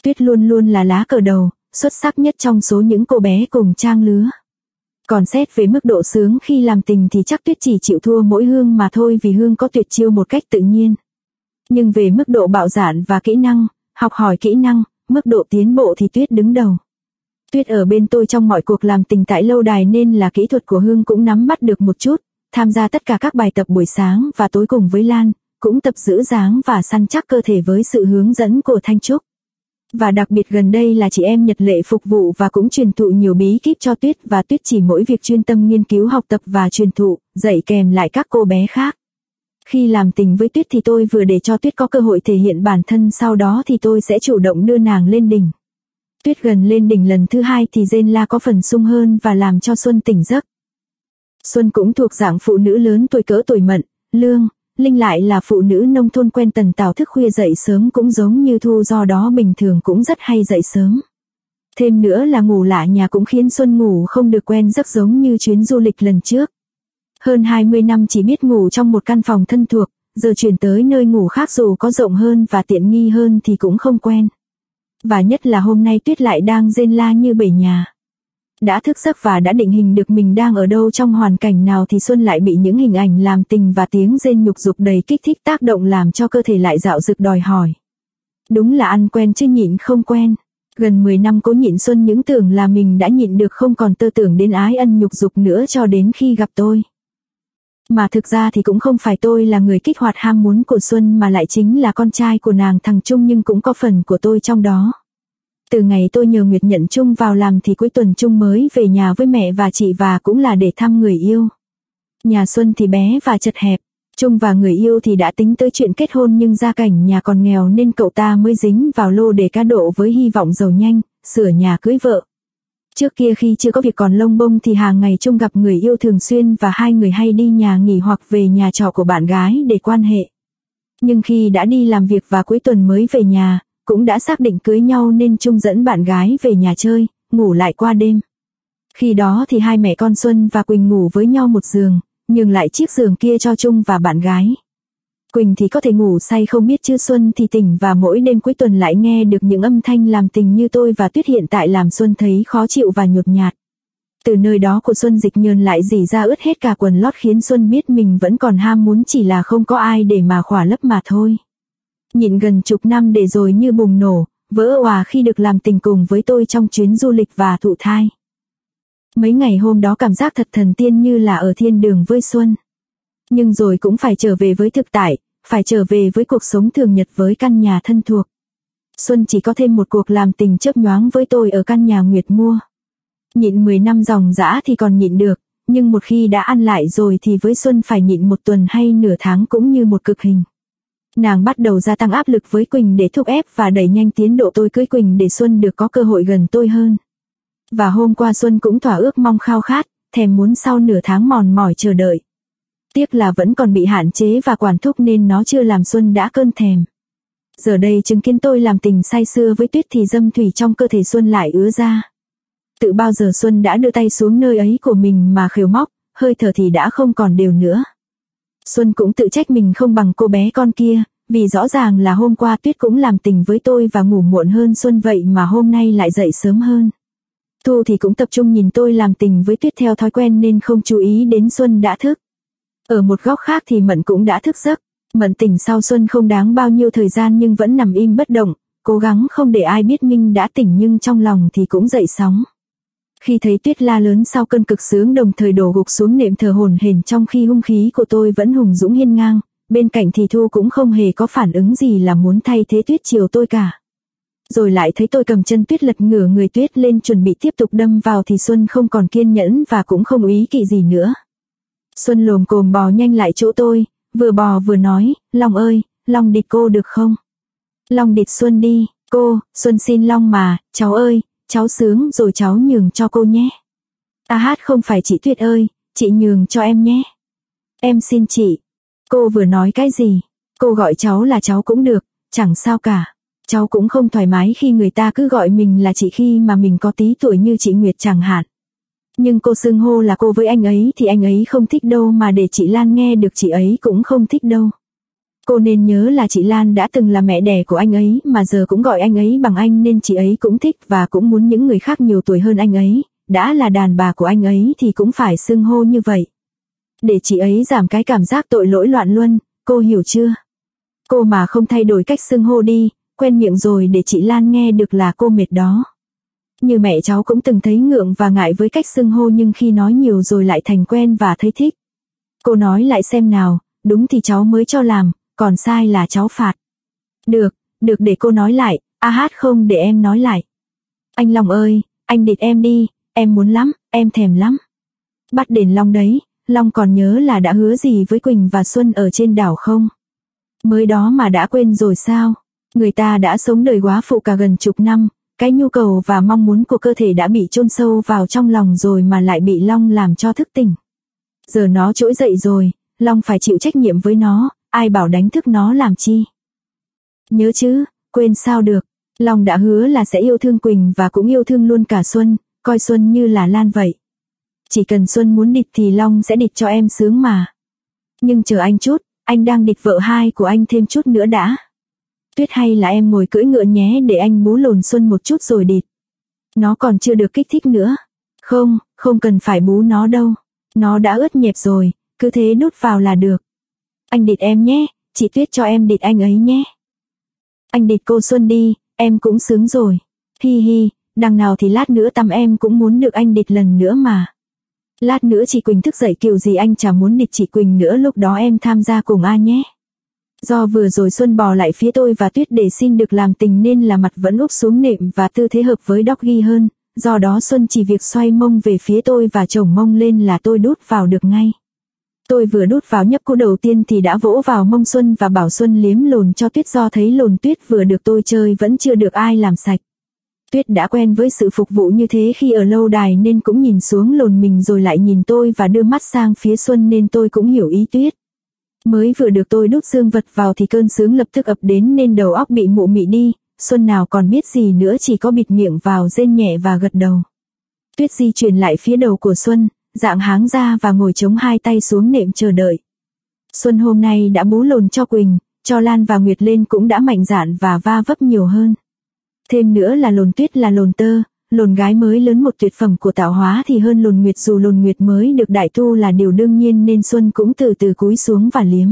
Tuyết luôn luôn là lá cờ đầu, xuất sắc nhất trong số những cô bé cùng trang lứa. Còn xét về mức độ sướng khi làm tình thì chắc Tuyết chỉ chịu thua mỗi Hương mà thôi, vì Hương có tuyệt chiêu một cách tự nhiên. Nhưng về mức độ bạo dạn và kỹ năng, học hỏi kỹ năng, mức độ tiến bộ thì Tuyết đứng đầu. Tuyết ở bên tôi trong mọi cuộc làm tình tại lâu đài nên là kỹ thuật của Hương cũng nắm bắt được một chút, tham gia tất cả các bài tập buổi sáng và tối cùng với Lan, cũng tập giữ dáng và săn chắc cơ thể với sự hướng dẫn của Thanh Trúc. Và đặc biệt gần đây là chị em Nhật Lệ phục vụ và cũng truyền thụ nhiều bí kíp cho Tuyết, và Tuyết chỉ mỗi việc chuyên tâm nghiên cứu học tập và truyền thụ, dạy kèm lại các cô bé khác. Khi làm tình với Tuyết thì tôi vừa để cho Tuyết có cơ hội thể hiện bản thân, sau đó thì tôi sẽ chủ động đưa nàng lên đỉnh. Tuyết gần lên đỉnh lần thứ 2 thì rên la có phần sung hơn và làm cho Xuân tỉnh giấc. Xuân cũng thuộc dạng phụ nữ lớn tuổi cỡ tuổi Mận, Lương, Linh lại là phụ nữ nông thôn quen tần tảo thức khuya dậy sớm cũng giống như Thu, do đó bình thường cũng rất hay dậy sớm. Thêm nữa là ngủ lạ nhà cũng khiến Xuân ngủ không được quen giấc giống như chuyến du lịch lần trước. Hơn 20 năm chỉ biết ngủ trong một căn phòng thân thuộc, giờ chuyển tới nơi ngủ khác dù có rộng hơn và tiện nghi hơn thì cũng không quen. Và nhất là hôm nay Tuyết lại đang rên la như bể nhà. Đã thức giấc và đã định hình được mình đang ở đâu trong hoàn cảnh nào thì Xuân lại bị những hình ảnh làm tình và tiếng rên nhục dục đầy kích thích tác động, làm cho cơ thể lại dạo dực đòi hỏi. Đúng là ăn quen chứ nhịn không quen. Gần 10 năm cố nhịn, Xuân những tưởng là mình đã nhịn được, không còn tơ tưởng đến ái ân nhục dục nữa cho đến khi gặp tôi. Mà thực ra thì cũng không phải tôi là người kích hoạt ham muốn của Xuân, mà lại chính là con trai của nàng, thằng Trung, nhưng cũng có phần của tôi trong đó. Từ ngày tôi nhờ Nguyệt nhận Trung vào làm thì cuối tuần Trung mới về nhà với mẹ và chị, và cũng là để thăm người yêu. Nhà Xuân thì bé và chật hẹp. Trung và người yêu thì đã tính tới chuyện kết hôn, nhưng gia cảnh nhà còn nghèo nên cậu ta mới dính vào lô đề cá độ với hy vọng giàu nhanh, sửa nhà cưới vợ. Trước kia khi chưa có việc còn lông bông thì hàng ngày Trung gặp người yêu thường xuyên, và hai người hay đi nhà nghỉ hoặc về nhà trọ của bạn gái để quan hệ. Nhưng khi đã đi làm việc và cuối tuần mới về nhà, cũng đã xác định cưới nhau nên Trung dẫn bạn gái về nhà chơi, ngủ lại qua đêm. Khi đó thì hai mẹ con Xuân và Quỳnh ngủ với nhau một giường, nhường lại chiếc giường kia cho Trung và bạn gái. Quỳnh thì có thể ngủ say không biết, chứ Xuân thì tỉnh, và mỗi đêm cuối tuần lại nghe được những âm thanh làm tình như tôi và Tuyết hiện tại làm Xuân thấy khó chịu và nhột nhạt. Từ nơi đó của Xuân dịch nhờn lại rỉ ra ướt hết cả quần lót, khiến Xuân biết mình vẫn còn ham muốn, chỉ là không có ai để mà khỏa lấp mà thôi. Nhịn gần chục năm để rồi như bùng nổ, vỡ òa khi được làm tình cùng với tôi trong chuyến du lịch và thụ thai. Mấy ngày hôm đó cảm giác thật thần tiên, như là ở thiên đường với Xuân. Nhưng rồi cũng phải trở về với thực tại, phải trở về với cuộc sống thường nhật với căn nhà thân thuộc. Xuân chỉ có thêm một cuộc làm tình chớp nhoáng với tôi ở căn nhà Nguyệt mua. Nhịn 10 năm dòng dã thì còn nhịn được, nhưng một khi đã ăn lại rồi thì với Xuân phải nhịn một tuần hay nửa tháng cũng như một cực hình. Nàng bắt đầu gia tăng áp lực với Quỳnh để thúc ép và đẩy nhanh tiến độ tôi cưới Quỳnh để Xuân được có cơ hội gần tôi hơn. Và hôm qua Xuân cũng thỏa ước mong khao khát, thèm muốn sau nửa tháng mòn mỏi chờ đợi. Tiếc là vẫn còn bị hạn chế và quản thúc nên nó chưa làm Xuân đã cơn thèm. Giờ đây chứng kiến tôi làm tình say sưa với Tuyết thì dâm thủy trong cơ thể Xuân lại ứa ra. Tự bao giờ Xuân đã đưa tay xuống nơi ấy của mình mà khều móc, hơi thở thì đã không còn đều nữa. Xuân cũng tự trách mình không bằng cô bé con kia, vì rõ ràng là hôm qua Tuyết cũng làm tình với tôi và ngủ muộn hơn Xuân, vậy mà hôm nay lại dậy sớm hơn. Thu thì cũng tập trung nhìn tôi làm tình với Tuyết theo thói quen nên không chú ý đến Xuân đã thức. Ở một góc khác thì Mận cũng đã thức giấc. Mận tỉnh sau Xuân không đáng bao nhiêu thời gian nhưng vẫn nằm im bất động, cố gắng không để ai biết mình đã tỉnh, nhưng trong lòng thì cũng dậy sóng. Khi thấy Tuyết la lớn sau cơn cực sướng, đồng thời đổ gục xuống nệm thở hổn hển, trong khi hung khí của tôi vẫn hùng dũng hiên ngang, bên cạnh thì Thu cũng không hề có phản ứng gì là muốn thay thế Tuyết chiều tôi cả. Rồi lại thấy tôi cầm chân Tuyết lật ngửa người Tuyết lên chuẩn bị tiếp tục đâm vào thì Xuân không còn kiên nhẫn và cũng không ý kỵ gì nữa. Xuân lồm cồm bò nhanh lại chỗ tôi, vừa bò vừa nói, Long ơi, Long địt cô được không? Long địt Xuân đi, cô, Xuân xin Long mà, cháu ơi, cháu sướng rồi cháu nhường cho cô nhé. À hát không phải chị Tuyết ơi, chị nhường cho em nhé. Em xin chị. Cô vừa nói cái gì? Cô gọi cháu là cháu cũng được, chẳng sao cả. Cháu cũng không thoải mái khi người ta cứ gọi mình là chị khi mà mình có tí tuổi như chị Nguyệt chẳng hạn. Nhưng cô xưng hô là cô với anh ấy thì anh ấy không thích đâu, mà để chị Lan nghe được chị ấy cũng không thích đâu. Cô nên nhớ là chị Lan đã từng là mẹ đẻ của anh ấy mà giờ cũng gọi anh ấy bằng anh nên chị ấy cũng thích và cũng muốn những người khác nhiều tuổi hơn anh ấy, đã là đàn bà của anh ấy thì cũng phải xưng hô như vậy. Để chị ấy giảm cái cảm giác tội lỗi loạn luân, cô hiểu chưa? Cô mà không thay đổi cách xưng hô đi, quen miệng rồi để chị Lan nghe được là cô mệt đó. Như mẹ cháu cũng từng thấy ngượng và ngại với cách xưng hô nhưng khi nói nhiều rồi lại thành quen và thấy thích. Cô nói lại xem nào, đúng thì cháu mới cho làm, còn sai là cháu phạt. Được để cô nói lại, không để em nói lại. Anh Long ơi, anh địt em đi, em muốn lắm, em thèm lắm. Bắt đền Long đấy, Long còn nhớ là đã hứa gì với Quỳnh và Xuân ở trên đảo không? Mới đó mà đã quên rồi sao? Người ta đã sống đời góa phụ cả gần chục năm, cái nhu cầu và mong muốn của cơ thể đã bị chôn sâu vào trong lòng rồi mà lại bị Long làm cho thức tỉnh. Giờ nó trỗi dậy rồi, Long phải chịu trách nhiệm với nó, ai bảo đánh thức nó làm chi? Nhớ chứ, quên sao được, Long đã hứa là sẽ yêu thương Quỳnh và cũng yêu thương luôn cả Xuân, coi Xuân như là Lan vậy. Chỉ cần Xuân muốn địt thì Long sẽ địt cho em sướng mà. Nhưng chờ anh chút, anh đang địt vợ hai của anh thêm chút nữa đã. Tuyết hay là em ngồi cưỡi ngựa nhé để anh bú lồn Xuân một chút rồi địt. Nó còn chưa được kích thích nữa. Không cần phải bú nó đâu. Nó đã ướt nhẹp rồi, cứ thế đút vào là được. Anh địt em nhé, chị Tuyết cho em địt anh ấy nhé. Anh địt cô Xuân đi, em cũng sướng rồi. Hi, đằng nào thì lát nữa tắm em cũng muốn được anh địt lần nữa mà. Lát nữa chị Quỳnh thức dậy kiểu gì anh chả muốn địt chị Quỳnh nữa, lúc đó em tham gia cùng nhé. Do vừa rồi Xuân bò lại phía tôi và Tuyết để xin được làm tình nên là mặt vẫn úp xuống nệm và tư thế hợp với Doggy hơn, do đó Xuân chỉ việc xoay mông về phía tôi và chồng mông lên là tôi đút vào được ngay. Tôi vừa đút vào nhấp cú đầu tiên thì đã vỗ vào mông Xuân và bảo Xuân liếm lồn cho Tuyết, do thấy lồn Tuyết vừa được tôi chơi vẫn chưa được ai làm sạch. Tuyết đã quen với sự phục vụ như thế khi ở lâu đài nên cũng nhìn xuống lồn mình rồi lại nhìn tôi và đưa mắt sang phía Xuân nên tôi cũng hiểu ý Tuyết. Mới vừa được tôi đút dương vật vào thì cơn sướng lập tức ập đến nên đầu óc bị mụ mị đi, Xuân nào còn biết gì nữa, chỉ có bịt miệng vào rên nhẹ và gật đầu. Tuyết di chuyển lại phía đầu của Xuân, dạng háng ra và ngồi chống hai tay xuống nệm chờ đợi. Xuân hôm nay đã bú lồn cho Quỳnh, cho Lan và Nguyệt lên cũng đã mạnh dạn và va vấp nhiều hơn. Thêm nữa là lồn Tuyết là lồn tơ, lồn gái mới lớn một tuyệt phẩm của tạo hóa thì hơn lồn Nguyệt, dù lồn Nguyệt mới được đại tu là điều đương nhiên nên Xuân cũng từ từ cúi xuống và liếm.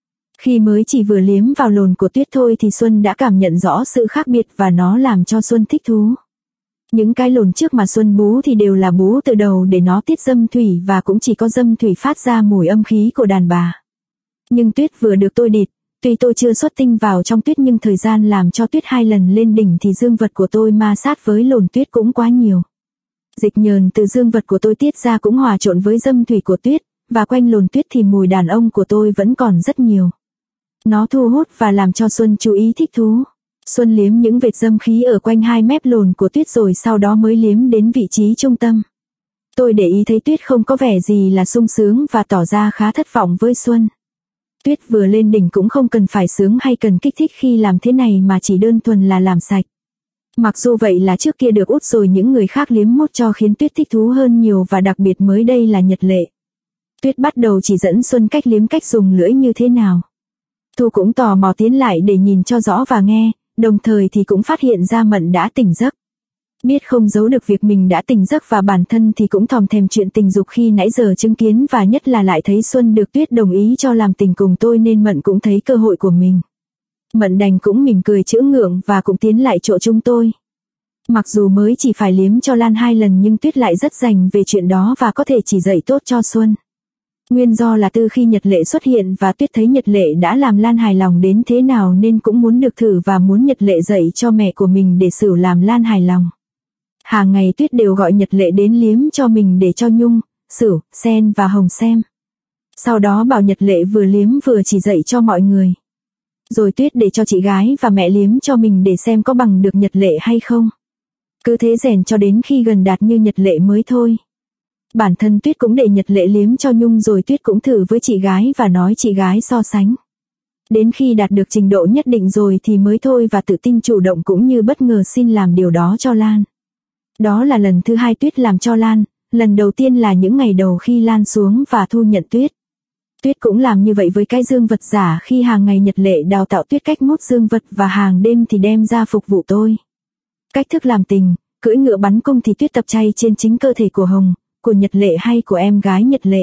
Khi mới chỉ vừa liếm vào lồn của Tuyết thôi thì Xuân đã cảm nhận rõ sự khác biệt và nó làm cho Xuân thích thú. Những cái lồn trước mà Xuân bú thì đều là bú từ đầu để nó tiết dâm thủy và cũng chỉ có dâm thủy phát ra mùi âm khí của đàn bà. Nhưng Tuyết vừa được tôi địt, tuy tôi chưa xuất tinh vào trong Tuyết nhưng thời gian làm cho Tuyết 2 lần lên đỉnh thì dương vật của tôi ma sát với lồn Tuyết cũng quá nhiều. Dịch nhờn từ dương vật của tôi tiết ra cũng hòa trộn với dâm thủy của Tuyết, và quanh lồn Tuyết thì mùi đàn ông của tôi vẫn còn rất nhiều. Nó thu hút và làm cho Xuân chú ý thích thú. Xuân liếm những vệt dâm khí ở quanh hai mép lồn của Tuyết rồi sau đó mới liếm đến vị trí trung tâm. Tôi để ý thấy Tuyết không có vẻ gì là sung sướng và tỏ ra khá thất vọng với Xuân. Tuyết vừa lên đỉnh cũng không cần phải sướng hay cần kích thích khi làm thế này mà chỉ đơn thuần là làm sạch. Mặc dù vậy là trước kia được út rồi những người khác liếm mốt cho khiến Tuyết thích thú hơn nhiều, và đặc biệt mới đây là Nhật Lệ. Tuyết bắt đầu chỉ dẫn Xuân cách liếm, cách dùng lưỡi như thế nào. Thu cũng tò mò tiến lại để nhìn cho rõ và nghe, đồng thời thì cũng phát hiện ra Mận đã tỉnh giấc. Biết không giấu được việc mình đã tỉnh giấc và bản thân thì cũng thòm thèm chuyện tình dục khi nãy giờ chứng kiến, và nhất là lại thấy Xuân được Tuyết đồng ý cho làm tình cùng tôi nên Mận cũng thấy cơ hội của mình. Mận đành cũng mỉm cười chữa ngượng và cũng tiến lại chỗ chúng tôi. Mặc dù mới chỉ phải liếm cho Lan 2 lần nhưng Tuyết lại rất rành về chuyện đó và có thể chỉ dạy tốt cho Xuân. Nguyên do là từ khi Nhật Lệ xuất hiện và Tuyết thấy Nhật Lệ đã làm Lan hài lòng đến thế nào nên cũng muốn được thử và muốn Nhật Lệ dạy cho mẹ của mình để Sửu làm Lan hài lòng. Hàng ngày Tuyết đều gọi Nhật Lệ đến liếm cho mình để cho Nhung, Sửu, Sen và Hồng xem. Sau đó bảo Nhật Lệ vừa liếm vừa chỉ dạy cho mọi người. Rồi Tuyết để cho chị gái và mẹ liếm cho mình để xem có bằng được Nhật Lệ hay không. Cứ thế rèn cho đến khi gần đạt như Nhật Lệ mới thôi. Bản thân Tuyết cũng để Nhật Lệ liếm cho Nhung rồi Tuyết cũng thử với chị gái và nói chị gái so sánh. Đến khi đạt được trình độ nhất định rồi thì mới thôi và tự tin chủ động cũng như bất ngờ xin làm điều đó cho Lan. Đó là lần thứ 2 Tuyết làm cho Lan, lần đầu tiên là những ngày đầu khi Lan xuống và Thu nhận Tuyết. Tuyết cũng làm như vậy với cái dương vật giả khi hàng ngày Nhật Lệ đào tạo Tuyết cách mút dương vật và hàng đêm thì đem ra phục vụ tôi. Cách thức làm tình, cưỡi ngựa bắn cung thì Tuyết tập chay trên chính cơ thể của Hồng, của Nhật Lệ hay của em gái Nhật Lệ.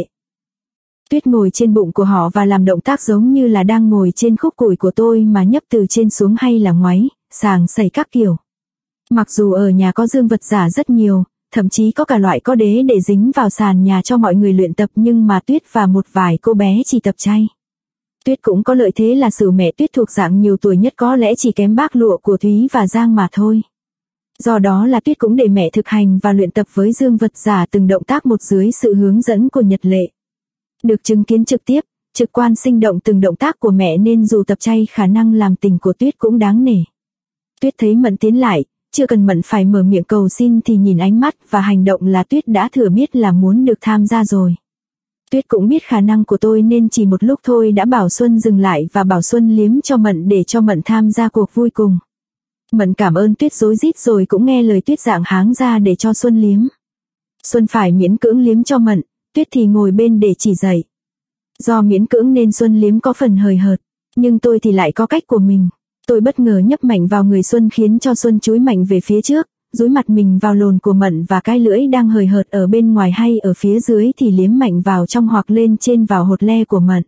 Tuyết ngồi trên bụng của họ và làm động tác giống như là đang ngồi trên khúc củi của tôi mà nhấp từ trên xuống hay là ngoáy, sàng sẩy các kiểu. Mặc dù ở nhà có dương vật giả rất nhiều, thậm chí có cả loại có đế để dính vào sàn nhà cho mọi người luyện tập, nhưng mà Tuyết và một vài cô bé chỉ tập chay. Tuyết cũng có lợi thế là sử mẹ Tuyết thuộc dạng nhiều tuổi nhất, có lẽ chỉ kém bác Lụa của Thúy và Giang mà thôi. Do đó là Tuyết cũng để mẹ thực hành và luyện tập với dương vật giả từng động tác một dưới sự hướng dẫn của Nhật Lệ. Được chứng kiến trực tiếp, trực quan sinh động từng động tác của mẹ nên dù tập chay khả năng làm tình của Tuyết cũng đáng nể. Tuyết thấy Mận tiến lại, chưa cần Mận phải mở miệng cầu xin thì nhìn ánh mắt và hành động là Tuyết đã thừa biết là muốn được tham gia rồi. Tuyết cũng biết khả năng của tôi nên chỉ một lúc thôi đã bảo Xuân dừng lại và bảo Xuân liếm cho Mận để cho Mận tham gia cuộc vui cùng. Mận cảm ơn Tuyết rối rít rồi cũng nghe lời Tuyết dạng háng ra để cho Xuân liếm. Xuân phải miễn cưỡng liếm cho Mận, Tuyết thì ngồi bên để chỉ dạy. Do miễn cưỡng nên Xuân liếm có phần hời hợt, nhưng tôi thì lại có cách của mình. Tôi bất ngờ nhấp mạnh vào người Xuân khiến cho Xuân chúi mạnh về phía trước, dúi mặt mình vào lồn của Mận và cái lưỡi đang hời hợt ở bên ngoài hay ở phía dưới thì liếm mạnh vào trong hoặc lên trên vào hột le của Mận.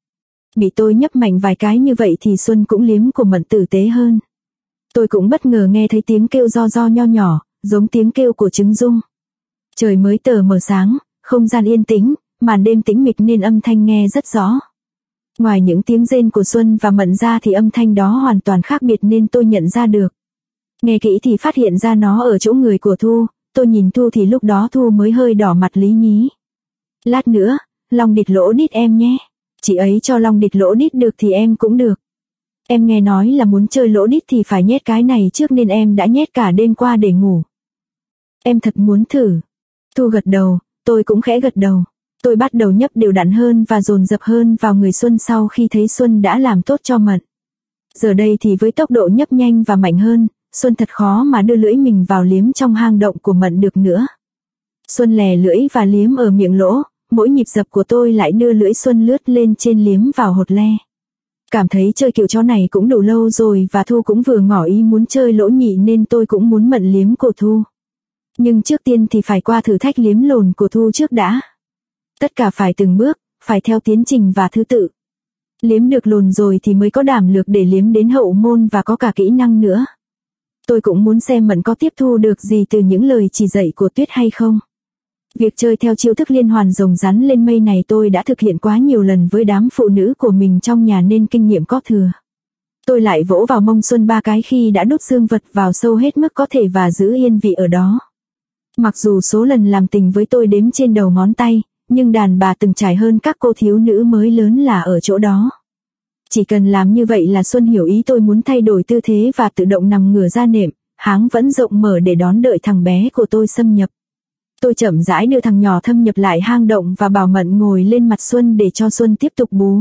Bị tôi nhấp mạnh vài cái như vậy thì Xuân cũng liếm của Mận tử tế hơn. Tôi cũng bất ngờ nghe thấy tiếng kêu ro nho nhỏ, giống tiếng kêu của trứng rung. Trời mới tờ mờ sáng, không gian yên tĩnh, màn đêm tĩnh mịch nên âm thanh nghe rất rõ. Ngoài những tiếng rên của Xuân và Mận ra thì âm thanh đó hoàn toàn khác biệt nên tôi nhận ra được. Nghe kỹ thì phát hiện ra nó ở chỗ người của Thu, tôi nhìn Thu thì lúc đó Thu mới hơi đỏ mặt lý nhí. Lát nữa, Long địt lỗ đít em nhé. Chị ấy cho Long địt lỗ đít được thì em cũng được. Em nghe nói là muốn chơi lỗ đít thì phải nhét cái này trước nên em đã nhét cả đêm qua để ngủ. Em thật muốn thử. Thu gật đầu, tôi cũng khẽ gật đầu. Tôi bắt đầu nhấp đều đặn hơn và dồn dập hơn vào người Xuân sau khi thấy Xuân đã làm tốt cho Mận. Giờ đây thì với tốc độ nhấp nhanh và mạnh hơn, Xuân thật khó mà đưa lưỡi mình vào liếm trong hang động của Mận được nữa. Xuân lè lưỡi và liếm ở miệng lỗ, mỗi nhịp dập của tôi lại đưa lưỡi Xuân lướt lên trên liếm vào hột le. Cảm thấy chơi kiểu chó này cũng đủ lâu rồi và Thu cũng vừa ngỏ ý muốn chơi lỗ nhị nên tôi cũng muốn Mận liếm của Thu. Nhưng trước tiên thì phải qua thử thách liếm lồn của Thu trước đã. Tất cả phải từng bước, phải theo tiến trình và thứ tự. Liếm được lồn rồi thì mới có đảm lực để liếm đến hậu môn và có cả kỹ năng nữa. Tôi cũng muốn xem Mận có tiếp thu được gì từ những lời chỉ dạy của Tuyết hay không. Việc chơi theo chiêu thức liên hoàn rồng rắn lên mây này tôi đã thực hiện quá nhiều lần với đám phụ nữ của mình trong nhà nên kinh nghiệm có thừa. Tôi lại vỗ vào mông Xuân 3 cái khi đã đút dương vật vào sâu hết mức có thể và giữ yên vị ở đó. Mặc dù số lần làm tình với tôi đếm trên đầu ngón tay, nhưng đàn bà từng trải hơn các cô thiếu nữ mới lớn là ở chỗ đó. Chỉ cần làm như vậy là Xuân hiểu ý tôi muốn thay đổi tư thế và tự động nằm ngửa ra nệm, háng vẫn rộng mở để đón đợi thằng bé của tôi xâm nhập. Tôi chậm rãi đưa thằng nhỏ thâm nhập lại hang động và bảo Mận ngồi lên mặt Xuân để cho Xuân tiếp tục bú.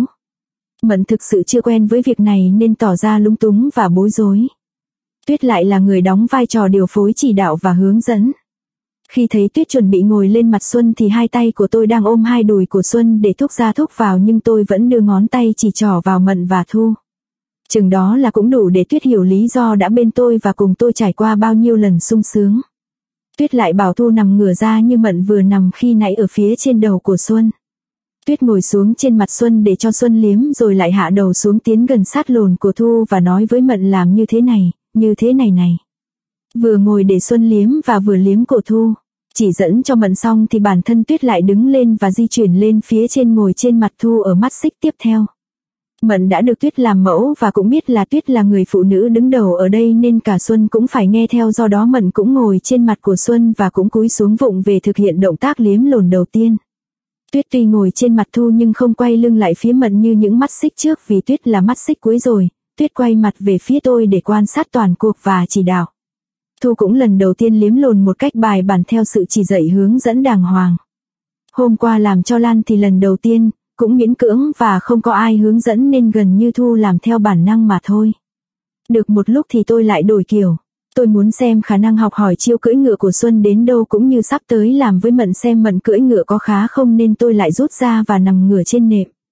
Mận thực sự chưa quen với việc này nên tỏ ra lúng túng và bối rối. Tuyết lại là người đóng vai trò điều phối chỉ đạo và hướng dẫn. Khi thấy Tuyết chuẩn bị ngồi lên mặt Xuân thì hai tay của tôi đang ôm hai đùi của Xuân để thúc ra thúc vào nhưng tôi vẫn đưa ngón tay chỉ trỏ vào Mận và Thu. Chừng đó là cũng đủ để Tuyết hiểu lý do đã bên tôi và cùng tôi trải qua bao nhiêu lần sung sướng. Tuyết lại bảo Thu nằm ngửa ra như Mận vừa nằm khi nãy ở phía trên đầu của Xuân. Tuyết ngồi xuống trên mặt Xuân để cho Xuân liếm rồi lại hạ đầu xuống tiến gần sát lồn của Thu và nói với Mận làm như thế này này. Vừa ngồi để Xuân liếm và vừa liếm cổ Thu. Chỉ dẫn cho Mận xong thì bản thân Tuyết lại đứng lên và di chuyển lên phía trên ngồi trên mặt Thu ở mắt xích tiếp theo. Mận đã được Tuyết làm mẫu và cũng biết là Tuyết là người phụ nữ đứng đầu ở đây nên cả Xuân cũng phải nghe theo, do đó Mận cũng ngồi trên mặt của Xuân và cũng cúi xuống vụng về thực hiện động tác liếm lồn đầu tiên. Tuyết tuy ngồi trên mặt Thu nhưng không quay lưng lại phía Mận như những mắt xích trước vì Tuyết là mắt xích cuối rồi. Tuyết quay mặt về phía tôi để quan sát toàn cuộc và chỉ đạo. Thu cũng lần đầu tiên liếm lồn một cách bài bản theo sự chỉ dạy hướng dẫn đàng hoàng. Hôm qua làm cho Lan thì lần đầu tiên, cũng miễn cưỡng và không có ai hướng dẫn nên gần như Thu làm theo bản năng mà thôi. Được một lúc thì tôi lại đổi kiểu. Tôi muốn xem khả năng học hỏi chiêu cưỡi ngựa của Xuân đến đâu cũng như sắp tới làm với Mận xem Mận cưỡi ngựa có khá không nên tôi lại rút ra và nằm ngửa trên nệm.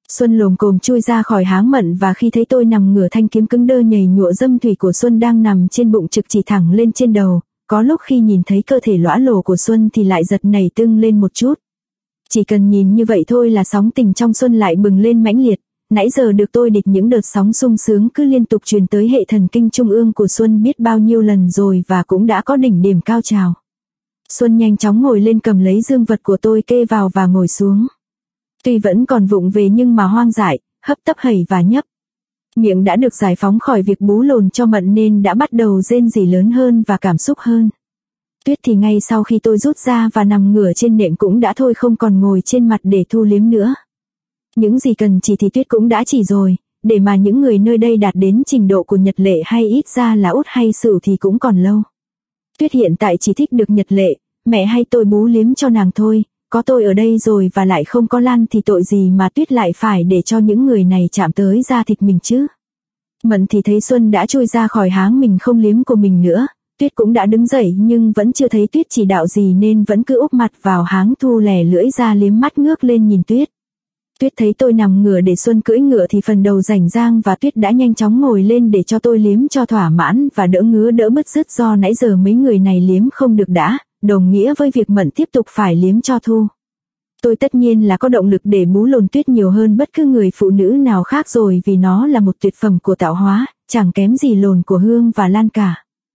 Xuân lồm cồm chui ra khỏi háng Mận và khi thấy tôi nằm ngửa thanh kiếm cứng đơ nhầy nhụa dâm thủy của Xuân đang nằm trên bụng trực chỉ thẳng lên trên đầu, có lúc khi nhìn thấy cơ thể lõa lồ của Xuân thì lại giật nảy tưng lên một chút. Chỉ cần nhìn như vậy thôi là sóng tình trong Xuân lại bừng lên mãnh liệt, nãy giờ được tôi địch những đợt sóng sung sướng cứ liên tục truyền tới hệ thần kinh trung ương của Xuân biết bao nhiêu lần rồi và cũng đã có đỉnh điểm cao trào. Xuân nhanh chóng ngồi lên cầm lấy dương vật của tôi kê vào và ngồi xuống. Tuy vẫn còn vụng về nhưng mà hoang dại, hấp tấp hẩy và nhấp. Miệng đã được giải phóng khỏi việc bú lồn cho Mận nên đã bắt đầu rên rỉ lớn hơn và cảm xúc hơn. Tuyết thì ngay sau khi tôi rút ra và nằm ngửa trên nệm cũng đã thôi không còn ngồi trên mặt để thu liếm nữa. Những gì cần chỉ thì Tuyết cũng đã chỉ rồi, để mà những người nơi đây đạt đến trình độ của Nhật Lệ hay ít ra là Út hay Sửu thì cũng còn lâu. Tuyết hiện tại chỉ thích được Nhật Lệ, mẹ hay tôi bú liếm cho nàng thôi, có tôi ở đây rồi và lại không có Lan thì tội gì mà Tuyết lại phải để cho những người này chạm tới da thịt mình chứ. Mận thì thấy Xuân đã chui ra khỏi háng mình không liếm của mình nữa, Tuyết cũng đã đứng dậy nhưng vẫn chưa thấy Tuyết chỉ đạo gì nên vẫn cứ úp mặt vào háng thu lẻ lưỡi ra liếm mắt ngước lên nhìn Tuyết. Tuyết thấy tôi nằm ngửa để Xuân cưỡi ngựa thì phần đầu rảnh rang và Tuyết đã nhanh chóng ngồi lên để cho tôi liếm cho thỏa mãn và đỡ ngứa đỡ bứt rứt do nãy giờ mấy người này liếm không được đã, đồng nghĩa với việc Mận tiếp tục phải liếm cho Thu. Tôi tất nhiên là có động lực để bú lồn Tuyết nhiều hơn bất cứ người phụ nữ nào khác rồi vì nó là một tuyệt phẩm của tạo hóa, chẳng kém gì lồn của Hương và Lan cả.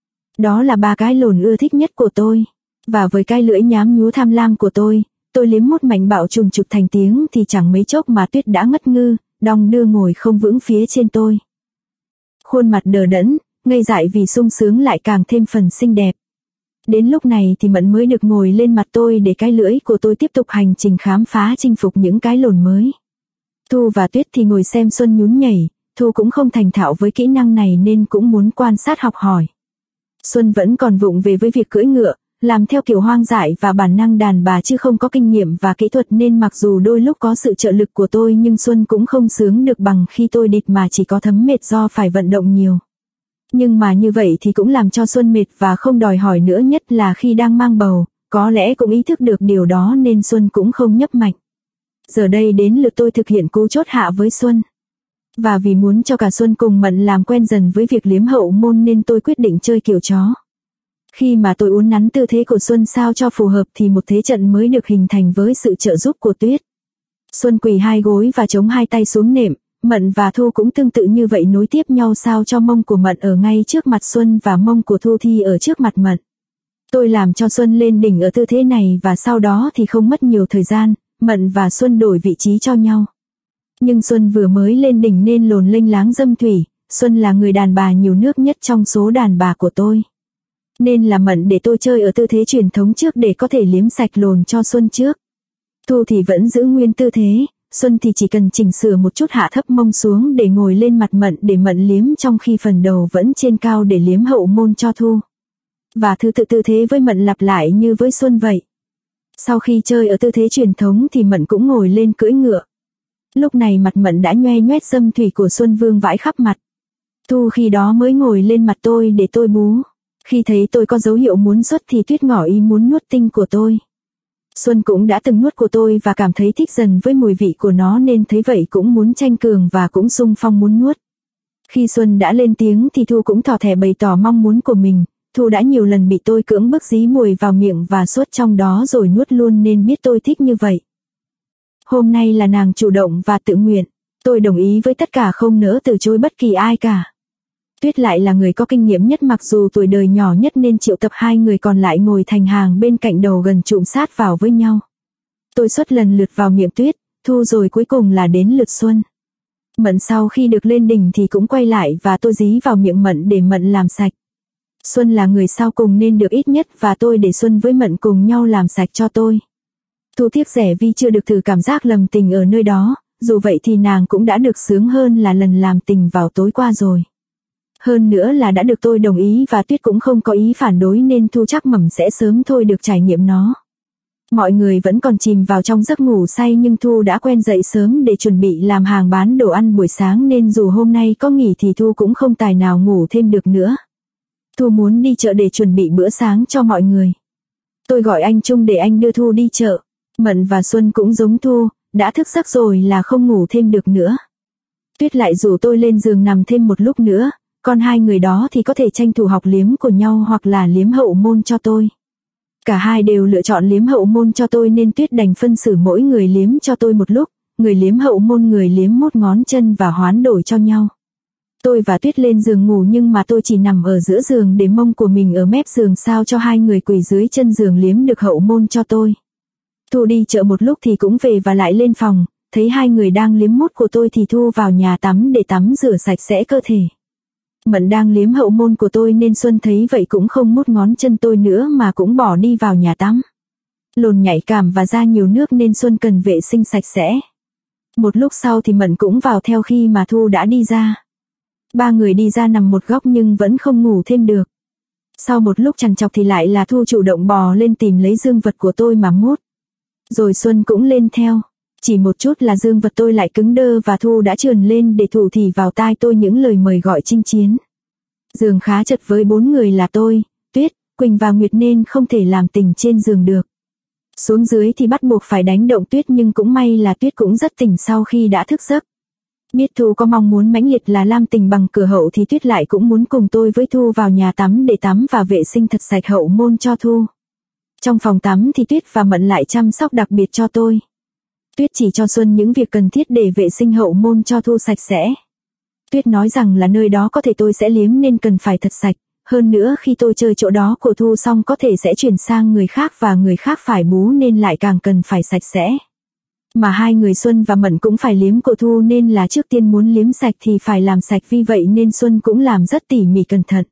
Đó là ba cái lồn ưa thích nhất của tôi. Và với cái lưỡi nhám nhúa tham lam của tôi liếm một mảnh bạo trùng trục thành tiếng thì chẳng mấy chốc mà Tuyết đã ngất ngư, đong đưa ngồi không vững phía trên tôi. Khuôn mặt đờ đẫn, ngây dại vì sung sướng lại càng thêm phần xinh đẹp. Đến lúc này thì Mận mới được ngồi lên mặt tôi để cái lưỡi của tôi tiếp tục hành trình khám phá chinh phục những cái lồn mới. Thu và Tuyết thì ngồi xem Xuân nhún nhảy, Thu cũng không thành thạo với kỹ năng này nên cũng muốn quan sát học hỏi. Xuân vẫn còn vụng về với việc cưỡi ngựa, làm theo kiểu hoang dại và bản năng đàn bà chứ không có kinh nghiệm và kỹ thuật nên mặc dù đôi lúc có sự trợ lực của tôi nhưng Xuân cũng không sướng được bằng khi tôi địch mà chỉ có thấm mệt do phải vận động nhiều. Nhưng mà như vậy thì cũng làm cho Xuân mệt và không đòi hỏi nữa nhất là khi đang mang bầu, có lẽ cũng ý thức được điều đó nên Xuân cũng không nhấp mạnh. Giờ đây đến lượt tôi thực hiện cú chốt hạ với Xuân. Và vì muốn cho cả Xuân cùng Mận làm quen dần với việc liếm hậu môn nên tôi quyết định chơi kiểu chó. Khi mà tôi uốn nắn tư thế của Xuân sao cho phù hợp thì một thế trận mới được hình thành với sự trợ giúp của Tuyết. Xuân quỳ hai gối và chống hai tay xuống nệm, Mận và Thu cũng tương tự như vậy nối tiếp nhau sao cho mông của Mận ở ngay trước mặt Xuân và mông của Thu thì ở trước mặt Mận. Tôi làm cho Xuân lên đỉnh ở tư thế này và sau đó thì không mất nhiều thời gian, Mận và Xuân đổi vị trí cho nhau. Nhưng Xuân vừa mới lên đỉnh nên lồn lênh láng dâm thủy, Xuân là người đàn bà nhiều nước nhất trong số đàn bà của tôi. Nên là Mận để tôi chơi ở tư thế truyền thống trước để có thể liếm sạch lồn cho Xuân trước. Thu thì vẫn giữ nguyên tư thế, Xuân thì chỉ cần chỉnh sửa một chút hạ thấp mông xuống để ngồi lên mặt Mận để Mận liếm trong khi phần đầu vẫn trên cao để liếm hậu môn cho Thu. Và thứ tự tư thế với Mận lặp lại như với Xuân vậy. Sau khi chơi ở tư thế truyền thống thì Mận cũng ngồi lên cưỡi ngựa. Lúc này mặt Mận đã nhoe nhoét dâm thủy của Xuân vương vãi khắp mặt. Thu khi đó mới ngồi lên mặt tôi để tôi bú. Khi thấy tôi có dấu hiệu muốn xuất thì Tuyết ngỏ ý muốn nuốt tinh của tôi. Xuân cũng đã từng nuốt của tôi và cảm thấy thích dần với mùi vị của nó nên thấy vậy cũng muốn tranh cường và cũng xung phong muốn nuốt. Khi Xuân đã lên tiếng thì Thu cũng thỏ thẻ bày tỏ mong muốn của mình. Thu đã nhiều lần bị tôi cưỡng bức dí mùi vào miệng và suốt trong đó rồi nuốt luôn nên biết tôi thích như vậy. Hôm nay là nàng chủ động và tự nguyện. Tôi đồng ý với tất cả không nỡ từ chối bất kỳ ai cả. Tuyết lại là người có kinh nghiệm nhất mặc dù tuổi đời nhỏ nhất nên triệu tập hai người còn lại ngồi thành hàng bên cạnh đầu gần chụm sát vào với nhau. Tôi xuất lần lượt vào miệng Tuyết, Thu rồi cuối cùng là đến lượt Xuân. Mận sau khi được lên đỉnh thì cũng quay lại và tôi dí vào miệng Mận để Mận làm sạch. Xuân là người sau cùng nên được ít nhất và tôi để Xuân với Mận cùng nhau làm sạch cho tôi. Thu tiếc rẻ vì chưa được thử cảm giác lầm tình ở nơi đó, dù vậy thì nàng cũng đã được sướng hơn là lần làm tình vào tối qua rồi. Hơn nữa là đã được tôi đồng ý và Tuyết cũng không có ý phản đối nên Thu chắc mẩm sẽ sớm thôi được trải nghiệm nó. Mọi người vẫn còn chìm vào trong giấc ngủ say nhưng Thu đã quen dậy sớm để chuẩn bị làm hàng bán đồ ăn buổi sáng nên dù hôm nay có nghỉ thì Thu cũng không tài nào ngủ thêm được nữa. Thu muốn đi chợ để chuẩn bị bữa sáng cho mọi người. Tôi gọi anh Trung để anh đưa Thu đi chợ. Mận và Xuân cũng giống Thu, đã thức giấc rồi là không ngủ thêm được nữa. Tuyết lại rủ tôi lên giường nằm thêm một lúc nữa, còn hai người đó thì có thể tranh thủ học liếm của nhau hoặc là liếm hậu môn cho tôi. Cả hai đều lựa chọn liếm hậu môn cho tôi nên Tuyết đành phân xử mỗi người liếm cho tôi một lúc, người liếm hậu môn người liếm mốt ngón chân và hoán đổi cho nhau. Tôi và Tuyết lên giường ngủ nhưng mà tôi chỉ nằm ở giữa giường để mông của mình ở mép giường sao cho hai người quỳ dưới chân giường liếm được hậu môn cho tôi. Thu đi chợ một lúc thì cũng về và lại lên phòng, thấy hai người đang liếm mốt của tôi thì Thu vào nhà tắm để tắm rửa sạch sẽ cơ thể. Mận đang liếm hậu môn của tôi nên Xuân thấy vậy cũng không mút ngón chân tôi nữa mà cũng bỏ đi vào nhà tắm. Lồn nhạy cảm và ra nhiều nước nên Xuân cần vệ sinh sạch sẽ. Một lúc sau thì Mận cũng vào theo khi mà Thu đã đi ra. Ba người đi ra nằm một góc nhưng vẫn không ngủ thêm được. Sau một lúc trằn trọc thì lại là Thu chủ động bò lên tìm lấy dương vật của tôi mà mút. Rồi Xuân cũng lên theo. Chỉ một chút là dương vật tôi lại cứng đơ và Thu đã trườn lên để thủ thỉ vào tai tôi những lời mời gọi chinh chiến. Giường khá chật với 4 người là tôi, Tuyết, Quỳnh và Nguyệt nên không thể làm tình trên giường được. Xuống dưới thì bắt buộc phải đánh động Tuyết nhưng cũng may là Tuyết cũng rất tỉnh sau khi đã thức giấc. Biết Thu có mong muốn mãnh liệt là làm tình bằng cửa hậu thì Tuyết lại cũng muốn cùng tôi với Thu vào nhà tắm để tắm và vệ sinh thật sạch hậu môn cho Thu. Trong phòng tắm thì Tuyết và Mận lại chăm sóc đặc biệt cho tôi. Tuyết chỉ cho Xuân những việc cần thiết để vệ sinh hậu môn cho Thu sạch sẽ. Tuyết nói rằng là nơi đó có thể tôi sẽ liếm nên cần phải thật sạch, hơn nữa khi tôi chơi chỗ đó của Thu xong có thể sẽ chuyển sang người khác và người khác phải bú nên lại càng cần phải sạch sẽ. Mà hai người Xuân và Mận cũng phải liếm của Thu nên là trước tiên muốn liếm sạch thì phải làm sạch vì vậy nên Xuân cũng làm rất tỉ mỉ cẩn thận.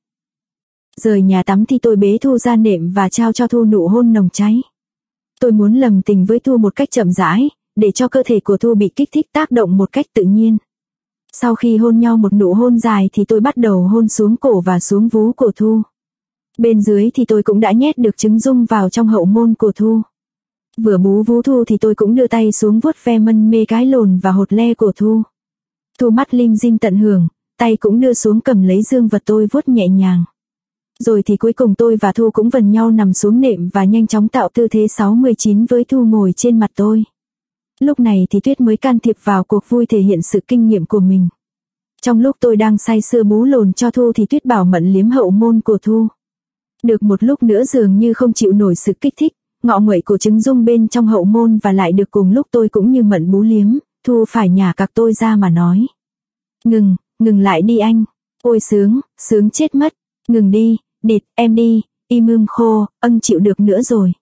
Rời nhà tắm thì tôi bế Thu ra nệm và trao cho Thu nụ hôn nồng cháy. Tôi muốn lầm tình với Thu một cách chậm rãi, để cho cơ thể của Thu bị kích thích tác động một cách tự nhiên. Sau khi hôn nhau một nụ hôn dài thì tôi bắt đầu hôn xuống cổ và xuống vú của Thu. Bên dưới thì tôi cũng đã nhét được trứng dung vào trong hậu môn của Thu. Vừa bú vú Thu thì tôi cũng đưa tay xuống vuốt ve mân mê cái lồn và hột le của Thu. Thu mắt lim dim tận hưởng, tay cũng đưa xuống cầm lấy dương vật tôi vuốt nhẹ nhàng. Rồi thì cuối cùng tôi và Thu cũng vần nhau nằm xuống nệm và nhanh chóng tạo tư thế 69 với Thu ngồi trên mặt tôi. Lúc này thì Tuyết mới can thiệp vào cuộc vui thể hiện sự kinh nghiệm của mình. Trong lúc tôi đang say sưa bú lồn cho Thu thì Tuyết bảo Mận liếm hậu môn của Thu. Được một lúc nữa dường như không chịu nổi sự kích thích, ngọ nguậy của trứng dung bên trong hậu môn và lại được cùng lúc tôi cũng như Mận bú liếm, Thu phải nhả cặc tôi ra mà nói. Ngừng lại đi anh. Ôi sướng chết mất. Ngừng đi, địt, em đi, im khô, chịu được nữa rồi.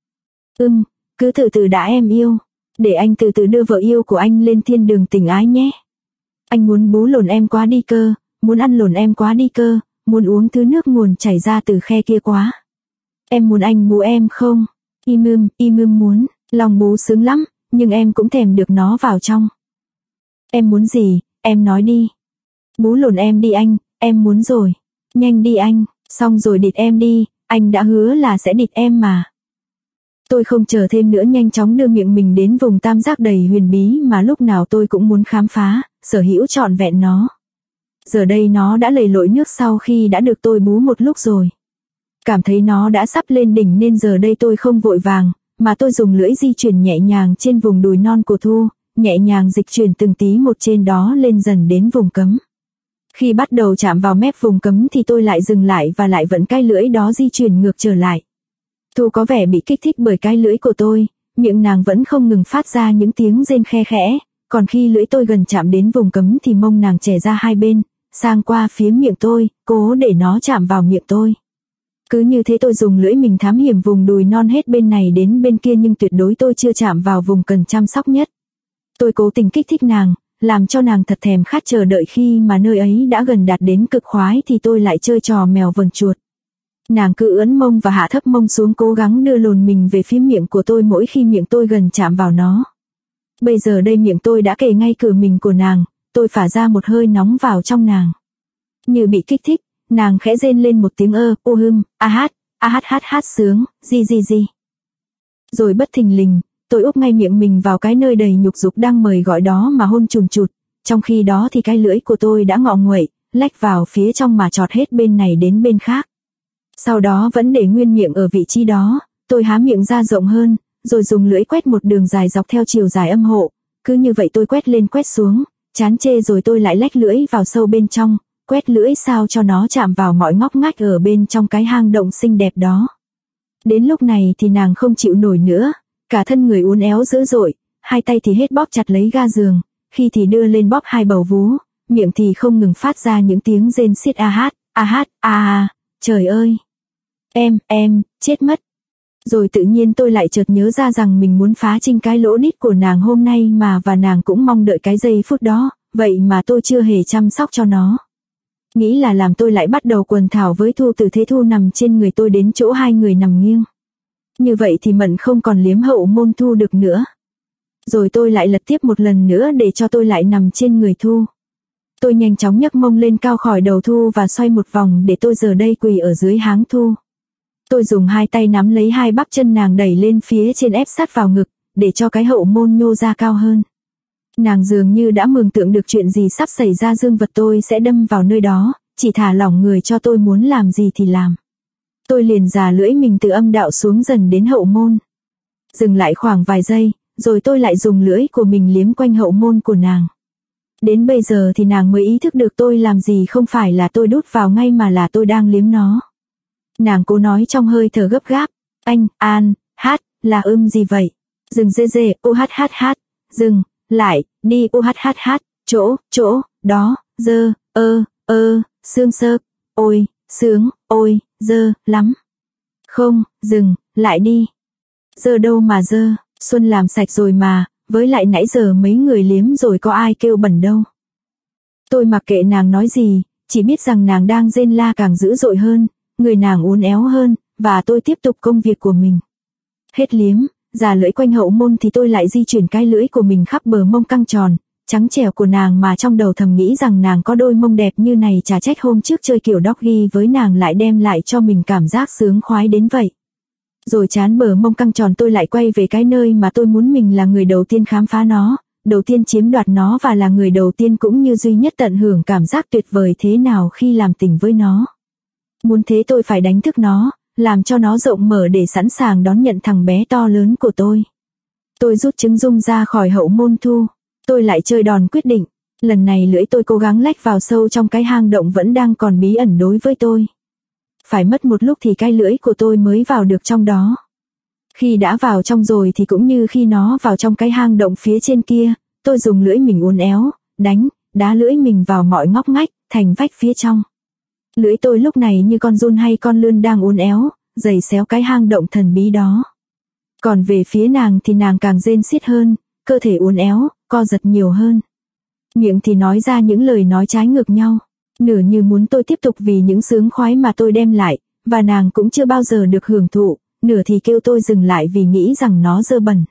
Cứ từ từ đã em yêu. Để anh từ từ đưa vợ yêu của anh lên thiên đường tình ái nhé. Anh muốn bú lồn em quá đi cơ, muốn ăn lồn em quá đi cơ, muốn uống thứ nước nguồn chảy ra từ khe kia quá. Em muốn anh bú em không? Im muốn, lòng bú sướng lắm, nhưng em cũng thèm được nó vào trong. Em muốn gì, em nói đi. Bú lồn em đi anh, em muốn rồi. Nhanh đi anh, xong rồi địt em đi, anh đã hứa là sẽ địt em mà. Tôi không chờ thêm nữa nhanh chóng đưa miệng mình đến vùng tam giác đầy huyền bí mà lúc nào tôi cũng muốn khám phá, sở hữu trọn vẹn nó. Giờ đây nó đã lầy lội nước sau khi đã được tôi bú một lúc rồi. Cảm thấy nó đã sắp lên đỉnh nên giờ đây tôi không vội vàng, mà tôi dùng lưỡi di chuyển nhẹ nhàng trên vùng đùi non của Thu, nhẹ nhàng dịch chuyển từng tí một trên đó lên dần đến vùng cấm. Khi bắt đầu chạm vào mép vùng cấm thì tôi lại dừng lại và lại vẫn cái lưỡi đó di chuyển ngược trở lại. Thu có vẻ bị kích thích bởi cái lưỡi của tôi, miệng nàng vẫn không ngừng phát ra những tiếng rên khe khẽ, còn khi lưỡi tôi gần chạm đến vùng cấm thì mông nàng chẻ ra hai bên, sang qua phía miệng tôi, cố để nó chạm vào miệng tôi. Cứ như thế tôi dùng lưỡi mình thám hiểm vùng đùi non hết bên này đến bên kia nhưng tuyệt đối tôi chưa chạm vào vùng cần chăm sóc nhất. Tôi cố tình kích thích nàng, làm cho nàng thật thèm khát chờ đợi khi mà nơi ấy đã gần đạt đến cực khoái thì tôi lại chơi trò mèo vờn chuột. Nàng cứ ưỡn mông và hạ thấp mông xuống cố gắng đưa lồn mình về phía miệng của tôi mỗi khi miệng tôi gần chạm vào nó. Bây giờ đây miệng tôi đã kề ngay cửa mình của nàng, tôi phả ra một hơi nóng vào trong nàng. Như bị kích thích, nàng khẽ rên lên một tiếng hát sướng, gì. Rồi bất thình lình, tôi úp ngay miệng mình vào cái nơi đầy nhục dục đang mời gọi đó mà hôn chùn chụt, trong khi đó thì cái lưỡi của tôi đã ngọ nguậy, lách vào phía trong mà chọt hết bên này đến bên khác. Sau đó vẫn để nguyên miệng ở vị trí đó, tôi há miệng ra rộng hơn, rồi dùng lưỡi quét một đường dài dọc theo chiều dài âm hộ, Cứ như vậy tôi quét lên quét xuống, chán chê rồi tôi lại lách lưỡi vào sâu bên trong, quét lưỡi sao cho nó chạm vào mọi ngóc ngách ở bên trong cái hang động xinh đẹp đó. Đến lúc này thì nàng không chịu nổi nữa, cả thân người uốn éo dữ dội, hai tay thì hết bóp chặt lấy ga giường, khi thì đưa lên bóp hai bầu vú, miệng thì không ngừng phát ra những tiếng rên xiết trời ơi. Em, chết mất. Rồi tự nhiên tôi lại chợt nhớ ra rằng mình muốn phá trinh cái lỗ đít của nàng hôm nay mà, và nàng cũng mong đợi cái giây phút đó, vậy mà tôi chưa hề chăm sóc cho nó. Nghĩ là làm tôi lại bắt đầu quần thảo với Thu, từ thế Thu nằm trên người tôi đến chỗ hai người nằm nghiêng. Như vậy thì Mận không còn liếm hậu môn Thu được nữa. Rồi tôi lại lật tiếp một lần nữa để cho tôi lại nằm trên người Thu. Tôi nhanh chóng nhấc mông lên cao khỏi đầu Thu và xoay một vòng để tôi giờ đây quỳ ở dưới háng Thu. Tôi dùng hai tay nắm lấy hai bắp chân nàng đẩy lên phía trên ép sát vào ngực, để cho cái hậu môn nhô ra cao hơn. Nàng dường như đã mường tượng được chuyện gì sắp xảy ra, dương vật tôi sẽ đâm vào nơi đó, chỉ thả lỏng người cho tôi muốn làm gì thì làm. Tôi liền già lưỡi mình từ âm đạo xuống dần đến hậu môn. Dừng lại khoảng vài giây, rồi tôi lại dùng lưỡi của mình liếm quanh hậu môn của nàng. Đến bây giờ thì nàng mới ý thức được tôi làm gì không phải là tôi đút vào ngay mà là tôi đang liếm nó. Nàng cố nói trong hơi thở gấp gáp, hát, là gì vậy? Dừng dừng, lại, đi chỗ, đó, xương sơ, ôi, sướng, ôi, dơ, lắm. Không, dừng, lại đi. Dơ đâu mà dơ, Xuân làm sạch rồi mà, với lại nãy giờ mấy người liếm rồi có ai kêu bẩn đâu. Tôi mặc kệ nàng nói gì, chỉ biết rằng nàng đang rên la càng dữ dội hơn, người nàng uốn éo hơn, và tôi tiếp tục công việc của mình. Hết liếm, già lưỡi quanh hậu môn thì tôi lại di chuyển cái lưỡi của mình khắp bờ mông căng tròn, trắng trẻo của nàng, mà trong đầu thầm nghĩ rằng nàng có đôi mông đẹp như này, chả trách hôm trước chơi kiểu doggy với nàng lại đem lại cho mình cảm giác sướng khoái đến vậy. Rồi chán bờ mông căng tròn, tôi lại quay về cái nơi mà tôi muốn mình là người đầu tiên khám phá nó, đầu tiên chiếm đoạt nó, và là người đầu tiên cũng như duy nhất tận hưởng cảm giác tuyệt vời thế nào khi làm tình với nó. Muốn thế tôi phải đánh thức nó, làm cho nó rộng mở để sẵn sàng đón nhận thằng bé to lớn của tôi. Tôi rút trứng dung ra khỏi hậu môn Thu. Tôi lại chơi đòn quyết định. Lần này lưỡi tôi cố gắng lách vào sâu trong cái hang động vẫn đang còn bí ẩn đối với tôi. Phải mất một lúc thì cái lưỡi của tôi mới vào được trong đó. Khi đã vào trong rồi thì cũng như khi nó vào trong cái hang động phía trên kia, tôi dùng lưỡi mình uốn éo, đá lưỡi mình vào mọi ngóc ngách, thành vách phía trong. Lưỡi tôi lúc này như con giun hay con lươn đang uốn éo, giày xéo cái hang động thần bí đó. Còn về phía nàng thì nàng càng rên xiết hơn, cơ thể uốn éo, co giật nhiều hơn. Miệng thì nói ra những lời nói trái ngược nhau, nửa như muốn tôi tiếp tục vì những sướng khoái mà tôi đem lại, và nàng cũng chưa bao giờ được hưởng thụ, nửa thì kêu tôi dừng lại vì nghĩ rằng nó dơ bẩn.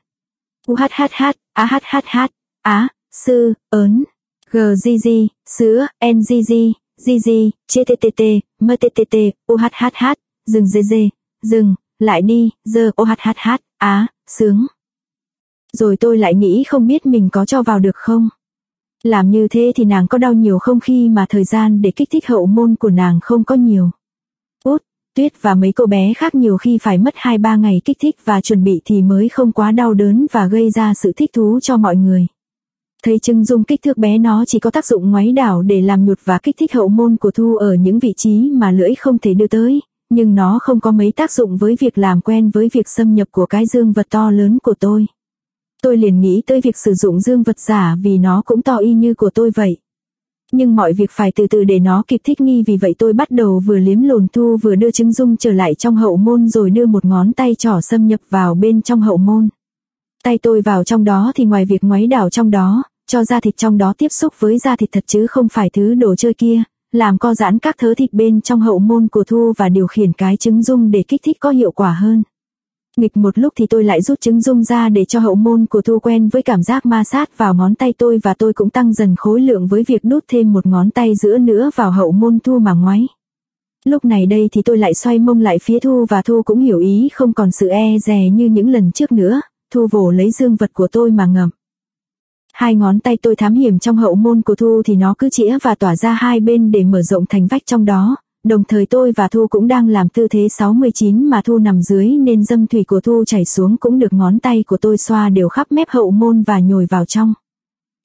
Sư, ớn, GGG, sữa, NGG, GG, CTTT, MTTT, OHHH, dừng dừng, lại đi, OHHH, sướng. Rồi tôi lại nghĩ không biết mình có cho vào được không. Làm như thế thì nàng có đau nhiều không, khi mà thời gian để kích thích hậu môn của nàng không có nhiều. Tuyết và mấy cô bé khác nhiều khi phải mất 2-3 ngày kích thích và chuẩn bị thì mới không quá đau đớn và gây ra sự thích thú cho mọi người. Thấy trứng dung kích thước bé, nó chỉ có tác dụng ngoáy đảo để làm nhụt và kích thích hậu môn của Thu ở những vị trí mà lưỡi không thể đưa tới, nhưng nó không có mấy tác dụng với việc làm quen với việc xâm nhập của cái dương vật to lớn của tôi. Tôi liền nghĩ tới việc sử dụng dương vật giả vì nó cũng to y như của tôi vậy. Nhưng mọi việc phải từ từ để nó kịp thích nghi, vì vậy tôi bắt đầu vừa liếm lồn Thu vừa đưa trứng dung trở lại trong hậu môn, rồi đưa một ngón tay trỏ xâm nhập vào bên trong hậu môn. Tay tôi vào trong đó thì ngoài việc ngoáy đảo trong đó, cho da thịt trong đó tiếp xúc với da thịt thật chứ không phải thứ đồ chơi kia, làm co giãn các thớ thịt bên trong hậu môn của Thu và điều khiển cái trứng dung để kích thích có hiệu quả hơn. Nghịch một lúc thì tôi lại rút trứng dung ra để cho hậu môn của Thu quen với cảm giác ma sát vào ngón tay tôi, và tôi cũng tăng dần khối lượng với việc đút thêm một ngón tay giữa nữa vào hậu môn Thu mà ngoáy. Lúc này đây thì tôi lại xoay mông lại phía Thu, và Thu cũng hiểu ý, không còn sự e dè như những lần trước nữa. Thu vồ lấy dương vật của tôi mà ngậm. Hai ngón tay tôi thám hiểm trong hậu môn của Thu thì nó cứ chĩa và tỏa ra hai bên để mở rộng thành vách trong đó. Đồng thời tôi và Thu cũng đang làm tư thế 69 mà Thu nằm dưới, nên dâm thủy của Thu chảy xuống cũng được ngón tay của tôi xoa đều khắp mép hậu môn và nhồi vào trong.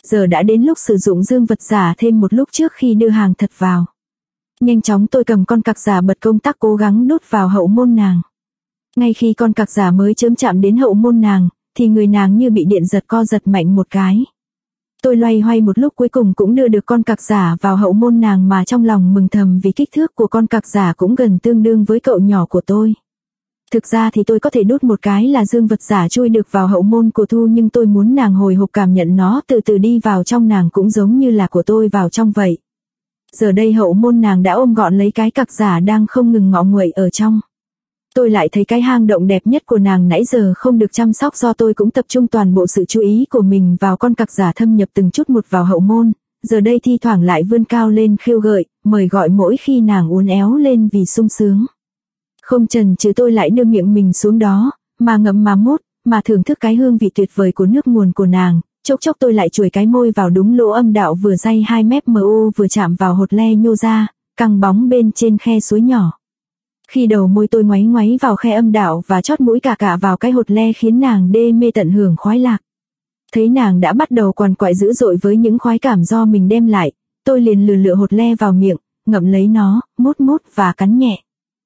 giờ đã đến lúc sử dụng dương vật giả thêm một lúc trước khi đưa hàng thật vào. Nhanh chóng tôi cầm con cặc giả bật công tắc cố gắng đút vào hậu môn nàng. Ngay khi con cặc giả mới chạm đến hậu môn nàng, thì người nàng như bị điện giật co giật mạnh một cái. Tôi loay hoay một lúc cuối cùng cũng đưa được con cặc giả vào hậu môn nàng mà trong lòng mừng thầm vì kích thước của con cặc giả cũng gần tương đương với cậu nhỏ của tôi. Thực ra thì tôi có thể đút một cái là dương vật giả chui được vào hậu môn của Thu, nhưng tôi muốn nàng hồi hộp cảm nhận nó từ từ đi vào trong nàng cũng giống như là của tôi vào trong vậy. Giờ đây hậu môn nàng đã ôm gọn lấy cái cặc giả đang không ngừng ngọ nguậy ở trong. Tôi lại thấy cái hang động đẹp nhất của nàng nãy giờ không được chăm sóc do tôi cũng tập trung toàn bộ sự chú ý của mình vào con cặc giả thâm nhập từng chút một vào hậu môn, giờ đây thi thoảng lại vươn cao lên khêu gợi, mời gọi mỗi khi nàng uốn éo lên vì sung sướng. Không chần chừ tôi lại đưa miệng mình xuống đó, mà ngậm mà mút, mà thưởng thức cái hương vị tuyệt vời của nước nguồn của nàng. Chốc chốc tôi lại chuồi cái môi vào đúng lỗ âm đạo vừa day 2 mét mu vừa chạm vào hột le nhô ra, căng bóng bên trên khe suối nhỏ. Khi đầu môi tôi ngoáy ngoáy vào khe âm đạo và chót mũi cả vào cái hột le khiến nàng đê mê tận hưởng khoái lạc. Thấy nàng đã bắt đầu quằn quại dữ dội với những khoái cảm do mình đem lại, tôi liền lựa hột le vào miệng, ngậm lấy nó, mút và cắn nhẹ.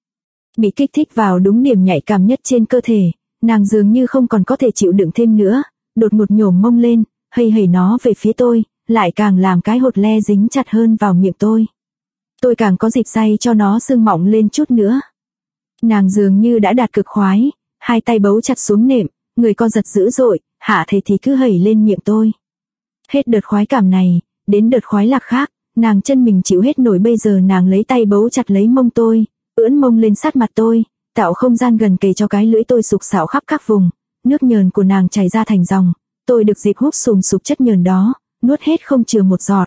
Bị kích thích vào đúng điểm nhạy cảm nhất trên cơ thể, nàng dường như không còn có thể chịu đựng thêm nữa, đột ngột nhổm mông lên, hây nó về phía tôi, lại càng làm cái hột le dính chặt hơn vào miệng tôi. Tôi càng có dịp say cho nó sưng mọng lên chút nữa. Nàng dường như đã đạt cực khoái, hai tay bấu chặt xuống nệm, người co giật dữ dội, hạ thể thì cứ hẩy lên miệng tôi. Hết đợt khoái cảm này, đến đợt khoái lạc khác, nàng chân mình chịu hết nổi, bây giờ nàng lấy tay bấu chặt lấy mông tôi, ưỡn mông lên sát mặt tôi, tạo không gian gần kề cho cái lưỡi tôi sục sạo khắp các vùng, nước nhờn của nàng chảy ra thành dòng, tôi được dịp húp sùm sụp chất nhờn đó, nuốt hết không chừa một giọt,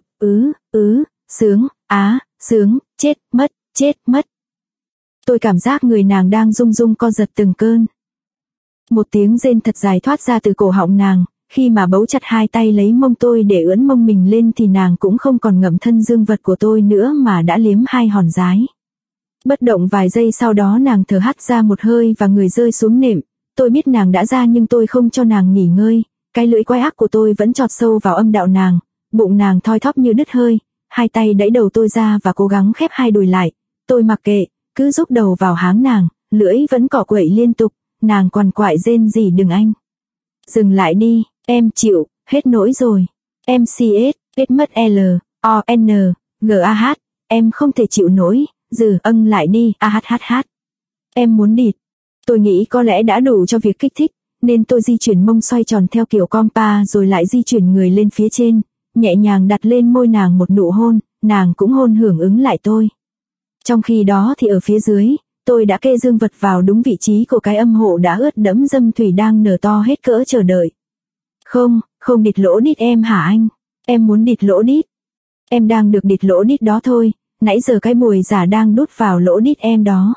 sướng, sướng, chết mất. Tôi cảm giác người nàng đang rung rung co giật từng cơn. Một tiếng rên thật dài thoát ra từ cổ họng nàng, khi mà bấu chặt hai tay lấy mông tôi để ưỡn mông mình lên thì nàng cũng không còn ngậm thân dương vật của tôi nữa mà đã liếm hai hòn dái. Bất động vài giây sau đó nàng thở hắt ra một hơi và người rơi xuống nệm, tôi biết nàng đã ra nhưng tôi không cho nàng nghỉ ngơi, cái lưỡi quái ác của tôi vẫn chọt sâu vào âm đạo nàng, bụng nàng thoi thóp như đứt hơi, hai tay đẩy đầu tôi ra và cố gắng khép hai đùi lại, tôi mặc kệ, cứ rúc đầu vào háng nàng, lưỡi vẫn cọ quậy liên tục, nàng quằn quại rên rỉ đừng anh. Dừng lại đi, em chịu, hết nỗi rồi. MCS, hết mất L, O, N, G, A, H, em không thể chịu nổi, lại đi, A, H. Em muốn địt. Tôi nghĩ có lẽ đã đủ cho việc kích thích, nên tôi di chuyển mông xoay tròn theo kiểu compa rồi lại di chuyển người lên phía trên, nhẹ nhàng đặt lên môi nàng một nụ hôn, nàng cũng hôn hưởng ứng lại tôi. Trong khi đó thì ở phía dưới, tôi đã kê dương vật vào đúng vị trí của cái âm hộ đã ướt đẫm dâm thủy đang nở to hết cỡ chờ đợi. Không địt lỗ đít em hả anh? Em muốn địt lỗ đít. Em đang được địt lỗ đít đó thôi, nãy giờ cái bùi giả đang đút vào lỗ đít em đó.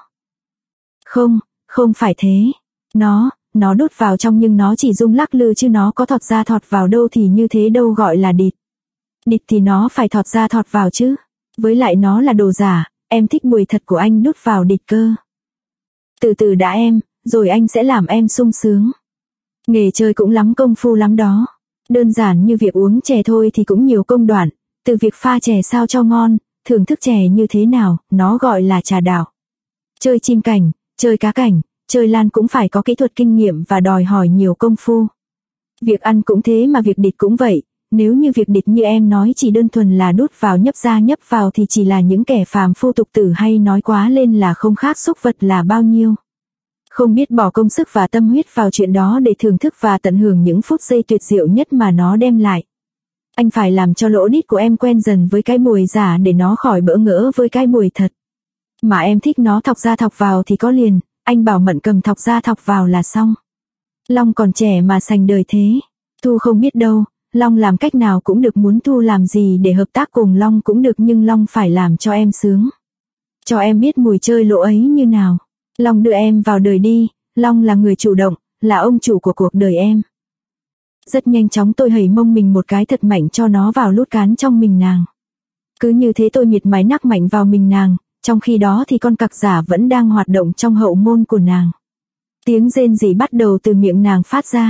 Không phải thế. Nó đút vào trong nhưng nó chỉ rung lắc lư chứ nó có thọt ra thọt vào đâu thì như thế đâu gọi là địt. Địt thì nó phải thọt ra thọt vào chứ. Với lại nó là đồ giả, em thích mùi thật của anh đút vào địt cơ. Từ từ đã em, rồi anh sẽ làm em sung sướng. Nghề chơi cũng lắm công phu lắm đó. Đơn giản như việc uống chè thôi thì cũng nhiều công đoạn, từ việc pha chè sao cho ngon, thưởng thức chè như thế nào, nó gọi là trà đạo. Chơi chim cảnh, chơi cá cảnh, chơi lan cũng phải có kỹ thuật kinh nghiệm và đòi hỏi nhiều công phu. Việc ăn cũng thế mà việc địt cũng vậy, nếu như việc địt như em nói chỉ đơn thuần là đút vào nhấp ra nhấp vào thì chỉ là những kẻ phàm phu tục tử hay nói quá lên là không khác súc vật là bao nhiêu. Không biết bỏ công sức và tâm huyết vào chuyện đó để thưởng thức và tận hưởng những phút giây tuyệt diệu nhất mà nó đem lại. Anh phải làm cho lỗ đít của em quen dần với cái mùi giả để nó khỏi bỡ ngỡ với cái mùi thật. Mà em thích nó thọc ra thọc vào thì có liền, anh bảo Mận cầm thọc ra thọc vào là xong. Long còn trẻ mà sành đời thế. Thu không biết đâu, Long làm cách nào cũng được, muốn Thu làm gì để hợp tác cùng Long cũng được, nhưng Long phải làm cho em sướng. Cho em biết mùi chơi lỗ ấy như nào. Long đưa em vào đời đi, Long là người chủ động, là ông chủ của cuộc đời em. Rất nhanh chóng tôi hẩy mông mình một cái thật mạnh cho nó vào lút cán trong mình nàng. Cứ như thế tôi miệt mái nắc mạnh vào mình nàng, trong khi đó thì con cặc giả vẫn đang hoạt động trong hậu môn của nàng. Tiếng rên rỉ bắt đầu từ miệng nàng phát ra.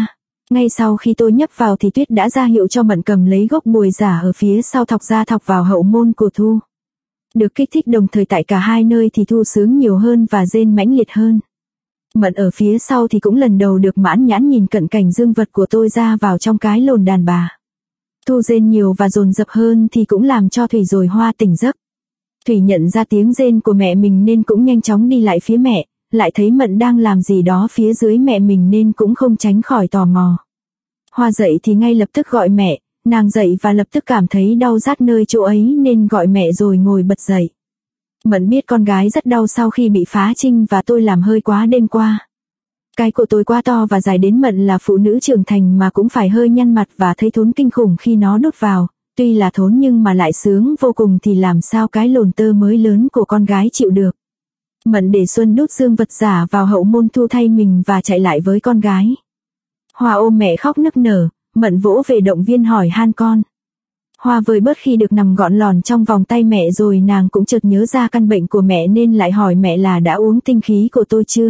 Ngay sau khi tôi nhấp vào thì Tuyết đã ra hiệu cho Mận cầm lấy gốc bùi giả ở phía sau thọc ra thọc vào hậu môn của Thu. Được kích thích đồng thời tại cả hai nơi thì Thu sướng nhiều hơn và rên mãnh liệt hơn. Mận ở phía sau thì cũng lần đầu được mãn nhãn nhìn cận cảnh dương vật của tôi ra vào trong cái lồn đàn bà. Thu rên nhiều và dồn dập hơn thì cũng làm cho Thủy rồi hoa tỉnh giấc. Thủy nhận ra tiếng rên của mẹ mình nên cũng nhanh chóng đi lại phía mẹ, lại thấy Mận đang làm gì đó phía dưới mẹ mình nên cũng không tránh khỏi tò mò. Hoa dậy thì ngay lập tức gọi mẹ, nàng dậy và lập tức cảm thấy đau rát nơi chỗ ấy nên gọi mẹ rồi ngồi bật dậy. Mận biết con gái rất đau sau khi bị phá trinh và tôi làm hơi quá đêm qua. Cái của tôi quá to và dài đến Mận là phụ nữ trưởng thành mà cũng phải hơi nhăn mặt và thấy thốn kinh khủng khi nó đút vào, tuy là thốn nhưng mà lại sướng vô cùng thì làm sao cái lồn tơ mới lớn của con gái chịu được. Mận để Xuân đút dương vật giả vào hậu môn Thu thay mình và chạy lại với con gái. Hoa ôm mẹ khóc nức nở, Mận vỗ về động viên hỏi han con. Hoa vơi bớt khi được nằm gọn lòn trong vòng tay mẹ rồi nàng cũng chợt nhớ ra căn bệnh của mẹ nên lại hỏi mẹ là đã uống tinh khí của tôi chưa.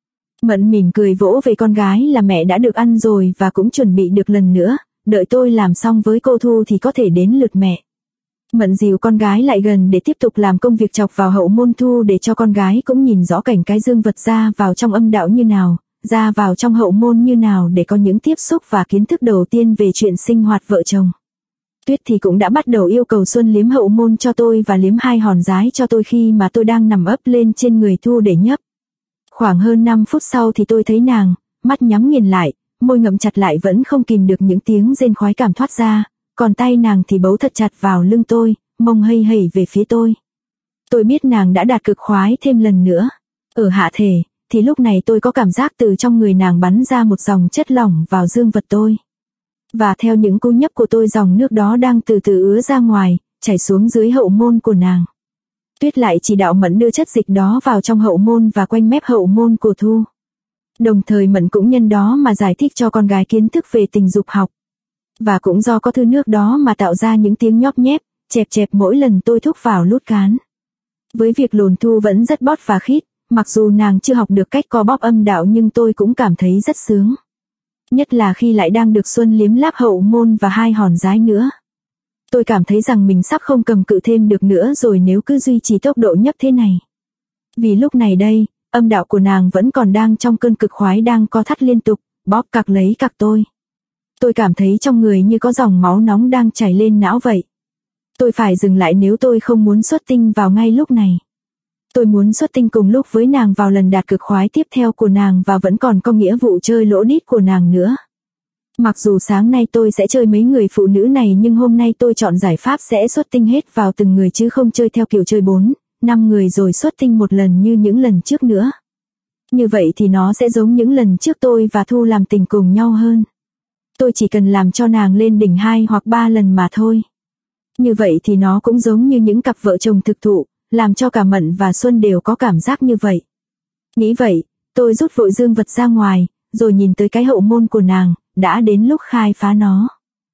Mận mỉm cười vỗ về con gái là mẹ đã được ăn rồi và cũng chuẩn bị được lần nữa, đợi tôi làm xong với cô Thu thì có thể đến lượt mẹ. Mận dìu con gái lại gần để tiếp tục làm công việc chọc vào hậu môn Thu để cho con gái cũng nhìn rõ cảnh cái dương vật ra vào trong âm đạo như nào, ra vào trong hậu môn như nào để có những tiếp xúc và kiến thức đầu tiên về chuyện sinh hoạt vợ chồng. Tuyết thì cũng đã bắt đầu yêu cầu Xuân liếm hậu môn cho tôi và liếm hai hòn dái cho tôi khi mà tôi đang nằm ấp lên trên người Thu để nhấp. Khoảng hơn 5 phút sau thì tôi thấy nàng, mắt nhắm nghiền lại, môi ngậm chặt lại vẫn không kìm được những tiếng rên khoái cảm thoát ra, còn tay nàng thì bấu thật chặt vào lưng tôi, mông hây hây về phía tôi. Tôi biết nàng đã đạt cực khoái thêm lần nữa. Ở hạ thể, thì lúc này tôi có cảm giác từ trong người nàng bắn ra một dòng chất lỏng vào dương vật tôi. Và theo những cú nhấp của tôi dòng nước đó đang từ từ ứa ra ngoài, chảy xuống dưới hậu môn của nàng. Tuyết lại chỉ đạo Mận đưa chất dịch đó vào trong hậu môn và quanh mép hậu môn của Thu. Đồng thời Mận cũng nhân đó mà giải thích cho con gái kiến thức về tình dục học. Và cũng do có thứ nước đó mà tạo ra những tiếng nhóp nhép, chẹp chẹp mỗi lần tôi thúc vào lút cán. Với việc lồn Thu vẫn rất bót và khít, mặc dù nàng chưa học được cách co bóp âm đạo nhưng tôi cũng cảm thấy rất sướng. Nhất là khi lại đang được Xuân liếm láp hậu môn và hai hòn dái nữa. Tôi cảm thấy rằng mình sắp không cầm cự thêm được nữa rồi nếu cứ duy trì tốc độ nhấp thế này. Vì lúc này đây, âm đạo của nàng vẫn còn đang trong cơn cực khoái đang co thắt liên tục, bóp cặc lấy cặc tôi. Tôi cảm thấy trong người như có dòng máu nóng đang chảy lên não vậy. Tôi phải dừng lại nếu tôi không muốn xuất tinh vào ngay lúc này. Tôi muốn xuất tinh cùng lúc với nàng vào lần đạt cực khoái tiếp theo của nàng và vẫn còn có nghĩa vụ chơi lỗ đít của nàng nữa. Mặc dù sáng nay tôi sẽ chơi mấy người phụ nữ này nhưng hôm nay tôi chọn giải pháp sẽ xuất tinh hết vào từng người chứ không chơi theo kiểu chơi 4, 5 người rồi xuất tinh một lần như những lần trước nữa. Như vậy thì nó sẽ giống những lần trước tôi và Thu làm tình cùng nhau hơn. Tôi chỉ cần làm cho nàng lên đỉnh 2 hoặc 3 lần mà thôi. Như vậy thì nó cũng giống như những cặp vợ chồng thực thụ, làm cho cả Mận và Xuân đều có cảm giác như vậy. Nghĩ vậy, tôi rút vội dương vật ra ngoài, rồi nhìn tới cái hậu môn của nàng, đã đến lúc khai phá nó.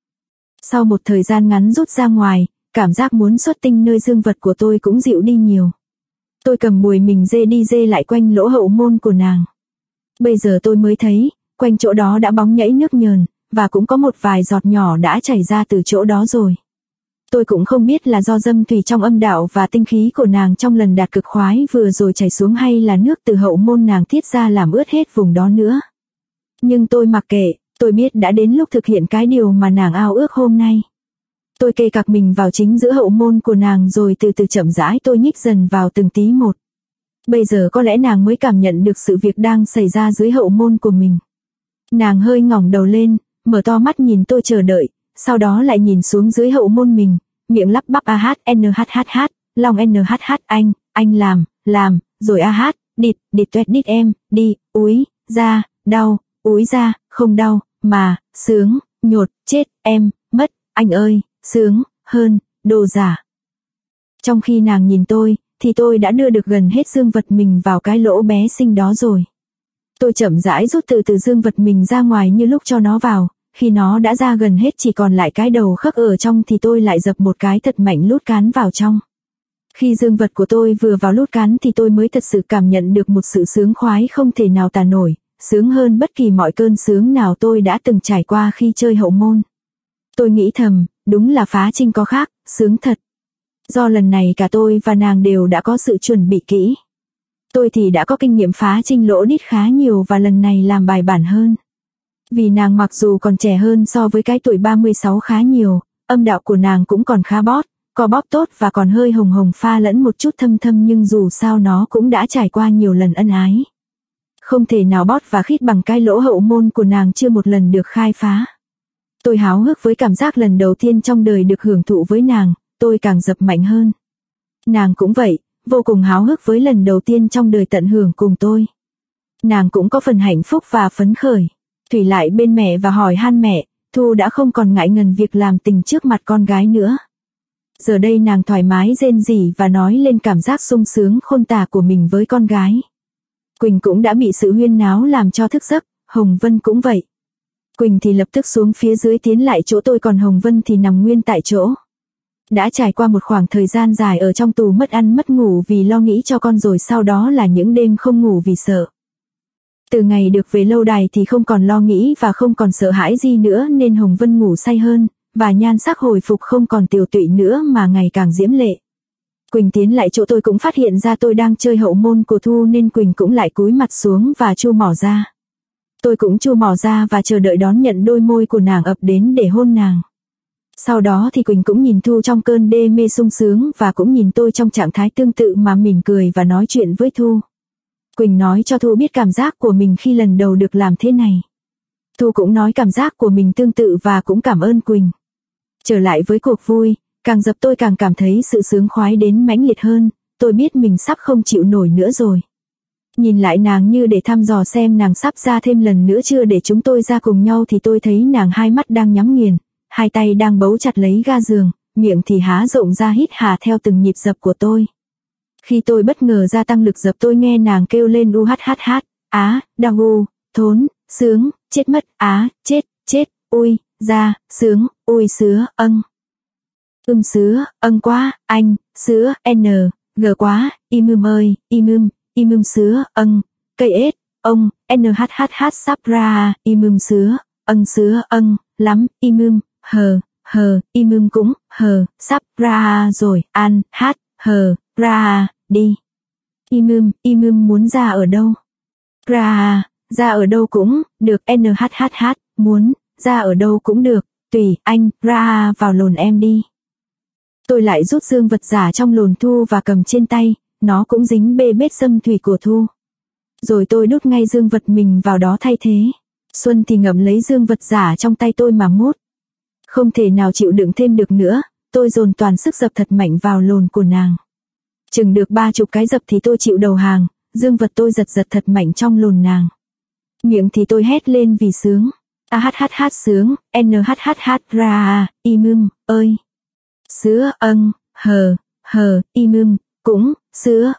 Sau một thời gian ngắn rút ra ngoài, cảm giác muốn xuất tinh nơi dương vật của tôi cũng dịu đi nhiều. Tôi cầm bùi mình dê đi dê lại quanh lỗ hậu môn của nàng. Bây giờ tôi mới thấy, quanh chỗ đó đã bóng nhẫy nước nhờn, và cũng có một vài giọt nhỏ đã chảy ra từ chỗ đó rồi. Tôi cũng không biết là do dâm thủy trong âm đạo và tinh khí của nàng trong lần đạt cực khoái vừa rồi chảy xuống hay là nước từ hậu môn nàng tiết ra làm ướt hết vùng đó nữa. Nhưng tôi mặc kệ, tôi biết đã đến lúc thực hiện cái điều mà nàng ao ước hôm nay. Tôi kê cặc mình vào chính giữa hậu môn của nàng rồi từ từ chậm rãi tôi nhích dần vào từng tí một. Bây giờ có lẽ nàng mới cảm nhận được sự việc đang xảy ra dưới hậu môn của mình. Nàng hơi ngẩng đầu lên, mở to mắt nhìn tôi chờ đợi, sau đó lại nhìn xuống dưới hậu môn mình, miệng lắp bắp nhhh, lòng nhh anh làm, rồi địt tuét đít em, đi, úi, ra, đau, úi ra, không đau, mà, sướng, nhột, chết, em, mất, anh ơi, sướng, hơn, đồ giả. Trong khi nàng nhìn tôi, thì tôi đã đưa được gần hết dương vật mình vào cái lỗ bé xinh đó rồi. Tôi chậm rãi rút từ dương vật mình ra ngoài như lúc cho nó vào, khi nó đã ra gần hết chỉ còn lại cái đầu khớp ở trong thì tôi lại dập một cái thật mạnh lút cán vào trong. Khi dương vật của tôi vừa vào lút cán thì tôi mới thật sự cảm nhận được một sự sướng khoái không thể nào tả nổi, sướng hơn bất kỳ mọi cơn sướng nào tôi đã từng trải qua khi chơi hậu môn. Tôi nghĩ thầm, đúng là phá trinh có khác, sướng thật. Do lần này cả tôi và nàng đều đã có sự chuẩn bị kỹ. Tôi thì đã có kinh nghiệm phá trinh lỗ đít khá nhiều và lần này làm bài bản hơn. Vì nàng mặc dù còn trẻ hơn so với cái tuổi 36 khá nhiều, âm đạo của nàng cũng còn khá bóp, có bóp tốt và còn hơi hồng hồng pha lẫn một chút thâm thâm, nhưng dù sao nó cũng đã trải qua nhiều lần ân ái. Không thể nào bóp và khít bằng cái lỗ hậu môn của nàng chưa một lần được khai phá. Tôi háo hức với cảm giác lần đầu tiên trong đời được hưởng thụ với nàng, tôi càng dập mạnh hơn. Nàng cũng vậy, vô cùng háo hức với lần đầu tiên trong đời tận hưởng cùng tôi. Nàng cũng có phần hạnh phúc và phấn khởi. Thủy lại bên mẹ và hỏi han mẹ, Thu đã không còn ngại ngần việc làm tình trước mặt con gái nữa. Giờ đây nàng thoải mái rên rỉ và nói lên cảm giác sung sướng khôn tả của mình với con gái. Quỳnh cũng đã bị sự huyên náo làm cho thức giấc, Hồng Vân cũng vậy. Quỳnh thì lập tức xuống phía dưới tiến lại chỗ tôi, còn Hồng Vân thì nằm nguyên tại chỗ. Đã trải qua một khoảng thời gian dài ở trong tù mất ăn mất ngủ vì lo nghĩ cho con, rồi sau đó là những đêm không ngủ vì sợ. Từ ngày được về lâu đài thì không còn lo nghĩ và không còn sợ hãi gì nữa, nên Hồng Vân ngủ say hơn, và nhan sắc hồi phục không còn tiều tụy nữa mà ngày càng diễm lệ. Quỳnh tiến lại chỗ tôi cũng phát hiện ra tôi đang chơi hậu môn của Thu, nên Quỳnh cũng lại cúi mặt xuống và chu mỏ ra. Tôi cũng chu mỏ ra và chờ đợi đón nhận đôi môi của nàng ập đến để hôn nàng. Sau đó thì Quỳnh cũng nhìn Thu trong cơn đê mê sung sướng và cũng nhìn tôi trong trạng thái tương tự mà mỉm cười và nói chuyện với Thu. Quỳnh nói cho Thu biết cảm giác của mình khi lần đầu được làm thế này. Thu cũng nói cảm giác của mình tương tự và cũng cảm ơn Quỳnh. Trở lại với cuộc vui, càng dập tôi càng cảm thấy sự sướng khoái đến mãnh liệt hơn, tôi biết mình sắp không chịu nổi nữa rồi. Nhìn lại nàng như để thăm dò xem nàng sắp ra thêm lần nữa chưa để chúng tôi ra cùng nhau, thì tôi thấy nàng hai mắt đang nhắm nghiền, hai tay đang bấu chặt lấy ga giường, miệng thì há rộng ra hít hà theo từng nhịp dập của tôi. Khi tôi bất ngờ gia tăng lực dập, tôi nghe nàng kêu lên uhhh, á, đau u, thốn, sướng, chết mất, á, chết, ui, ra, sướng, ui sứa, sứa, quá, anh, sứa, n, g quá, ơi, sứa, cây ết, ông, nhhh sắp ra, sứa, lắm, hờ, cũng, sắp ra rồi, an, hát, ra, đi. Muốn ra ở đâu? Ra ở đâu cũng, được, nhhh, muốn, ra ở đâu cũng được, tùy, anh, ra vào lồn em đi. Tôi lại rút dương vật giả trong lồn Thu và cầm trên tay, nó cũng dính bê bết xâm thủy của Thu. Rồi tôi đút ngay dương vật mình vào đó thay thế. Xuân thì ngậm lấy dương vật giả trong tay tôi mà mút. Không thể nào chịu đựng thêm được nữa, tôi dồn toàn sức dập thật mạnh vào lồn của nàng. Chừng được 30 cái dập thì tôi chịu đầu hàng, dương vật tôi giật thật mạnh trong lồn nàng. Miệng thì tôi hét lên vì sướng. Ahhh sướng, nhhh ra, ơi. Sứa, hờ, cũng, sứa,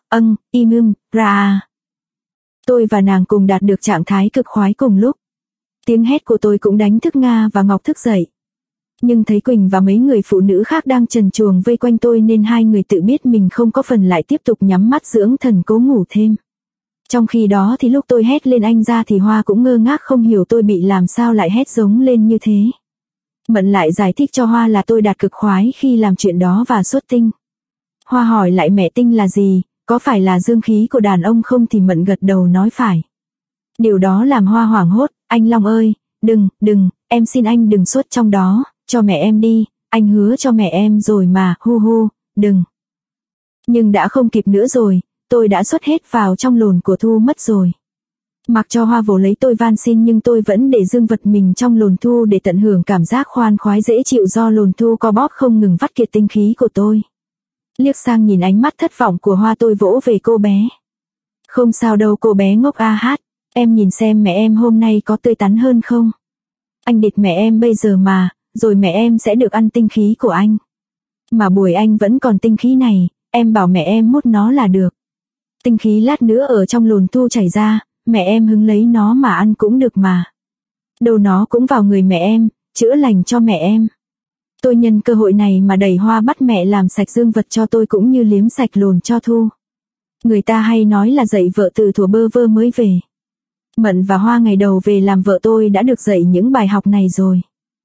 ra. Tôi và nàng cùng đạt được trạng thái cực khoái cùng lúc. Tiếng hét của tôi cũng đánh thức Nga và Ngọc thức dậy. Nhưng thấy Quỳnh và mấy người phụ nữ khác đang trần truồng vây quanh tôi, nên hai người tự biết mình không có phần lại tiếp tục nhắm mắt dưỡng thần cố ngủ thêm. Trong khi đó thì lúc tôi hét lên anh ra thì Hoa cũng ngơ ngác không hiểu tôi bị làm sao lại hét giống lên như thế. Mận lại giải thích cho Hoa là tôi đạt cực khoái khi làm chuyện đó và xuất tinh. Hoa hỏi lại mẹ tinh là gì, có phải là dương khí của đàn ông không, thì Mận gật đầu nói phải. Điều đó làm Hoa hoảng hốt, anh Long ơi, đừng, em xin anh đừng xuất trong đó, cho mẹ em đi, anh hứa cho mẹ em rồi mà, đừng. Nhưng đã không kịp nữa rồi, tôi đã xuất hết vào trong lồn của Thu mất rồi. Mặc cho Hoa vồ lấy tôi van xin, nhưng tôi vẫn để dương vật mình trong lồn Thu để tận hưởng cảm giác khoan khoái dễ chịu do lồn Thu co bóp không ngừng vắt kiệt tinh khí của tôi. Liếc sang nhìn ánh mắt thất vọng của Hoa, tôi vỗ về cô bé. Không sao đâu cô bé ngốc hát, em nhìn xem mẹ em hôm nay có tươi tắn hơn không? Anh địt mẹ em bây giờ mà, rồi mẹ em sẽ được ăn tinh khí của anh. Mà buổi anh vẫn còn tinh khí này, em bảo mẹ em mút nó là được. Tinh khí lát nữa ở trong lồn Thu chảy ra, mẹ em hứng lấy nó mà ăn cũng được mà. Đâu nó cũng vào người mẹ em, chữa lành cho mẹ em. Tôi nhân cơ hội này mà đẩy Hoa bắt mẹ làm sạch dương vật cho tôi cũng như liếm sạch lồn cho Thu. Người ta hay nói là dạy vợ từ thuở bơ vơ mới về. Mận và Hoa ngày đầu về làm vợ tôi đã được dạy những bài học này rồi.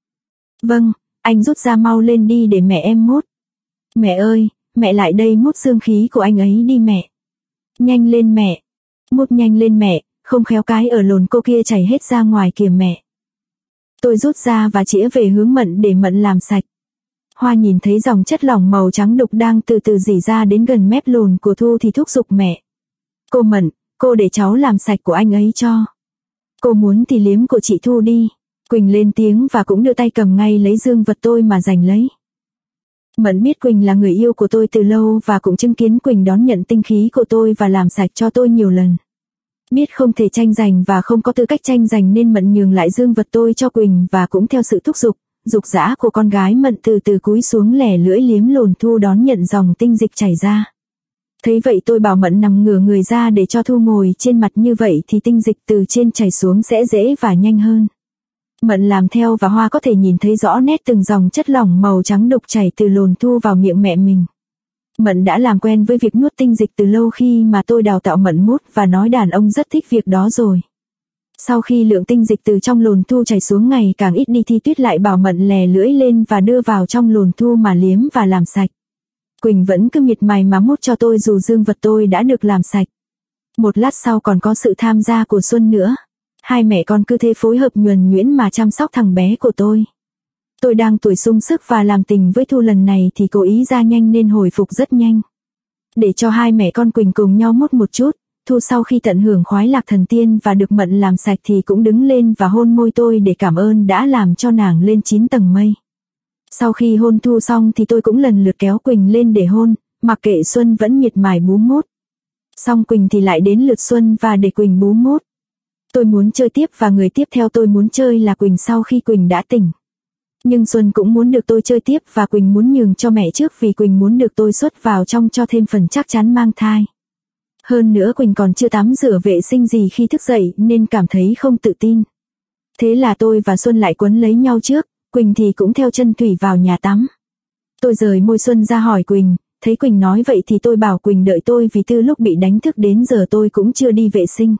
Vâng, anh rút ra mau lên đi để mẹ em mút. Mẹ ơi, mẹ lại đây mút dương khí của anh ấy đi mẹ. Nhanh lên mẹ. Mút nhanh lên mẹ, không khéo cái ở lồn cô kia chảy hết ra ngoài kìa mẹ. Tôi rút ra và chĩa về hướng Mận để Mận làm sạch. Hoa nhìn thấy dòng chất lỏng màu trắng đục đang từ từ rỉ ra đến gần mép lồn của Thu thì thúc giục mẹ. Cô Mận, cô để cháu làm sạch của anh ấy cho. Cô muốn thì liếm của chị Thu đi. Quỳnh lên tiếng và cũng đưa tay cầm ngay lấy dương vật tôi mà giành lấy. Mận biết Quỳnh là người yêu của tôi từ lâu và cũng chứng kiến Quỳnh đón nhận tinh khí của tôi và làm sạch cho tôi nhiều lần. Biết không thể tranh giành và không có tư cách tranh giành nên Mận nhường lại dương vật tôi cho Quỳnh và cũng theo sự thúc giục, dục dã của con gái Mận từ từ cúi xuống lẻ lưỡi liếm lồn Thu đón nhận dòng tinh dịch chảy ra. Thấy vậy tôi bảo Mận nằm ngửa người ra để cho Thu ngồi trên mặt, như vậy thì tinh dịch từ trên chảy xuống sẽ dễ và nhanh hơn. Mận làm theo và Hoa có thể nhìn thấy rõ nét từng dòng chất lỏng màu trắng đục chảy từ lồn Thu vào miệng mẹ mình. Mận đã làm quen với việc nuốt tinh dịch từ lâu khi mà tôi đào tạo Mận mút và nói đàn ông rất thích việc đó rồi. Sau khi lượng tinh dịch từ trong lồn Thu chảy xuống ngày càng ít đi thì Tuyết lại bảo Mận lè lưỡi lên và đưa vào trong lồn Thu mà liếm và làm sạch. Quỳnh vẫn cứ miệt mài mà mút cho tôi dù dương vật tôi đã được làm sạch. Một lát sau còn có sự tham gia của Xuân nữa. Hai mẹ con cứ thế phối hợp nhuần nhuyễn mà chăm sóc thằng bé của tôi. Tôi đang tuổi sung sức và làm tình với Thu lần này thì cố ý ra nhanh nên hồi phục rất nhanh. Để cho hai mẹ con Quỳnh cùng nhau mút một chút, Thu sau khi tận hưởng khoái lạc thần tiên và được Mận làm sạch thì cũng đứng lên và hôn môi tôi để cảm ơn đã làm cho nàng lên 9 tầng mây. Sau khi hôn Thu xong thì tôi cũng lần lượt kéo Quỳnh lên để hôn, mặc kệ Xuân vẫn miệt mài bú mút. Xong Quỳnh thì lại đến lượt Xuân và để Quỳnh bú mút. Tôi muốn chơi tiếp và người tiếp theo tôi muốn chơi là Quỳnh sau khi Quỳnh đã tỉnh. Nhưng Xuân cũng muốn được tôi chơi tiếp và Quỳnh muốn nhường cho mẹ trước vì Quỳnh muốn được tôi xuất vào trong cho thêm phần chắc chắn mang thai. Hơn nữa Quỳnh còn chưa tắm rửa vệ sinh gì khi thức dậy nên cảm thấy không tự tin. Thế là tôi và Xuân lại quấn lấy nhau trước, Quỳnh thì cũng theo chân Thủy vào nhà tắm. Tôi rời môi Xuân ra hỏi Quỳnh, thấy Quỳnh nói vậy thì tôi bảo Quỳnh đợi tôi vì từ lúc bị đánh thức đến giờ tôi cũng chưa đi vệ sinh.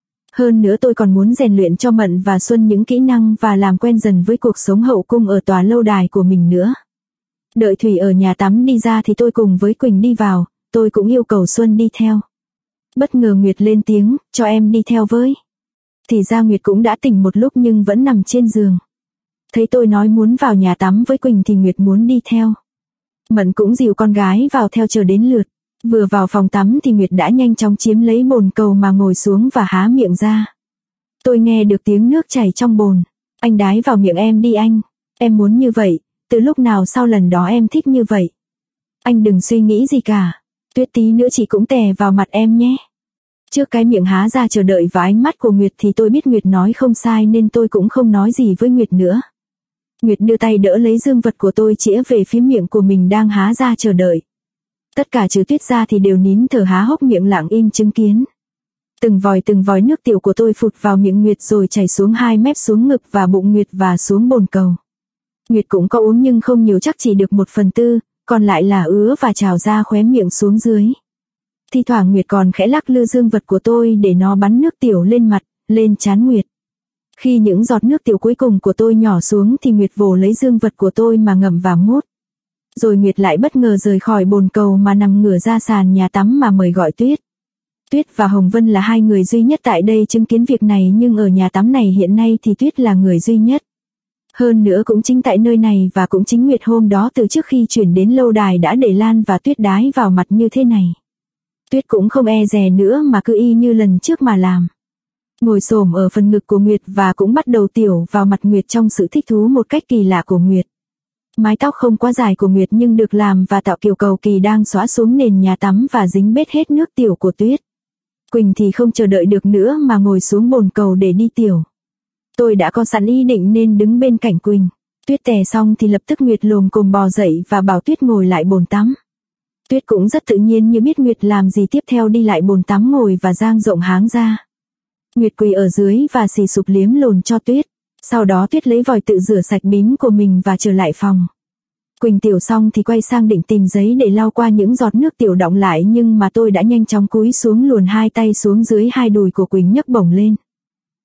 Hơn nữa tôi còn muốn rèn luyện cho Mận và Xuân những kỹ năng và làm quen dần với cuộc sống hậu cung ở tòa lâu đài của mình nữa. Đợi Thủy ở nhà tắm đi ra thì tôi cùng với Quỳnh đi vào, tôi cũng yêu cầu Xuân đi theo. Bất ngờ Nguyệt lên tiếng, cho em đi theo với. Thì ra Nguyệt cũng đã tỉnh một lúc nhưng vẫn nằm trên giường. Thấy tôi nói muốn vào nhà tắm với Quỳnh thì Nguyệt muốn đi theo. Mận cũng dìu con gái vào theo chờ đến lượt. Vừa vào phòng tắm thì Nguyệt đã nhanh chóng chiếm lấy bồn cầu mà ngồi xuống và há miệng ra. Tôi nghe được tiếng nước chảy trong bồn. Anh đái vào miệng em đi anh. Em muốn như vậy, từ lúc nào sau lần đó em thích như vậy. Anh đừng suy nghĩ gì cả. Tuyết tí nữa chị cũng tè vào mặt em nhé. Trước cái miệng há ra chờ đợi và ánh mắt của Nguyệt thì tôi biết Nguyệt nói không sai nên tôi cũng không nói gì với Nguyệt nữa. Nguyệt đưa tay đỡ lấy dương vật của tôi chĩa về phía miệng của mình đang há ra chờ đợi. Tất cả trừ Tuyết ra thì đều nín thở há hốc miệng lặng im chứng kiến. Từng vòi nước tiểu của tôi phụt vào miệng Nguyệt rồi chảy xuống hai mép xuống ngực và bụng Nguyệt và xuống bồn cầu. Nguyệt cũng có uống nhưng không nhiều, chắc chỉ được 1/4, còn lại là ứa và trào ra khóe miệng xuống dưới. Thi thoảng Nguyệt còn khẽ lắc lư dương vật của tôi để nó bắn nước tiểu lên mặt, lên trán Nguyệt. Khi những giọt nước tiểu cuối cùng của tôi nhỏ xuống thì Nguyệt vồ lấy dương vật của tôi mà ngậm và mút. Rồi Nguyệt lại bất ngờ rời khỏi bồn cầu mà nằm ngửa ra sàn nhà tắm mà mời gọi Tuyết. Tuyết và Hồng Vân là hai người duy nhất tại đây chứng kiến việc này, nhưng ở nhà tắm này hiện nay thì Tuyết là người duy nhất. Hơn nữa cũng chính tại nơi này và cũng chính Nguyệt hôm đó từ trước khi chuyển đến lâu đài đã để Lan và Tuyết đái vào mặt như thế này. Tuyết cũng không e dè nữa mà cứ y như lần trước mà làm. Ngồi xổm ở phần ngực của Nguyệt và cũng bắt đầu tiểu vào mặt Nguyệt trong sự thích thú một cách kỳ lạ của Nguyệt. Mái tóc không quá dài của Nguyệt nhưng được làm và tạo kiểu cầu kỳ đang xõa xuống nền nhà tắm và dính bết hết nước tiểu của Tuyết. Quỳnh thì không chờ đợi được nữa mà ngồi xuống bồn cầu để đi tiểu. Tôi đã có sẵn ý định nên đứng bên cạnh Quỳnh. Tuyết tè xong thì lập tức Nguyệt lồm cồm bò dậy và bảo Tuyết ngồi lại bồn tắm. Tuyết cũng rất tự nhiên như biết Nguyệt làm gì tiếp theo, đi lại bồn tắm ngồi và dang rộng háng ra. Nguyệt quỳ ở dưới và xì sụp liếm lồn cho Tuyết. Sau đó Tuyết lấy vòi tự rửa sạch bím của mình và trở lại phòng. Quỳnh tiểu xong thì quay sang định tìm giấy để lau qua những giọt nước tiểu đọng lại, nhưng mà tôi đã nhanh chóng cúi xuống luồn hai tay xuống dưới hai đùi của Quỳnh nhấc bổng lên.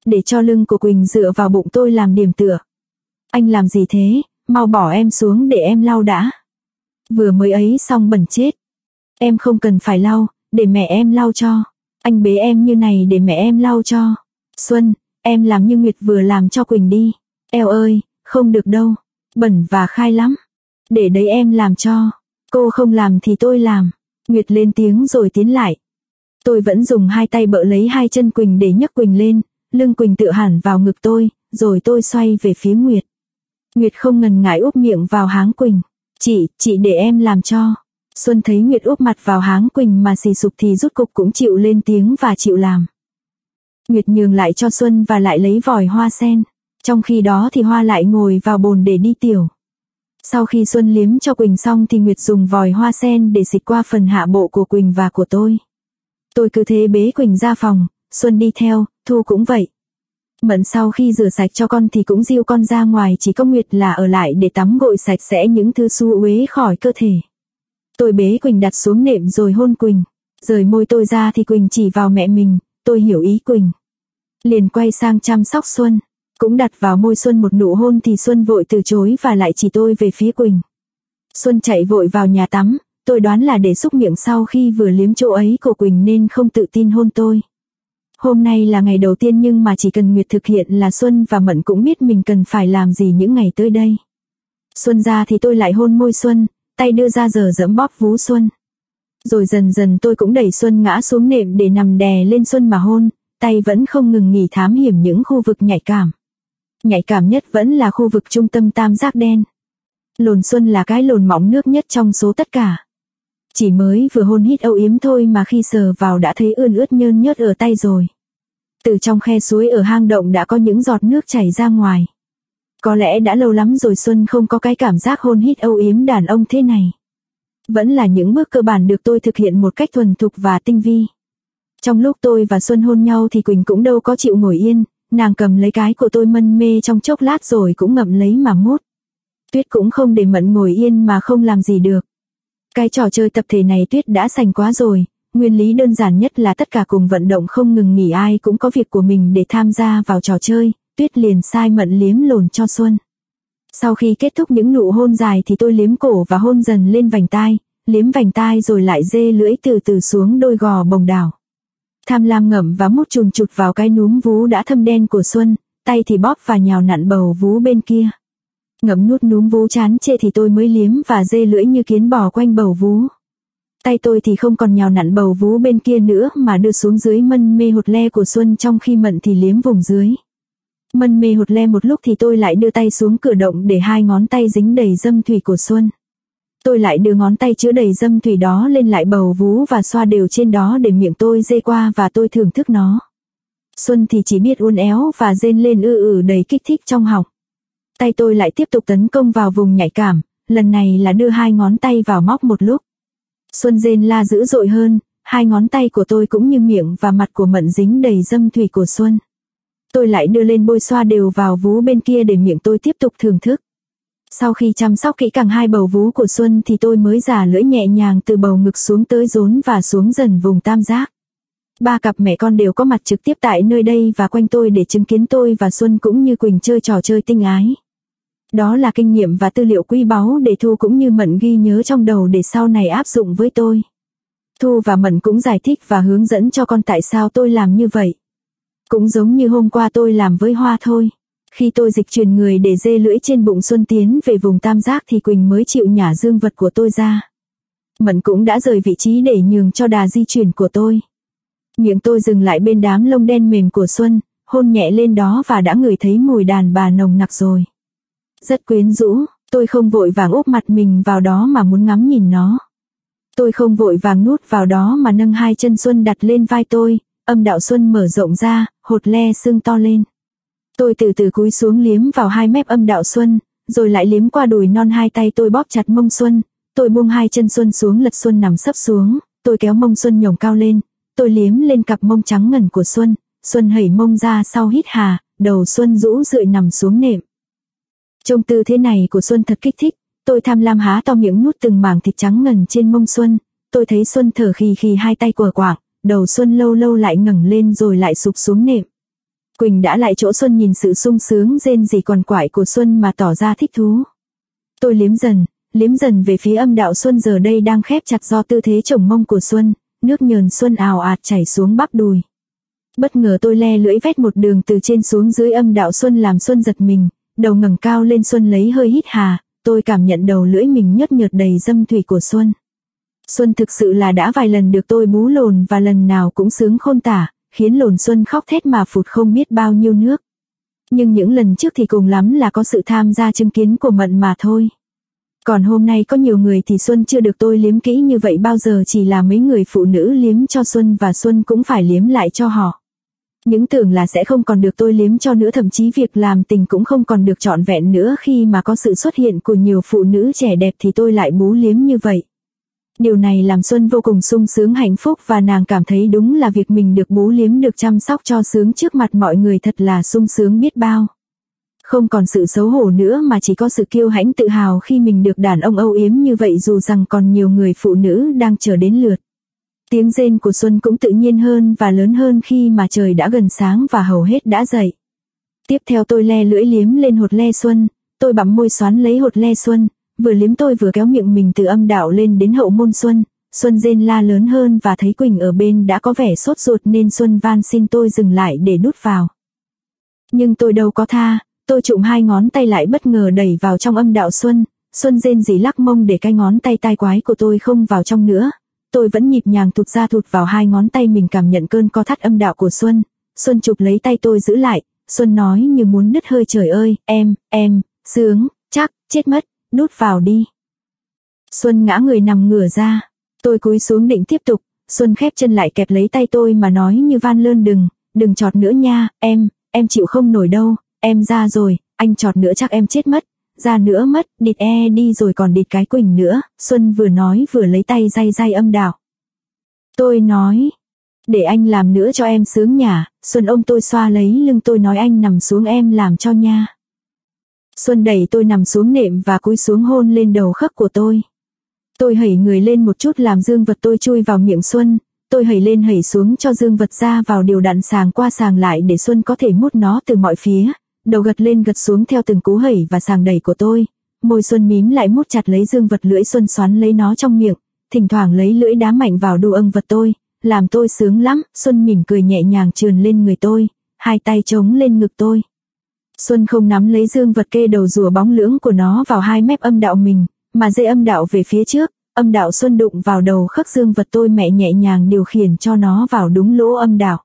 để cho lưng của Quỳnh dựa vào bụng tôi làm điểm tựa. Anh làm gì thế, mau bỏ em xuống để em lau đã. Vừa mới ấy xong bẩn chết. Em không cần phải lau, để mẹ em lau cho. Anh bế em như này để mẹ em lau cho. Xuân, em làm như Nguyệt vừa làm cho Quỳnh đi. Eo ơi, không được đâu, bẩn và khai lắm. Để đấy em làm cho. Cô không làm thì tôi làm. Nguyệt lên tiếng rồi tiến lại. Tôi vẫn dùng hai tay bợ lấy hai chân Quỳnh để nhấc Quỳnh lên, lưng Quỳnh tựa hẳn vào ngực tôi, rồi tôi xoay về phía Nguyệt. Nguyệt không ngần ngại úp miệng vào háng Quỳnh. Chị để em làm cho. Xuân thấy Nguyệt úp mặt vào háng Quỳnh mà xì sụp thì rút cục cũng chịu lên tiếng và chịu làm. Nguyệt nhường lại cho Xuân và lại lấy vòi hoa sen. Trong khi đó thì Hoa lại ngồi vào bồn để đi tiểu. Sau khi Xuân liếm cho Quỳnh xong thì Nguyệt dùng vòi hoa sen để xịt qua phần hạ bộ của Quỳnh và của tôi. Tôi cứ thế bế Quỳnh ra phòng, Xuân đi theo, Thu cũng vậy. Mận sau khi rửa sạch cho con thì cũng dìu con ra ngoài, chỉ có Nguyệt là ở lại để tắm gội sạch sẽ những thứ xú uế khỏi cơ thể. Tôi bế Quỳnh đặt xuống nệm rồi hôn Quỳnh. Rời môi tôi ra thì Quỳnh chỉ vào mẹ mình, tôi hiểu ý Quỳnh. Liền quay sang chăm sóc Xuân. Cũng đặt vào môi Xuân một nụ hôn thì Xuân vội từ chối và lại chỉ tôi về phía Quỳnh. Xuân chạy vội vào nhà tắm, tôi đoán là để xúc miệng sau khi vừa liếm chỗ ấy của Quỳnh nên không tự tin hôn tôi. Hôm nay là ngày đầu tiên nhưng mà chỉ cần Nguyệt thực hiện là Xuân và Mận cũng biết mình cần phải làm gì những ngày tới đây. Xuân ra thì tôi lại hôn môi Xuân, tay đưa ra giờ dẫm bóp vú Xuân. Rồi dần dần tôi cũng đẩy Xuân ngã xuống nệm để nằm đè lên Xuân mà hôn, tay vẫn không ngừng nghỉ thám hiểm những khu vực nhạy cảm. Nhạy cảm nhất vẫn là khu vực trung tâm tam giác đen. Lồn Xuân là cái lồn mỏng nước nhất trong số tất cả. Chỉ mới vừa hôn hít âu yếm thôi mà khi sờ vào đã thấy ươn ướt nhơn nhớt ở tay rồi. Từ trong khe suối ở hang động đã có những giọt nước chảy ra ngoài. Có lẽ đã lâu lắm rồi Xuân không có cái cảm giác hôn hít âu yếm đàn ông thế này. Vẫn là những bước cơ bản được tôi thực hiện một cách thuần thục và tinh vi. Trong lúc tôi và Xuân hôn nhau thì Quỳnh cũng đâu có chịu ngồi yên, nàng cầm lấy cái của tôi mân mê trong chốc lát rồi cũng ngậm lấy mà mút. Tuyết cũng không để Mận ngồi yên mà không làm gì được. Cái trò chơi tập thể này Tuyết đã sành quá rồi, nguyên lý đơn giản nhất là tất cả cùng vận động không ngừng nghỉ, ai cũng có việc của mình để tham gia vào trò chơi, Tuyết liền sai Mận liếm lồn cho Xuân. Sau khi kết thúc những nụ hôn dài thì tôi liếm cổ và hôn dần lên vành tai, liếm vành tai rồi lại dê lưỡi từ từ xuống đôi gò bồng đảo. Tham lam ngậm và mút chùn chụt vào cái núm vú đã thâm đen của Xuân, tay thì bóp và nhào nặn bầu vú bên kia. Ngậm nuốt núm vú chán chê thì tôi mới liếm và dê lưỡi như kiến bò quanh bầu vú. Tay tôi thì không còn nhào nặn bầu vú bên kia nữa mà đưa xuống dưới mân mê hột le của Xuân, trong khi Mận thì liếm vùng dưới. Mân mê hột le một lúc thì tôi lại đưa tay xuống cửa động để hai ngón tay dính đầy dâm thủy của Xuân. Tôi lại đưa ngón tay chứa đầy dâm thủy đó lên lại bầu vú và xoa đều trên đó để miệng tôi dê qua và tôi thưởng thức nó. Xuân thì chỉ biết uốn éo và rên lên đầy kích thích trong họng. Tay tôi lại tiếp tục tấn công vào vùng nhạy cảm, lần này là đưa hai ngón tay vào móc một lúc. Xuân rên la dữ dội hơn, hai ngón tay của tôi cũng như miệng và mặt của Mận dính đầy dâm thủy của Xuân. Tôi lại đưa lên bôi xoa đều vào vú bên kia để miệng tôi tiếp tục thưởng thức. Sau khi chăm sóc kỹ càng hai bầu vú của Xuân thì tôi mới giả lưỡi nhẹ nhàng từ bầu ngực xuống tới rốn và xuống dần vùng tam giác. Ba cặp mẹ con đều có mặt trực tiếp tại nơi đây và quanh tôi để chứng kiến tôi và Xuân cũng như Quỳnh chơi trò chơi tinh ái. Đó là kinh nghiệm và tư liệu quý báu để Thu cũng như Mận ghi nhớ trong đầu để sau này áp dụng với tôi. Thu và Mận cũng giải thích và hướng dẫn cho con tại sao tôi làm như vậy. Cũng giống như hôm qua tôi làm với Hoa thôi. Khi tôi dịch chuyển người để dê lưỡi trên bụng Xuân tiến về vùng tam giác thì Quỳnh mới chịu nhả dương vật của tôi ra. Mận cũng đã rời vị trí để nhường cho đà di chuyển của tôi. Miệng tôi dừng lại bên đám lông đen mềm của Xuân, hôn nhẹ lên đó và đã ngửi thấy mùi đàn bà nồng nặc rồi. Rất quyến rũ, tôi không vội vàng úp mặt mình vào đó mà muốn ngắm nhìn nó. Tôi không vội vàng nuốt vào đó mà nâng hai chân Xuân đặt lên vai tôi, âm đạo Xuân mở rộng ra, hột le sưng to lên. Tôi từ từ cúi xuống liếm vào hai mép âm đạo Xuân, rồi lại liếm qua đùi non, hai tay tôi bóp chặt mông Xuân, tôi buông hai chân Xuân xuống lật Xuân nằm sấp xuống, tôi kéo mông Xuân nhổm cao lên, tôi liếm lên cặp mông trắng ngần của Xuân, Xuân hẩy mông ra sau hít hà, đầu Xuân rũ rượi nằm xuống nệm. Trông tư thế này của Xuân thật kích thích, tôi tham lam há to miệng nuốt từng mảng thịt trắng ngần trên mông Xuân, tôi thấy Xuân thở khì khì hai tay quờ quạng, đầu Xuân lâu lâu lại ngẩng lên rồi lại sụp xuống nệm. Quỳnh đã lại chỗ Xuân nhìn sự sung sướng rên rỉ quằn quại của Xuân mà tỏ ra thích thú. Tôi liếm dần về phía âm đạo Xuân giờ đây đang khép chặt do tư thế chồng mông của Xuân, nước nhờn Xuân ào ạt chảy xuống bắp đùi. Bất ngờ tôi le lưỡi vét một đường từ trên xuống dưới âm đạo Xuân làm Xuân giật mình, đầu ngẩng cao lên Xuân lấy hơi hít hà, tôi cảm nhận đầu lưỡi mình nhớt nhợt đầy dâm thủy của Xuân. Xuân thực sự là đã vài lần được tôi bú lồn và lần nào cũng sướng khôn tả, khiến lồn Xuân khóc thét mà phụt không biết bao nhiêu nước. Nhưng những lần trước thì cùng lắm là có sự tham gia chứng kiến của Mận mà thôi. Còn hôm nay có nhiều người thì Xuân chưa được tôi liếm kỹ như vậy bao giờ, chỉ là mấy người phụ nữ liếm cho Xuân và Xuân cũng phải liếm lại cho họ. Những tưởng là sẽ không còn được tôi liếm cho nữa, thậm chí việc làm tình cũng không còn được trọn vẹn nữa khi mà có sự xuất hiện của nhiều phụ nữ trẻ đẹp thì tôi lại bú liếm như vậy. Điều này làm Xuân vô cùng sung sướng hạnh phúc và nàng cảm thấy đúng là việc mình được bú liếm được chăm sóc cho sướng trước mặt mọi người thật là sung sướng biết bao. Không còn sự xấu hổ nữa mà chỉ có sự kiêu hãnh tự hào khi mình được đàn ông âu yếm như vậy dù rằng còn nhiều người phụ nữ đang chờ đến lượt. Tiếng rên của Xuân cũng tự nhiên hơn và lớn hơn khi mà trời đã gần sáng và hầu hết đã dậy. Tiếp theo tôi le lưỡi liếm lên hột le Xuân, tôi bặm môi xoắn lấy hột le Xuân, vừa liếm tôi vừa kéo miệng mình từ âm đạo lên đến hậu môn Xuân. Xuân rên la lớn hơn và thấy Quỳnh ở bên đã có vẻ sốt ruột nên Xuân van xin tôi dừng lại để đút vào. Nhưng tôi đâu có tha, tôi trụm hai ngón tay lại bất ngờ đẩy vào trong âm đạo Xuân. Xuân rên rỉ lắc mông để cái ngón tay tai quái của tôi không vào trong nữa. Tôi vẫn nhịp nhàng thụt ra thụt vào hai ngón tay mình cảm nhận cơn co thắt âm đạo của Xuân. Xuân chụp lấy tay tôi giữ lại, Xuân nói như muốn đứt hơi, trời ơi, em, sướng, chắc, chết mất, đút vào đi. Xuân ngã người nằm ngửa ra, tôi cúi xuống định tiếp tục, Xuân khép chân lại kẹp lấy tay tôi mà nói như van lơn đừng chọt nữa nha, em chịu không nổi đâu, em ra rồi, anh chọt nữa chắc em chết mất. Ra nữa mất, địt đi rồi còn địt cái Quỳnh nữa, Xuân vừa nói vừa lấy tay day âm đạo. Tôi nói, để anh làm nữa cho em sướng nhả, Xuân ôm tôi xoa lấy lưng tôi nói anh nằm xuống em làm cho nha. Xuân đẩy tôi nằm xuống nệm và cúi xuống hôn lên đầu khấc của tôi. Tôi hẩy người lên một chút làm dương vật tôi chui vào miệng Xuân, tôi hẩy lên hẩy xuống cho dương vật ra vào đều đặn sàng qua sàng lại để Xuân có thể mút nó từ mọi phía. Đầu gật lên gật xuống theo từng cú hẩy và sàng đẩy của tôi, môi Xuân mím lại mút chặt lấy dương vật, lưỡi Xuân xoắn lấy nó trong miệng, thỉnh thoảng lấy lưỡi đá mạnh vào đu âng vật tôi, làm tôi sướng lắm. Xuân mỉm cười nhẹ nhàng trườn lên người tôi, hai tay chống lên ngực tôi. Xuân không nắm lấy dương vật kê đầu rùa bóng lưỡng của nó vào hai mép âm đạo mình, mà dây âm đạo về phía trước, âm đạo Xuân đụng vào đầu khớp dương vật tôi, mẹ nhẹ nhàng điều khiển cho nó vào đúng lỗ âm đạo.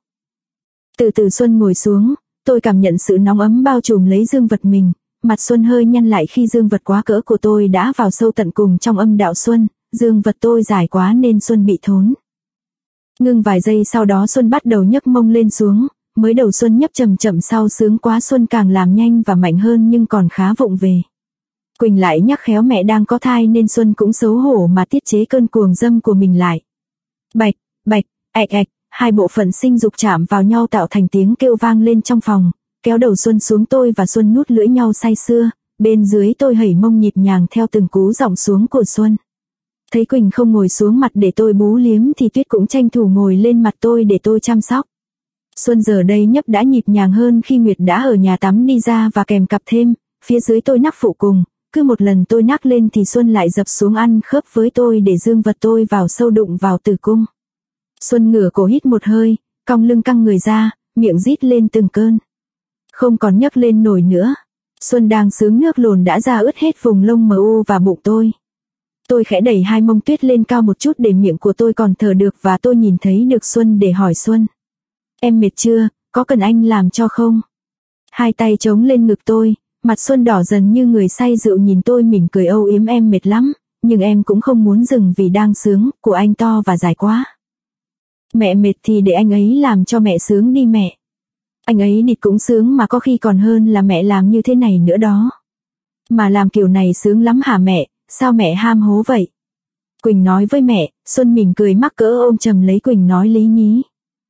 Từ từ Xuân ngồi xuống. Tôi cảm nhận sự nóng ấm bao trùm lấy dương vật mình, mặt Xuân hơi nhăn lại khi dương vật quá cỡ của tôi đã vào sâu tận cùng trong âm đạo Xuân, dương vật tôi dài quá nên Xuân bị thốn. Ngưng vài giây sau đó Xuân bắt đầu nhấc mông lên xuống, mới đầu Xuân nhấp chậm chậm sau sướng quá Xuân càng làm nhanh và mạnh hơn nhưng còn khá vụng về. Quỳnh lại nhắc khéo mẹ đang có thai nên Xuân cũng xấu hổ mà tiết chế cơn cuồng dâm của mình lại. Bạch, ạch ạch. Hai bộ phận sinh dục chạm vào nhau tạo thành tiếng kêu vang lên trong phòng, kéo đầu Xuân xuống tôi và Xuân nuốt lưỡi nhau say sưa, bên dưới tôi hẩy mông nhịp nhàng theo từng cú giọng xuống của Xuân. Thấy Quỳnh không ngồi xuống mặt để tôi bú liếm thì Tuyết cũng tranh thủ ngồi lên mặt tôi để tôi chăm sóc. Xuân giờ đây nhấp đã nhịp nhàng hơn khi Nguyệt đã ở nhà tắm đi ra và kèm cặp thêm, phía dưới tôi nắc phụ cùng, cứ một lần tôi nắc lên thì Xuân lại dập xuống ăn khớp với tôi để dương vật tôi vào sâu đụng vào tử cung. Xuân ngửa cổ hít một hơi, cong lưng căng người ra, miệng rít lên từng cơn. Không còn nhấc lên nổi nữa. Xuân đang sướng nước lồn đã ra ướt hết vùng lông mờ u và bụng tôi. Tôi khẽ đẩy hai mông Tuyết lên cao một chút để miệng của tôi còn thở được và tôi nhìn thấy được Xuân để hỏi Xuân. Em mệt chưa, có cần anh làm cho không? Hai tay chống lên ngực tôi, mặt Xuân đỏ dần như người say rượu nhìn tôi mỉm cười âu yếm, em mệt lắm, nhưng em cũng không muốn dừng vì đang sướng, của anh to và dài quá. Mẹ mệt thì để anh ấy làm cho mẹ sướng đi mẹ. Anh ấy địt cũng sướng mà có khi còn hơn là mẹ làm như thế này nữa đó. Mà làm kiểu này sướng lắm hả mẹ, sao mẹ ham hố vậy? Quỳnh nói với mẹ, Xuân mỉm cười mắc cỡ ôm chầm lấy Quỳnh nói lý nhí.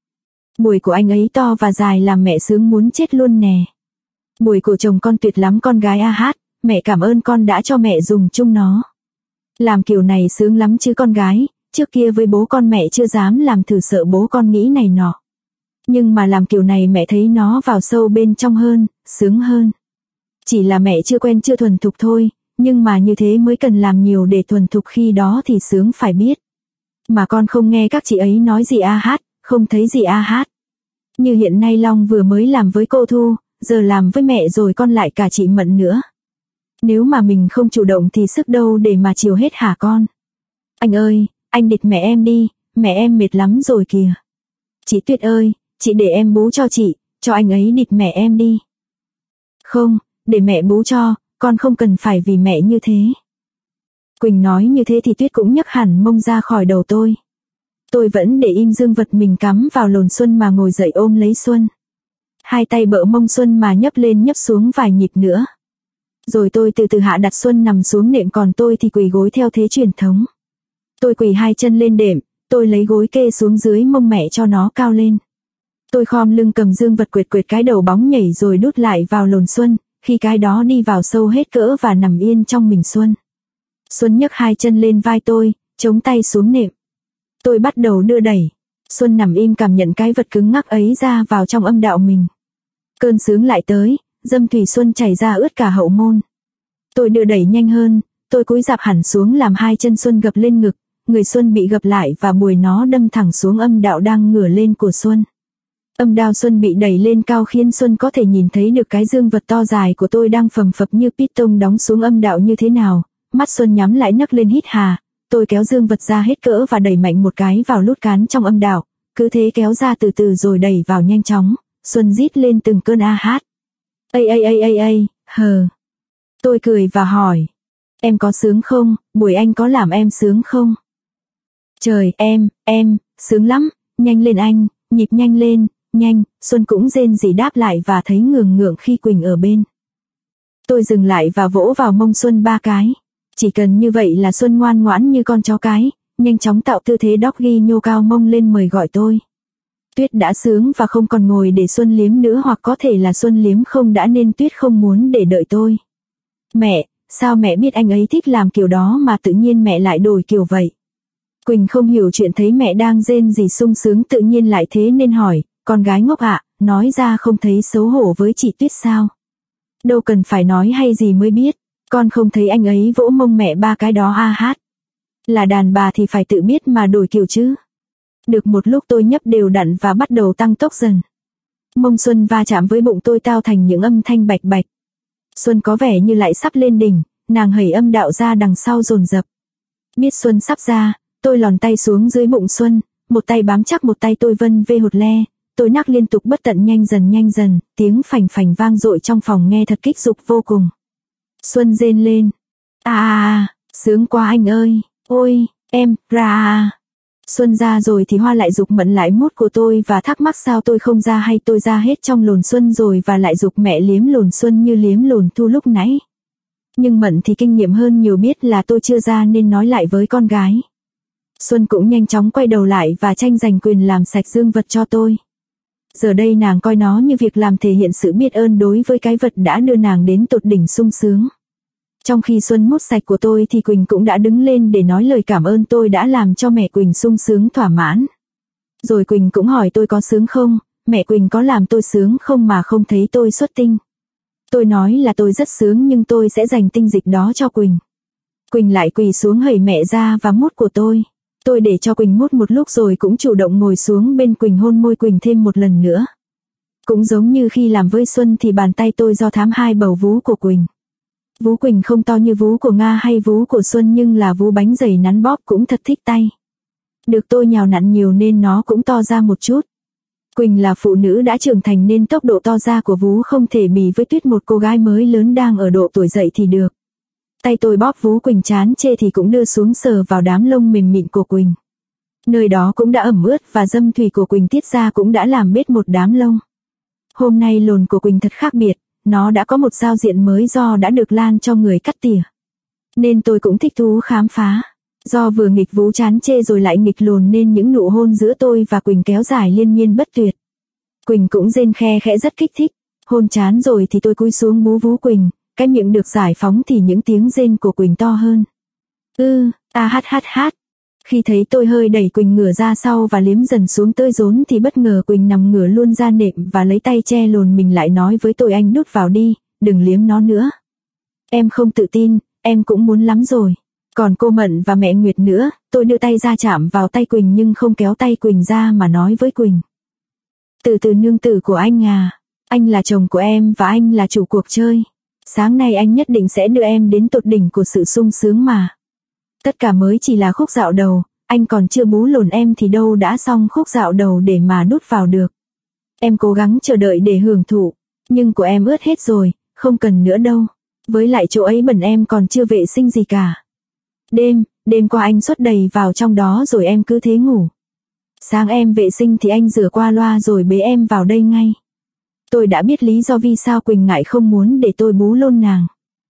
Bùi của anh ấy to và dài làm mẹ sướng muốn chết luôn nè. Bùi của chồng con tuyệt lắm con gái a hát, mẹ cảm ơn con đã cho mẹ dùng chung nó. Làm kiểu này sướng lắm chứ con gái. Trước kia với bố con mẹ chưa dám làm thử sợ bố con nghĩ này nọ. Nhưng mà làm kiểu này mẹ thấy nó vào sâu bên trong hơn, sướng hơn. Chỉ là mẹ chưa quen chưa thuần thục thôi, nhưng mà như thế mới cần làm nhiều để thuần thục, khi đó thì sướng phải biết. Mà con không nghe các chị ấy nói gì a hát, không thấy gì a hát. Như hiện nay Long vừa mới làm với cô Thu, giờ làm với mẹ rồi con lại cả chị Mận nữa. Nếu mà mình không chủ động thì sức đâu để mà chiều hết hả con? Anh ơi, anh địch mẹ em đi, mẹ em mệt lắm rồi kìa. Chị Tuyết ơi, chị để em bú cho chị, cho anh ấy địch mẹ em đi. Không, để mẹ bú cho, con không cần phải vì mẹ như thế. Quỳnh nói như thế thì Tuyết cũng nhấc hẳn mông ra khỏi đầu tôi. Tôi vẫn để im dương vật mình cắm vào lồn Xuân mà ngồi dậy ôm lấy Xuân. Hai tay bợ mông Xuân mà nhấp lên nhấp xuống vài nhịp nữa. Rồi tôi từ từ hạ đặt Xuân nằm xuống nệm, còn tôi thì quỳ gối theo thế truyền thống. Tôi quỳ hai chân lên đệm, tôi lấy gối kê xuống dưới mông mẹ cho nó cao lên. Tôi khom lưng cầm dương vật quệt quệt cái đầu bóng nhảy rồi đút lại vào lồn Xuân, khi cái đó đi vào sâu hết cỡ và nằm yên trong mình Xuân. Xuân nhấc hai chân lên vai tôi, chống tay xuống nệm. Tôi bắt đầu đưa đẩy. Xuân nằm im cảm nhận cái vật cứng ngắc ấy ra vào trong âm đạo mình. Cơn sướng lại tới, dâm thủy Xuân chảy ra ướt cả hậu môn. Tôi đưa đẩy nhanh hơn, tôi cúi rạp hẳn xuống làm hai chân Xuân gập lên ngực, người Xuân bị gập lại và bùi nó đâm thẳng xuống âm đạo đang ngửa lên của Xuân. Âm đạo Xuân bị đẩy lên cao khiến Xuân có thể nhìn thấy được cái dương vật to dài của tôi đang phầm phập như piston đóng xuống âm đạo như thế nào. Mắt Xuân nhắm lại nấc lên hít hà, tôi kéo dương vật ra hết cỡ và đẩy mạnh một cái vào lút cán trong âm đạo, cứ thế kéo ra từ từ rồi đẩy vào nhanh chóng. Xuân rít lên từng cơn a hát. Ây, hờ. Tôi cười và hỏi, em có sướng không, buổi anh có làm em sướng không? Trời, em, sướng lắm, nhanh lên anh, nhịp nhanh lên, nhanh. Xuân cũng rên rỉ đáp lại và thấy ngượng ngượng khi Quỳnh ở bên. Tôi dừng lại và vỗ vào mông Xuân 3 cái. Chỉ cần như vậy là Xuân ngoan ngoãn như con chó cái, nhanh chóng tạo tư thế doggy nhô cao mông lên mời gọi tôi. Tuyết đã sướng và không còn ngồi để Xuân liếm nữa, hoặc có thể là Xuân liếm không đã nên Tuyết không muốn để đợi tôi. Mẹ, sao mẹ biết anh ấy thích làm kiểu đó mà tự nhiên mẹ lại đổi kiểu vậy? Quỳnh không hiểu chuyện, thấy mẹ đang rên rỉ sung sướng tự nhiên lại thế nên hỏi, con gái ngốc ạ, nói ra không thấy xấu hổ với chị Tuyết sao? Đâu cần phải nói hay gì mới biết, con không thấy anh ấy vỗ mông mẹ 3 cái đó a hát. Là đàn bà thì phải tự biết mà đổi kiểu chứ. Được một lúc tôi nhấp đều đặn và bắt đầu tăng tốc dần. Mông Xuân va chạm với bụng tôi tạo thành những âm thanh bạch bạch. Xuân có vẻ như lại sắp lên đỉnh, nàng hẩy âm đạo ra đằng sau dồn dập. Biết Xuân sắp ra, tôi lòn tay xuống dưới bụng Xuân, một tay bám chắc một tay tôi vân vê hụt le. Tôi nắc liên tục bất tận nhanh dần, tiếng phành phành vang dội trong phòng nghe thật kích dục vô cùng. Xuân rên lên. Sướng quá anh ơi, ôi, em, ra. Xuân ra rồi thì Hoa lại giục Mận lại mút của tôi và thắc mắc sao tôi không ra hay tôi ra hết trong lồn Xuân rồi, và lại giục mẹ liếm lồn Xuân như liếm lồn Thu lúc nãy. Nhưng Mận thì kinh nghiệm hơn nhiều, biết là tôi chưa ra nên nói lại với con gái. Xuân cũng nhanh chóng quay đầu lại và tranh giành quyền làm sạch dương vật cho tôi. Giờ đây nàng coi nó như việc làm thể hiện sự biết ơn đối với cái vật đã đưa nàng đến tột đỉnh sung sướng. Trong khi Xuân mút sạch của tôi thì Quỳnh cũng đã đứng lên để nói lời cảm ơn tôi đã làm cho mẹ Quỳnh sung sướng thỏa mãn. Rồi Quỳnh cũng hỏi tôi có sướng không, mẹ Quỳnh có làm tôi sướng không mà không thấy tôi xuất tinh. Tôi nói là tôi rất sướng nhưng tôi sẽ dành tinh dịch đó cho Quỳnh. Quỳnh lại quỳ xuống hẩy mẹ ra và mút của tôi. Tôi để cho Quỳnh mút một lúc rồi cũng chủ động ngồi xuống bên Quỳnh hôn môi Quỳnh thêm một lần nữa. Cũng giống như khi làm với Xuân thì bàn tay tôi do thám hai bầu vú của Quỳnh. Vú Quỳnh không to như vú của Nga hay vú của Xuân nhưng là vú bánh dày nắn bóp cũng thật thích tay. Được tôi nhào nặn nhiều nên nó cũng to ra một chút. Quỳnh là phụ nữ đã trưởng thành nên tốc độ to ra của vú không thể bì với Tuyết, một cô gái mới lớn đang ở độ tuổi dậy thì được. Tay tôi bóp vú Quỳnh chán chê thì cũng đưa xuống sờ vào đám lông mềm mịn của Quỳnh. Nơi đó cũng đã ẩm ướt và dâm thủy của Quỳnh tiết ra cũng đã làm bết một đám lông. Hôm nay lồn của Quỳnh thật khác biệt, nó đã có một giao diện mới do đã được Lan cho người cắt tỉa. Nên tôi cũng thích thú khám phá. Do vừa nghịch vú chán chê rồi lại nghịch lồn nên những nụ hôn giữa tôi và Quỳnh kéo dài liên miên bất tuyệt. Quỳnh cũng rên khe khẽ rất kích thích. Hôn chán rồi thì tôi cúi xuống bú vú Quỳnh, cái miệng được giải phóng thì những tiếng rên của Quỳnh to hơn. Hát. Khi thấy tôi hơi đẩy Quỳnh ngửa ra sau và liếm dần xuống tới rốn thì bất ngờ Quỳnh nằm ngửa luôn ra nệm và lấy tay che lồn mình lại nói với tôi anh đút vào đi, đừng liếm nó nữa. Em không tự tin, em cũng muốn lắm rồi. Còn cô Mận và mẹ Nguyệt nữa, tôi đưa tay ra chạm vào tay Quỳnh nhưng không kéo tay Quỳnh ra mà nói với Quỳnh. Từ từ nương tử của anh à, anh là chồng của em và anh là chủ cuộc chơi. Sáng nay anh nhất định sẽ đưa em đến tột đỉnh của sự sung sướng mà. Tất cả mới chỉ là khúc dạo đầu, anh còn chưa bú lồn em thì đâu đã xong khúc dạo đầu để mà đút vào được. Em cố gắng chờ đợi để hưởng thụ, nhưng của em ướt hết rồi, không cần nữa đâu. Với lại chỗ ấy bẩn em còn chưa vệ sinh gì cả. Đêm qua anh xuất đầy vào trong đó rồi em cứ thế ngủ. Sáng em vệ sinh thì anh rửa qua loa rồi bế em vào đây ngay. Tôi đã biết lý do vì sao Quỳnh ngại không muốn để tôi bú lôn nàng.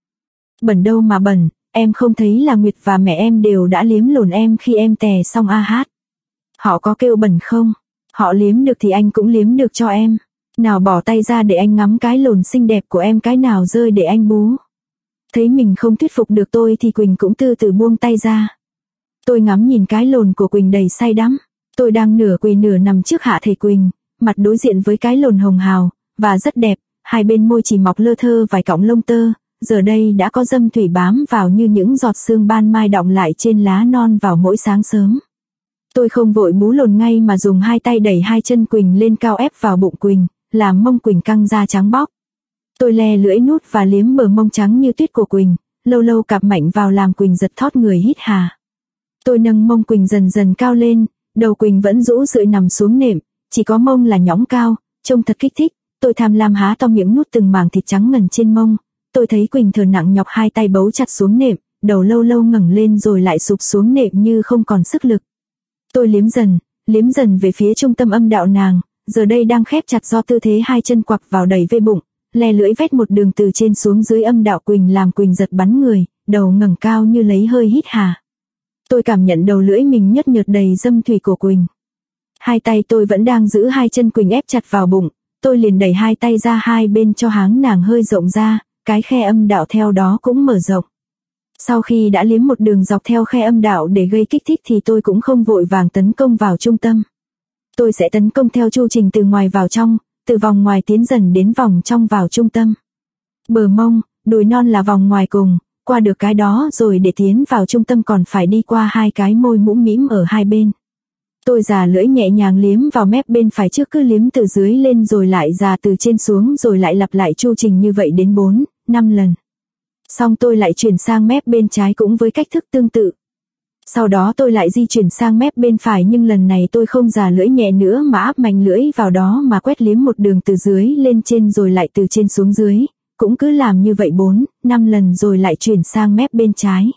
Bẩn đâu mà bẩn, em không thấy là Nguyệt và mẹ em đều đã liếm lồn em khi em tè xong a hát. Họ có kêu bẩn không? Họ liếm được thì anh cũng liếm được cho em. Nào bỏ tay ra để anh ngắm cái lồn xinh đẹp của em, cái nào rơi để anh bú. Thấy mình không thuyết phục được tôi thì Quỳnh cũng từ từ buông tay ra. Tôi ngắm nhìn cái lồn của Quỳnh đầy say đắm. Tôi đang nửa quỳ nửa nằm trước hạ thể Quỳnh, mặt đối diện với cái lồn hồng hào, và rất đẹp, hai bên môi chỉ mọc lơ thơ vài cọng lông tơ, giờ đây đã có dâm thủy bám vào như những giọt sương ban mai đọng lại trên lá non vào mỗi sáng sớm. Tôi không vội bú lồn ngay mà dùng hai tay đẩy hai chân Quỳnh lên cao ép vào bụng Quỳnh, làm mông Quỳnh căng ra trắng bóc. Tôi le lưỡi nút và liếm bờ mông trắng như tuyết của Quỳnh, lâu lâu cạp mạnh vào làm Quỳnh giật thót người hít hà. Tôi nâng mông Quỳnh dần dần cao lên, đầu Quỳnh vẫn rũ rượi nằm xuống nệm, chỉ có mông là nhõng cao, trông thật kích thích. Tôi tham lam há to miệng nuốt từng mảng thịt trắng ngần trên mông. Tôi thấy Quỳnh thở nặng nhọc hai tay bấu chặt xuống nệm, đầu lâu lâu ngẩng lên rồi lại sụp xuống nệm như không còn sức lực. Tôi liếm dần về phía trung tâm âm đạo nàng, giờ đây đang khép chặt do tư thế hai chân quặc vào đẩy về bụng, le lưỡi vét một đường từ trên xuống dưới âm đạo Quỳnh làm Quỳnh giật bắn người, đầu ngẩng cao như lấy hơi hít hà. Tôi cảm nhận đầu lưỡi mình nhớt nhợt đầy dâm thủy của Quỳnh. Hai tay tôi vẫn đang giữ hai chân Quỳnh ép chặt vào bụng, tôi liền đẩy hai tay ra hai bên cho háng nàng hơi rộng ra, cái khe âm đạo theo đó cũng mở rộng. Sau khi đã liếm một đường dọc theo khe âm đạo để gây kích thích thì tôi cũng không vội vàng tấn công vào trung tâm. Tôi sẽ tấn công theo chu trình từ ngoài vào trong, từ vòng ngoài tiến dần đến vòng trong vào trung tâm. Bờ mông, đùi non là vòng ngoài cùng, qua được cái đó rồi để tiến vào trung tâm còn phải đi qua hai cái môi mũm mĩm ở hai bên. Tôi già lưỡi nhẹ nhàng liếm vào mép bên phải trước, cứ liếm từ dưới lên rồi lại già từ trên xuống rồi lại lặp lại chu trình như vậy đến 4-5 lần. Xong tôi lại chuyển sang mép bên trái cũng với cách thức tương tự. Sau đó tôi lại di chuyển sang mép bên phải nhưng lần này tôi không già lưỡi nhẹ nữa mà áp mạnh lưỡi vào đó mà quét liếm một đường từ dưới lên trên rồi lại từ trên xuống dưới. Cũng cứ làm như vậy 4-5 lần rồi lại chuyển sang mép bên trái.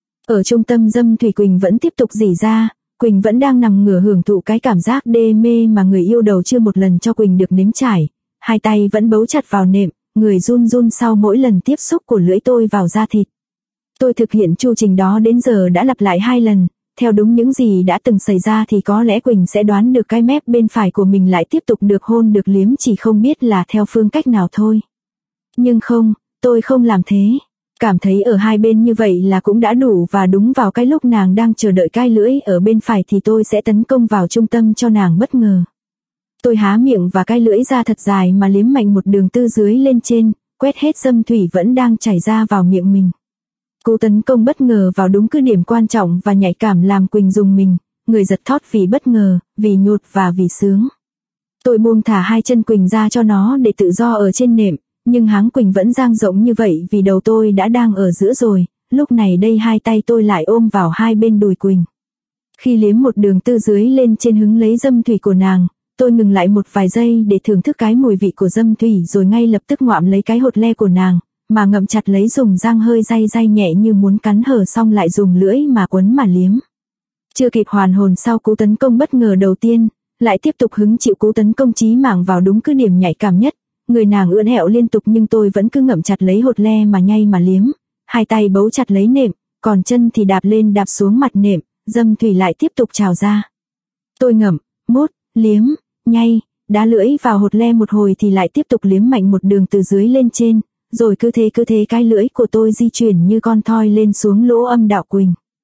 Ở trung tâm dâm thủy Quỳnh vẫn tiếp tục rỉ ra. Quỳnh vẫn đang nằm ngửa hưởng thụ cái cảm giác đê mê mà người yêu đầu chưa một lần cho Quỳnh được nếm trải. Hai tay vẫn bấu chặt vào nệm, người run run sau mỗi lần tiếp xúc của lưỡi tôi vào da thịt. Tôi thực hiện chu trình đó đến giờ đã lặp lại 2 lần, theo đúng những gì đã từng xảy ra thì có lẽ Quỳnh sẽ đoán được cái mép bên phải của mình lại tiếp tục được hôn được liếm, chỉ không biết là theo phương cách nào thôi. Nhưng không, tôi không làm thế. Cảm thấy ở hai bên như vậy là cũng đã đủ và đúng vào cái lúc nàng đang chờ đợi cái lưỡi ở bên phải thì tôi sẽ tấn công vào trung tâm cho nàng bất ngờ. Tôi há miệng và cái lưỡi ra thật dài mà liếm mạnh một đường từ dưới lên trên, quét hết dâm thủy vẫn đang chảy ra vào miệng mình. Cú tấn công bất ngờ vào đúng cứ điểm quan trọng và nhạy cảm làm Quỳnh rùng mình, người giật thót vì bất ngờ, vì nhột và vì sướng. Tôi buông thả hai chân Quỳnh ra cho nó để tự do ở trên nệm. Nhưng háng Quỳnh vẫn dang rộng như vậy vì đầu tôi đã đang ở giữa rồi, lúc này đây hai tay tôi lại ôm vào hai bên đùi Quỳnh. Khi liếm một đường từ dưới lên trên hứng lấy dâm thủy của nàng, tôi ngừng lại một vài giây để thưởng thức cái mùi vị của dâm thủy rồi ngay lập tức ngoạm lấy cái hột le của nàng, mà ngậm chặt lấy dùng răng hơi day nhẹ như muốn cắn hở xong lại dùng lưỡi mà quấn mà liếm. Chưa kịp hoàn hồn sau cú tấn công bất ngờ đầu tiên, lại tiếp tục hứng chịu cú tấn công chí mạng vào đúng cứ điểm nhạy cảm nhất. Người nàng ưỡn ẹo liên tục nhưng tôi vẫn cứ ngậm chặt lấy hột le mà nhay mà liếm, hai tay bấu chặt lấy nệm, còn chân thì đạp lên đạp xuống mặt nệm, dâm thủy lại tiếp tục trào ra. Tôi ngậm, mút, liếm, nhay, đá lưỡi vào hột le một hồi thì lại tiếp tục liếm mạnh một đường từ dưới lên trên, rồi cứ thế cái lưỡi của tôi di chuyển như con thoi lên xuống lỗ âm đạo Quỳnh.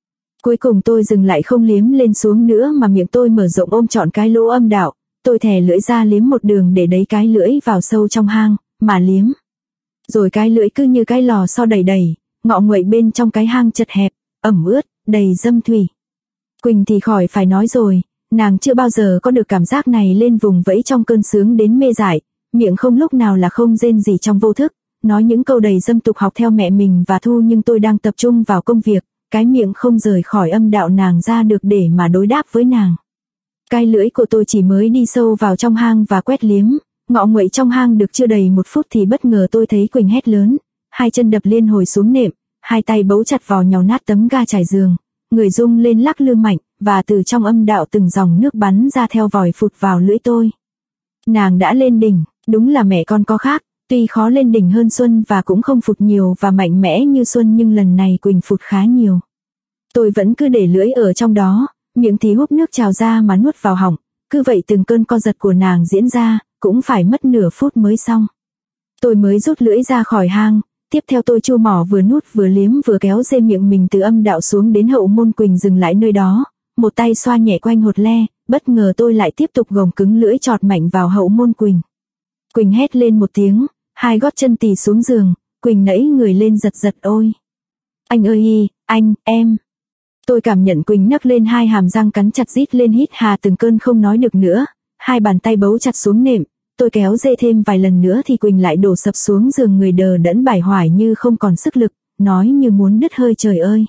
Cuối cùng tôi dừng lại không liếm lên xuống nữa mà miệng tôi mở rộng ôm trọn cái lỗ âm đạo. Tôi thè lưỡi ra liếm một đường để đẩy cái lưỡi vào sâu trong hang, mà liếm. Rồi cái lưỡi cứ như cái lò xo đẩy, ngọ nguậy bên trong cái hang chật hẹp, ẩm ướt, đầy dâm thủy. Quỳnh thì khỏi phải nói rồi, nàng chưa bao giờ có được cảm giác này lên vùng vẫy trong cơn sướng đến mê dại, miệng không lúc nào là không rên rỉ trong vô thức, nói những câu đầy dâm tục học theo mẹ mình và Thu, nhưng tôi đang tập trung vào công việc, cái miệng không rời khỏi âm đạo nàng ra được để mà đối đáp với nàng. Cái lưỡi của tôi chỉ mới đi sâu vào trong hang và quét liếm, ngọ nguậy trong hang được chưa đầy 1 phút thì bất ngờ tôi thấy Quỳnh hét lớn, hai chân đập liên hồi xuống nệm, hai tay bấu chặt vào nhào nát tấm ga trải giường, người rung lên lắc lư mạnh, và từ trong âm đạo từng dòng nước bắn ra theo vòi phụt vào lưỡi tôi. Nàng đã lên đỉnh, đúng là mẹ con có khác, tuy khó lên đỉnh hơn Xuân và cũng không phụt nhiều và mạnh mẽ như Xuân, nhưng lần này Quỳnh phụt khá nhiều. Tôi vẫn cứ để lưỡi ở trong đó, miệng thì húp nước trào ra mà nuốt vào họng, cứ vậy từng cơn co giật của nàng diễn ra, cũng phải mất nửa phút mới xong. Tôi mới rút lưỡi ra khỏi hang, tiếp theo tôi chu mỏ vừa nuốt vừa liếm vừa kéo dê miệng mình từ âm đạo xuống đến hậu môn. Quỳnh dừng lại nơi đó, một tay xoa nhẹ quanh hột le, bất ngờ tôi lại tiếp tục gồng cứng lưỡi chọt mạnh vào hậu môn Quỳnh. Quỳnh hét lên một tiếng, hai gót chân tì xuống giường, Quỳnh nẫy người lên giật giật ôi. Anh ơi, anh, em. Tôi cảm nhận Quỳnh nấc lên hai hàm răng cắn chặt rít lên hít hà từng cơn không nói được nữa, hai bàn tay bấu chặt xuống nệm, tôi kéo dê thêm vài lần nữa thì Quỳnh lại đổ sập xuống giường, người đờ đẫn bải hoải như không còn sức lực, nói như muốn đứt hơi. Trời ơi.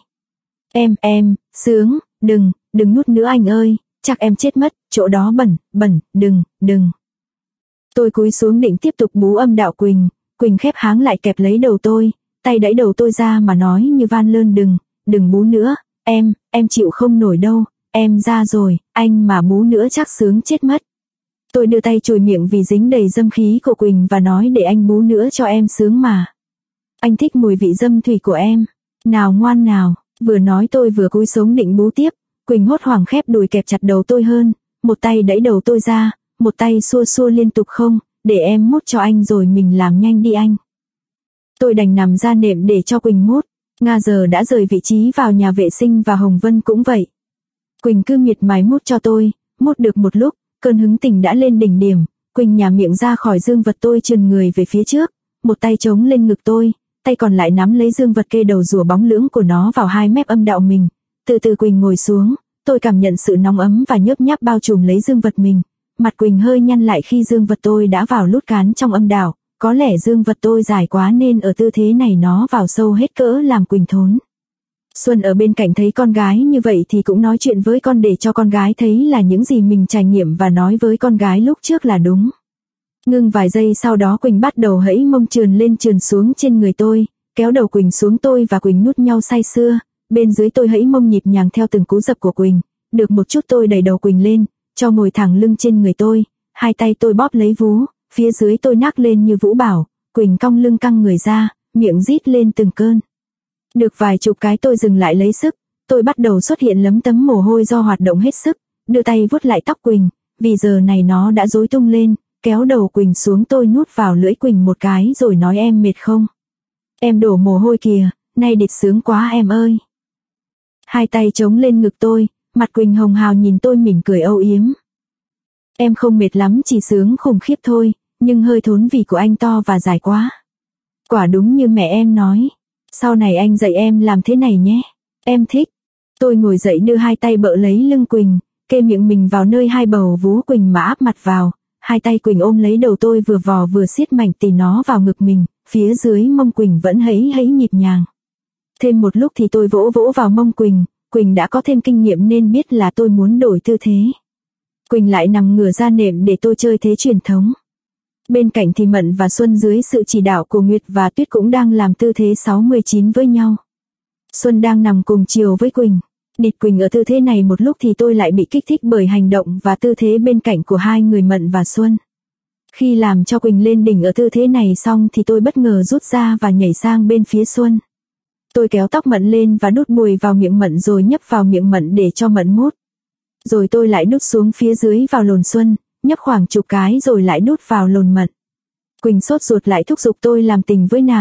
Em, sướng, đừng nuốt nữa anh ơi, chắc em chết mất, chỗ đó bẩn, đừng. Tôi cúi xuống định tiếp tục bú âm đạo Quỳnh, Quỳnh khép háng lại kẹp lấy đầu tôi, tay đẩy đầu tôi ra mà nói như van lơn, đừng bú nữa, em chịu không nổi đâu, em ra rồi, anh mà bú nữa chắc sướng chết mất. Tôi đưa tay chùi miệng vì dính đầy dâm khí của Quỳnh và nói để anh bú nữa cho em sướng mà. Anh thích mùi vị dâm thủy của em. Nào ngoan nào, vừa nói tôi vừa cúi xuống định bú tiếp, Quỳnh hốt hoảng khép đùi kẹp chặt đầu tôi hơn, một tay đẩy đầu tôi ra, một tay xua liên tục, không, để em mút cho anh rồi mình làm nhanh đi anh. Tôi đành nằm ra nệm để cho Quỳnh mút. Nga giờ đã rời vị trí vào nhà vệ sinh và Hồng Vân cũng vậy. Quỳnh cứ miệt mài mút cho tôi, mút được một lúc, cơn hứng tình đã lên đỉnh điểm, Quỳnh nhả miệng ra khỏi dương vật tôi trườn người về phía trước, một tay chống lên ngực tôi, tay còn lại nắm lấy dương vật kê đầu rùa bóng lưỡng của nó vào hai mép âm đạo mình. Từ từ Quỳnh ngồi xuống, tôi cảm nhận sự nóng ấm và nhớp nháp bao trùm lấy dương vật mình. Mặt Quỳnh hơi nhăn lại khi dương vật tôi đã vào lút cán trong âm đạo, có lẽ dương vật tôi dài quá nên ở tư thế này nó vào sâu hết cỡ làm Quỳnh thốn. Xuân ở bên cạnh thấy con gái như vậy thì cũng nói chuyện với con để cho con gái thấy là những gì mình trải nghiệm và nói với con gái lúc trước là đúng. Ngưng vài giây sau đó Quỳnh bắt đầu hẫy mông trườn lên trườn xuống trên người tôi, kéo đầu Quỳnh xuống, tôi và Quỳnh nút nhau say sưa, bên dưới tôi hẫy mông nhịp nhàng theo từng cú dập của Quỳnh, được một chút tôi đẩy đầu Quỳnh lên, cho ngồi thẳng lưng trên người tôi, hai tay tôi bóp lấy vú, phía dưới tôi nác lên như vũ bảo, Quỳnh cong lưng căng người ra, miệng rít lên từng cơn. Được vài chục cái tôi dừng lại lấy sức, tôi bắt đầu xuất hiện lấm tấm mồ hôi do hoạt động hết sức, đưa tay vuốt lại tóc Quỳnh, vì giờ này nó đã rối tung lên, kéo đầu Quỳnh xuống, tôi nuốt vào lưỡi Quỳnh một cái rồi nói em mệt không? Em đổ mồ hôi kìa, nay đệt sướng quá em ơi. Hai tay chống lên ngực tôi, mặt Quỳnh hồng hào nhìn tôi mỉm cười âu yếm. Em không mệt lắm, chỉ sướng khủng khiếp thôi, nhưng hơi thốn vì của anh to và dài quá. Quả đúng như mẹ em nói. Sau này anh dạy em làm thế này nhé. Em thích. Tôi ngồi dậy đưa hai tay bợ lấy lưng Quỳnh, kê miệng mình vào nơi hai bầu vú Quỳnh mà áp mặt vào. Hai tay Quỳnh ôm lấy đầu tôi vừa vò vừa siết mạnh tì nó vào ngực mình, phía dưới mông Quỳnh vẫn hẫy nhịp nhàng. Thêm một lúc thì tôi vỗ vào mông Quỳnh, Quỳnh đã có thêm kinh nghiệm nên biết là tôi muốn đổi tư thế. Quỳnh lại nằm ngửa ra nệm để tôi chơi thế truyền thống. Bên cạnh thì Mận và Xuân dưới sự chỉ đạo của Nguyệt và Tuyết cũng đang làm tư thế 69 với nhau. Xuân đang nằm cùng chiều với Quỳnh. Địt Quỳnh ở tư thế này một lúc thì tôi lại bị kích thích bởi hành động và tư thế bên cạnh của hai người Mận và Xuân. Khi làm cho Quỳnh lên đỉnh ở tư thế này xong thì tôi bất ngờ rút ra và nhảy sang bên phía Xuân. Tôi kéo tóc Mận lên và đút bùi vào miệng Mận rồi nhấp vào miệng Mận để cho Mận mút. Rồi tôi lại đút xuống phía dưới vào lồn Xuân, nhấp khoảng chục cái rồi lại đút vào lồn Mận. Quỳnh sốt ruột lại thúc giục tôi làm tình với nàng,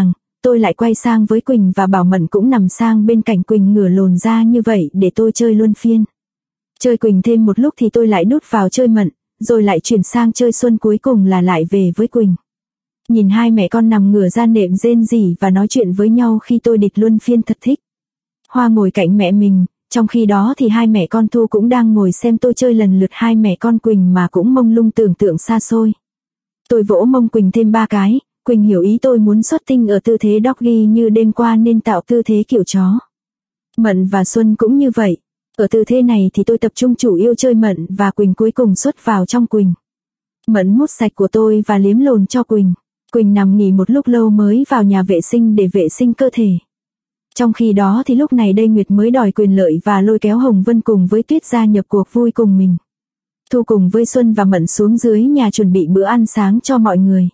tôi lại quay sang với Quỳnh và bảo Mận cũng nằm sang bên cạnh Quỳnh ngửa lồn ra như vậy để tôi chơi luân phiên. Chơi Quỳnh thêm một lúc thì tôi lại đút vào chơi Mận, rồi lại chuyển sang chơi Xuân, cuối cùng là lại về với Quỳnh. Nhìn hai mẹ con nằm ngửa ra nệm rên rỉ và nói chuyện với nhau khi tôi địch luân phiên thật thích. Hoa ngồi cạnh mẹ mình, trong khi đó thì hai mẹ con Thu cũng đang ngồi xem tôi chơi lần lượt hai mẹ con Quỳnh mà cũng mông lung tưởng tượng xa xôi. Tôi vỗ mông Quỳnh thêm 3 cái, Quỳnh hiểu ý tôi muốn xuất tinh ở tư thế doggy như đêm qua nên tạo tư thế kiểu chó. Mận và Xuân cũng như vậy. Ở tư thế này thì tôi tập trung chủ yếu chơi Mận và Quỳnh cuối cùng xuất vào trong Quỳnh. Mận mút sạch của tôi và liếm lồn cho Quỳnh. Quỳnh nằm nghỉ một lúc lâu mới vào nhà vệ sinh để vệ sinh cơ thể. Trong khi đó thì lúc này đây Nguyệt mới đòi quyền lợi và lôi kéo Hồng Vân cùng với Tuyết gia nhập cuộc vui cùng mình. Thu cùng với Xuân và Mận xuống dưới nhà chuẩn bị bữa ăn sáng cho mọi người.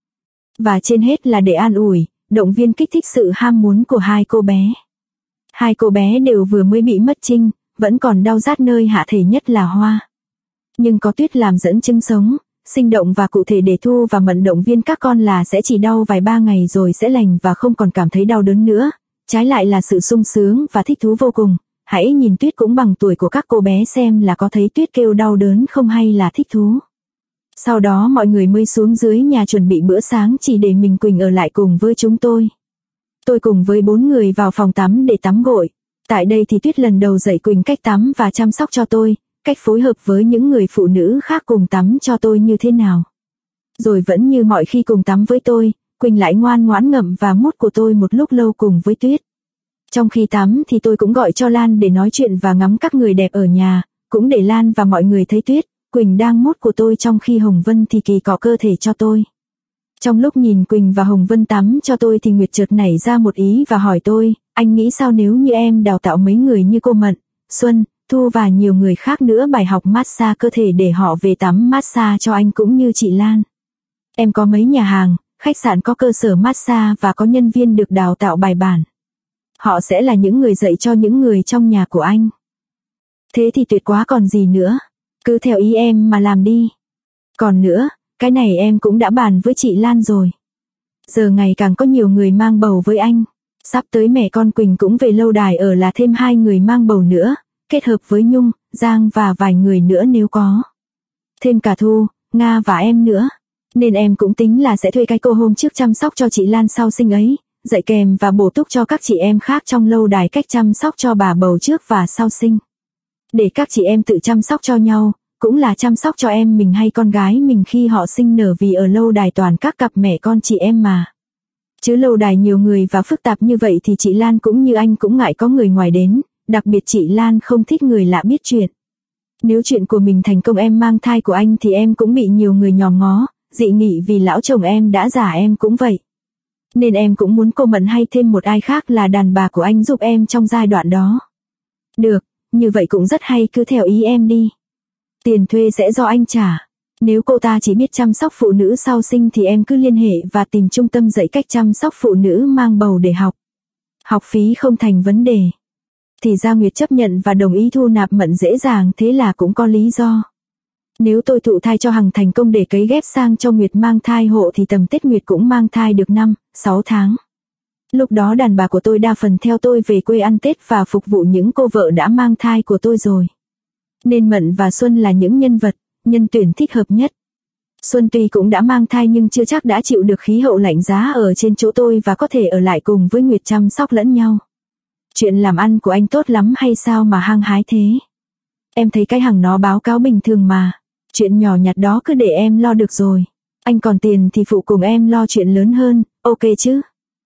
Và trên hết là để an ủi, động viên kích thích sự ham muốn của hai cô bé. Hai cô bé đều vừa mới bị mất trinh, vẫn còn đau rát nơi hạ thể nhất là Hoa. Nhưng có Tuyết làm dẫn chứng sống, sinh động và cụ thể để Thu và Mận động viên các con là sẽ chỉ đau vài 3 ngày rồi sẽ lành và không còn cảm thấy đau đớn nữa. Trái lại là sự sung sướng và thích thú vô cùng. Hãy nhìn Tuyết cũng bằng tuổi của các cô bé xem là có thấy Tuyết kêu đau đớn không hay là thích thú. Sau đó mọi người mới xuống dưới nhà chuẩn bị bữa sáng chỉ để mình Quỳnh ở lại cùng với chúng tôi. Tôi cùng với 4 người vào phòng tắm để tắm gội. Tại đây thì Tuyết lần đầu dạy Quỳnh cách tắm và chăm sóc cho tôi, cách phối hợp với những người phụ nữ khác cùng tắm cho tôi như thế nào. Rồi vẫn như mọi khi cùng tắm với tôi, Quỳnh lại ngoan ngoãn ngậm và mút của tôi một lúc lâu cùng với Tuyết. Trong khi tắm thì tôi cũng gọi cho Lan để nói chuyện và ngắm các người đẹp ở nhà, cũng để Lan và mọi người thấy Tuyết, Quỳnh đang mút của tôi trong khi Hồng Vân thì kỳ cọ cơ thể cho tôi. Trong lúc nhìn Quỳnh và Hồng Vân tắm cho tôi thì Nguyệt chợt nảy ra một ý và hỏi tôi, anh nghĩ sao nếu như em đào tạo mấy người như cô Mận, Xuân, Thu và nhiều người khác nữa bài học massage cơ thể để họ về tắm massage cho anh cũng như chị Lan. Em có mấy nhà hàng, khách sạn có cơ sở massage và có nhân viên được đào tạo bài bản. Họ sẽ là những người dạy cho những người trong nhà của anh. Thế thì tuyệt quá còn gì nữa. Cứ theo ý em mà làm đi. Còn nữa, cái này em cũng đã bàn với chị Lan rồi. Giờ ngày càng có nhiều người mang bầu với anh. Sắp tới mẹ con Quỳnh cũng về lâu đài ở là thêm 2 người mang bầu nữa, kết hợp với Nhung, Giang và vài người nữa nếu có. Thêm cả Thu, Nga và em nữa. Nên em cũng tính là sẽ thuê cái cô hôm trước chăm sóc cho chị Lan sau sinh ấy, dạy kèm và bổ túc cho các chị em khác trong lâu đài cách chăm sóc cho bà bầu trước và sau sinh. Để các chị em tự chăm sóc cho nhau, cũng là chăm sóc cho em mình hay con gái mình khi họ sinh nở, vì ở lâu đài toàn các cặp mẹ con chị em mà. Chứ lâu đài nhiều người và phức tạp như vậy thì chị Lan cũng như anh cũng ngại có người ngoài đến, đặc biệt chị Lan không thích người lạ biết chuyện. Nếu chuyện của mình thành công em mang thai của anh thì em cũng bị nhiều người nhòm ngó, dị nghị vì lão chồng em đã già, em cũng vậy. Nên em cũng muốn cô Mận hay thêm một ai khác là đàn bà của anh giúp em trong giai đoạn đó. Được, như vậy cũng rất hay, cứ theo ý em đi. Tiền thuê sẽ do anh trả. Nếu cô ta chỉ biết chăm sóc phụ nữ sau sinh thì em cứ liên hệ và tìm trung tâm dạy cách chăm sóc phụ nữ mang bầu để học. Học phí không thành vấn đề. Thì ra Nguyệt chấp nhận và đồng ý thu nạp Mận dễ dàng, thế là cũng có lý do. Nếu tôi thụ thai cho Hằng thành công để cấy ghép sang cho Nguyệt mang thai hộ thì tầm Tết Nguyệt cũng mang thai được 5-6 tháng. Lúc đó đàn bà của tôi đa phần theo tôi về quê ăn Tết và phục vụ những cô vợ đã mang thai của tôi rồi. Nên Mận và Xuân là những nhân vật, nhân tuyển thích hợp nhất. Xuân tuy cũng đã mang thai nhưng chưa chắc đã chịu được khí hậu lạnh giá ở trên chỗ tôi và có thể ở lại cùng với Nguyệt chăm sóc lẫn nhau. Chuyện làm ăn của anh tốt lắm hay sao mà hăng hái thế? Em thấy cái Hằng nó báo cáo bình thường mà. Chuyện nhỏ nhặt đó cứ để em lo được rồi. Anh còn tiền thì phụ cùng em lo chuyện lớn hơn, ok chứ?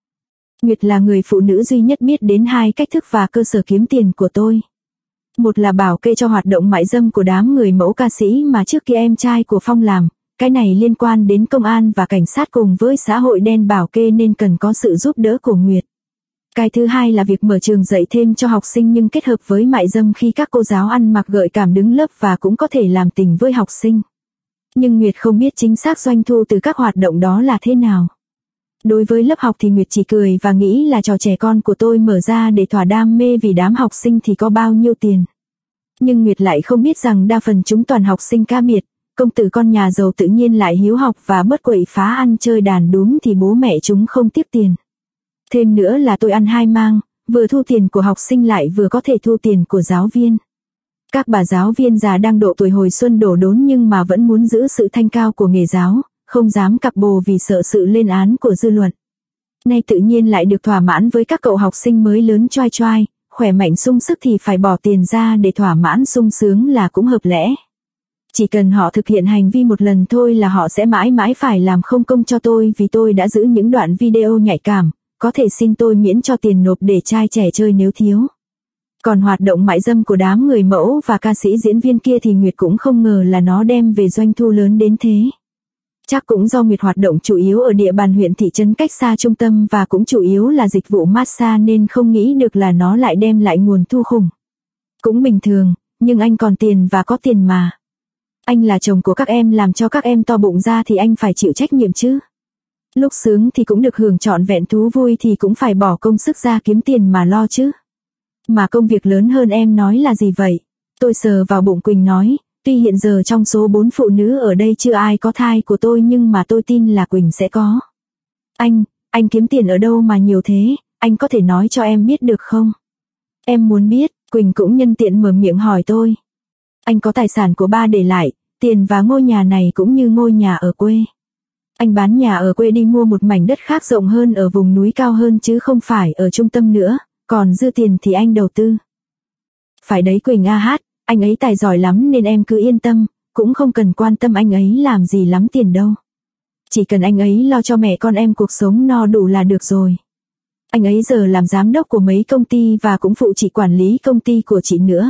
Nguyệt là người phụ nữ duy nhất biết đến 2 cách thức và cơ sở kiếm tiền của tôi. Một là bảo kê cho hoạt động mại dâm của đám người mẫu ca sĩ mà trước kia em trai của Phong làm. Cái này liên quan đến công an và cảnh sát cùng với xã hội đen bảo kê nên cần có sự giúp đỡ của Nguyệt. Cái thứ hai là việc mở trường dạy thêm cho học sinh nhưng kết hợp với mại dâm khi các cô giáo ăn mặc gợi cảm đứng lớp và cũng có thể làm tình với học sinh. Nhưng Nguyệt không biết chính xác doanh thu từ các hoạt động đó là thế nào. Đối với lớp học thì Nguyệt chỉ cười và nghĩ là trò trẻ con của tôi mở ra để thỏa đam mê vì đám học sinh thì có bao nhiêu tiền. Nhưng Nguyệt lại không biết rằng đa phần chúng toàn học sinh cá biệt, công tử con nhà giàu tự nhiên lại hiếu học và bớt quậy phá ăn chơi đàn đúm thì bố mẹ chúng không tiếc tiền. Thêm nữa là tôi ăn hai mang, vừa thu tiền của học sinh lại vừa có thể thu tiền của giáo viên. Các bà giáo viên già đang độ tuổi hồi xuân đổ đốn nhưng mà vẫn muốn giữ sự thanh cao của nghề giáo, không dám cặp bồ vì sợ sự lên án của dư luận. Nay tự nhiên lại được thỏa mãn với các cậu học sinh mới lớn choai choai, khỏe mạnh sung sức thì phải bỏ tiền ra để thỏa mãn sung sướng là cũng hợp lẽ. Chỉ cần họ thực hiện hành vi một lần thôi là họ sẽ mãi mãi phải làm không công cho tôi vì tôi đã giữ những đoạn video nhạy cảm, có thể xin tôi miễn cho tiền nộp để trai trẻ chơi nếu thiếu. Còn hoạt động mại dâm của đám người mẫu và ca sĩ diễn viên kia thì Nguyệt cũng không ngờ là nó đem về doanh thu lớn đến thế. Chắc cũng do Nguyệt hoạt động chủ yếu ở địa bàn huyện thị trấn cách xa trung tâm và cũng chủ yếu là dịch vụ massage nên không nghĩ được là nó lại đem lại nguồn thu khủng. Cũng bình thường, nhưng anh còn tiền và có tiền mà. Anh là chồng của các em làm cho các em to bụng ra thì anh phải chịu trách nhiệm chứ. Lúc sướng thì cũng được hưởng trọn vẹn thú vui thì cũng phải bỏ công sức ra kiếm tiền mà lo chứ. Mà công việc lớn hơn em nói là gì vậy? Tôi sờ vào bụng Quỳnh nói, tuy hiện giờ trong số 4 phụ nữ ở đây chưa ai có thai của tôi nhưng mà tôi tin là Quỳnh sẽ có. Anh kiếm tiền ở đâu mà nhiều thế, anh có thể nói cho em biết được không? Em muốn biết, Quỳnh cũng nhân tiện mở miệng hỏi tôi. Anh có tài sản của ba để lại, tiền và ngôi nhà này cũng như ngôi nhà ở quê. Anh bán nhà ở quê đi mua một mảnh đất khác rộng hơn ở vùng núi cao hơn chứ không phải ở trung tâm nữa, còn dư tiền thì anh đầu tư. Phải đấy Quỳnh anh ấy tài giỏi lắm nên em cứ yên tâm, cũng không cần quan tâm anh ấy làm gì lắm tiền đâu. Chỉ cần anh ấy lo cho mẹ con em cuộc sống no đủ là được rồi. Anh ấy giờ làm giám đốc của mấy công ty và cũng phụ chị quản lý công ty của chị nữa.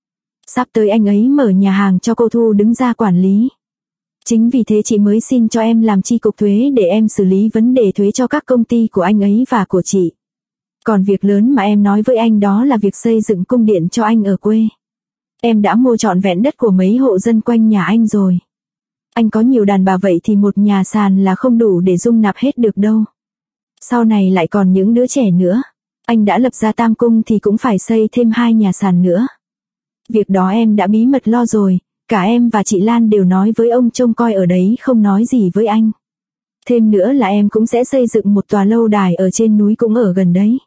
Sắp tới anh ấy mở nhà hàng cho cô Thu đứng ra quản lý. Chính vì thế chị mới xin cho em làm chi cục thuế để em xử lý vấn đề thuế cho các công ty của anh ấy và của chị. Còn việc lớn mà em nói với anh đó là việc xây dựng cung điện cho anh ở quê. Em đã mua trọn vẹn đất của mấy hộ dân quanh nhà anh rồi. Anh có nhiều đàn bà vậy thì một nhà sàn là không đủ để dung nạp hết được đâu. Sau này lại còn những đứa trẻ nữa. Anh đã lập ra tam cung thì cũng phải xây thêm 2 nhà sàn nữa. Việc đó em đã bí mật lo rồi, cả em và chị Lan đều nói với ông trông coi ở đấy không nói gì với anh. Thêm nữa là em cũng sẽ xây dựng một tòa lâu đài ở trên núi cũng ở gần đấy.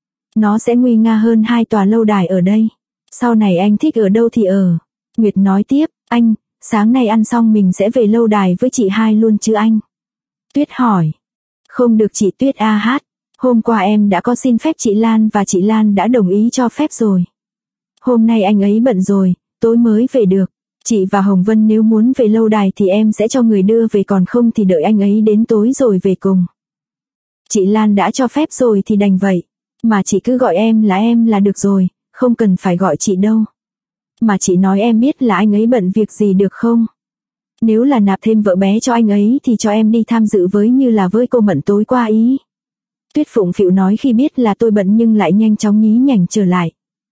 Nó sẽ nguy nga hơn 2 tòa lâu đài ở đây. Sau này anh thích ở đâu thì ở. Nguyệt nói tiếp, anh, sáng nay ăn xong mình sẽ về lâu đài với chị hai luôn chứ anh? Tuyết hỏi. Không được chị Tuyết hôm qua em đã có xin phép chị Lan và chị Lan đã đồng ý cho phép rồi. Hôm nay anh ấy bận rồi, tối mới về được. Chị và Hồng Vân nếu muốn về lâu đài thì em sẽ cho người đưa về còn không thì đợi anh ấy đến tối rồi về cùng. Chị Lan đã cho phép rồi thì đành vậy. Mà chị cứ gọi em là được rồi, không cần phải gọi chị đâu. Mà chị nói em biết là anh ấy bận việc gì được không? Nếu là nạp thêm vợ bé cho anh ấy thì cho em đi tham dự với như là với cô Mận tối qua ý. Tuyết phụng phịu nói khi biết là tôi bận nhưng lại nhanh chóng nhí nhảnh trở lại.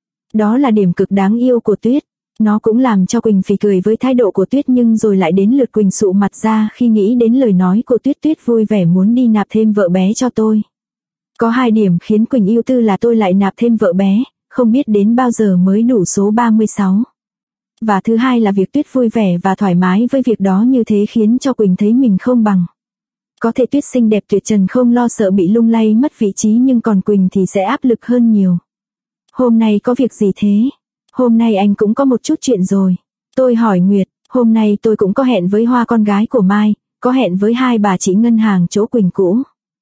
Đó là điểm cực đáng yêu của Tuyết. Nó cũng làm cho Quỳnh phì cười với thái độ của Tuyết nhưng rồi lại đến lượt Quỳnh sụ mặt ra khi nghĩ đến lời nói của Tuyết. Tuyết vui vẻ muốn đi nạp thêm vợ bé cho tôi. Có 2 điểm khiến Quỳnh ưu tư là tôi lại nạp thêm vợ bé, không biết đến bao giờ mới đủ số 36. Và thứ hai là việc Tuyết vui vẻ và thoải mái với việc đó như thế khiến cho Quỳnh thấy mình không bằng. Có thể Tuyết xinh đẹp tuyệt trần không lo sợ bị lung lay mất vị trí nhưng còn Quỳnh thì sẽ áp lực hơn nhiều. Hôm nay có việc gì thế? Hôm nay anh cũng có một chút chuyện rồi. Tôi hỏi Nguyệt, hôm nay tôi cũng có hẹn với Hoa con gái của Mai, có hẹn với 2 bà chị ngân hàng chỗ Quỳnh cũ.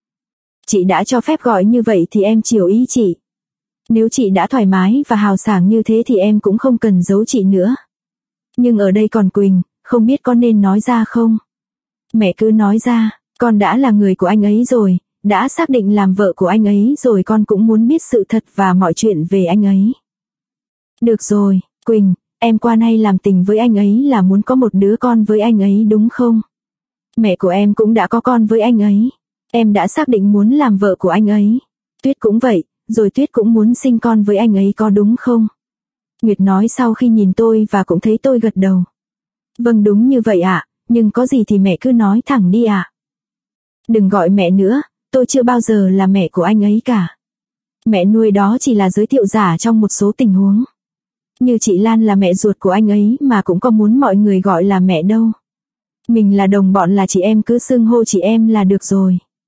Chị đã cho phép gọi như vậy thì em chiều ý chị. Nếu chị đã thoải mái và hào sảng như thế thì em cũng không cần giấu chị nữa. Nhưng ở đây còn Quỳnh, không biết con nên nói ra không? Mẹ cứ nói ra, con đã là người của anh ấy rồi, đã xác định làm vợ của anh ấy rồi con cũng muốn biết sự thật và mọi chuyện về anh ấy. Được rồi, Quỳnh, em qua nay làm tình với anh ấy là muốn có một đứa con với anh ấy đúng không? Mẹ của em cũng đã có con với anh ấy. Em đã xác định muốn làm vợ của anh ấy. Tuyết cũng vậy, rồi Tuyết cũng muốn sinh con với anh ấy có đúng không? Nguyệt nói sau khi nhìn tôi và cũng thấy tôi gật đầu. Vâng đúng như vậy ạ, nhưng có gì thì mẹ cứ nói thẳng đi ạ. Đừng gọi mẹ nữa, tôi chưa bao giờ là mẹ của anh ấy cả. Mẹ nuôi đó chỉ là giới thiệu giả trong một số tình huống. Như chị Lan là mẹ ruột của anh ấy mà cũng có muốn mọi người gọi là mẹ đâu. Mình là đồng bọn là chị em cứ xưng hô chị em là được rồi.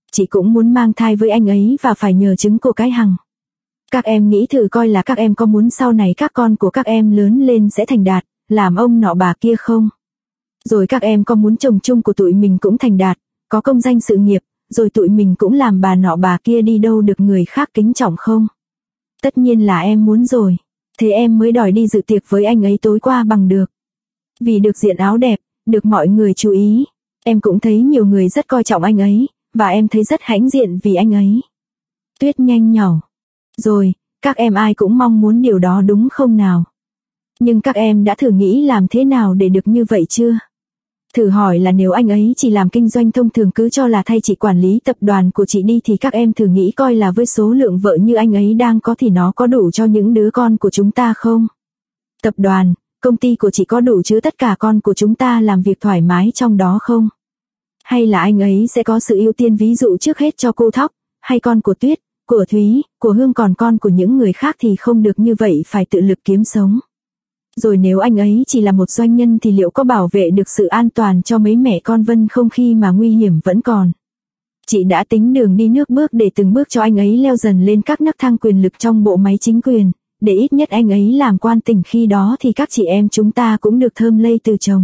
Chị cũng muốn mang thai với anh ấy và phải nhờ chứng của cái Hằng. Các em nghĩ thử coi là các em có muốn sau này các con của các em lớn lên sẽ thành đạt, làm ông nọ bà kia không? Rồi các em có muốn chồng chung của tụi mình cũng thành đạt, có công danh sự nghiệp, rồi tụi mình cũng làm bà nọ bà kia đi đâu được người khác kính trọng không? Tất nhiên là em muốn rồi. Thế em mới đòi đi dự tiệc với anh ấy tối qua bằng được. Vì được diện áo đẹp, được mọi người chú ý. Em cũng thấy nhiều người rất coi trọng anh ấy, và em thấy rất hãnh diện vì anh ấy. Tuyết nhanh nhảu. Rồi, các em ai cũng mong muốn điều đó đúng không nào? Nhưng các em đã thử nghĩ làm thế nào để được như vậy chưa? Thử hỏi là nếu anh ấy chỉ làm kinh doanh thông thường cứ cho là thay chị quản lý tập đoàn của chị đi thì các em thử nghĩ coi là với số lượng vợ như anh ấy đang có thì nó có đủ cho những đứa con của chúng ta không? Tập đoàn, công ty của chị có đủ chứa tất cả con của chúng ta làm việc thoải mái trong đó không? Hay là anh ấy sẽ có sự ưu tiên ví dụ trước hết cho cô Thóc, hay con của Tuyết, của Thúy, của Hương, còn con của những người khác thì không được như vậy, phải tự lực kiếm sống. Rồi nếu anh ấy chỉ là một doanh nhân thì liệu có bảo vệ được sự an toàn cho mấy mẹ con Vân không khi mà nguy hiểm vẫn còn? Chị đã tính đường đi nước bước để từng bước cho anh ấy leo dần lên các nấc thang quyền lực trong bộ máy chính quyền, để ít nhất anh ấy làm quan tỉnh, khi đó thì các chị em chúng ta cũng được thơm lây từ chồng.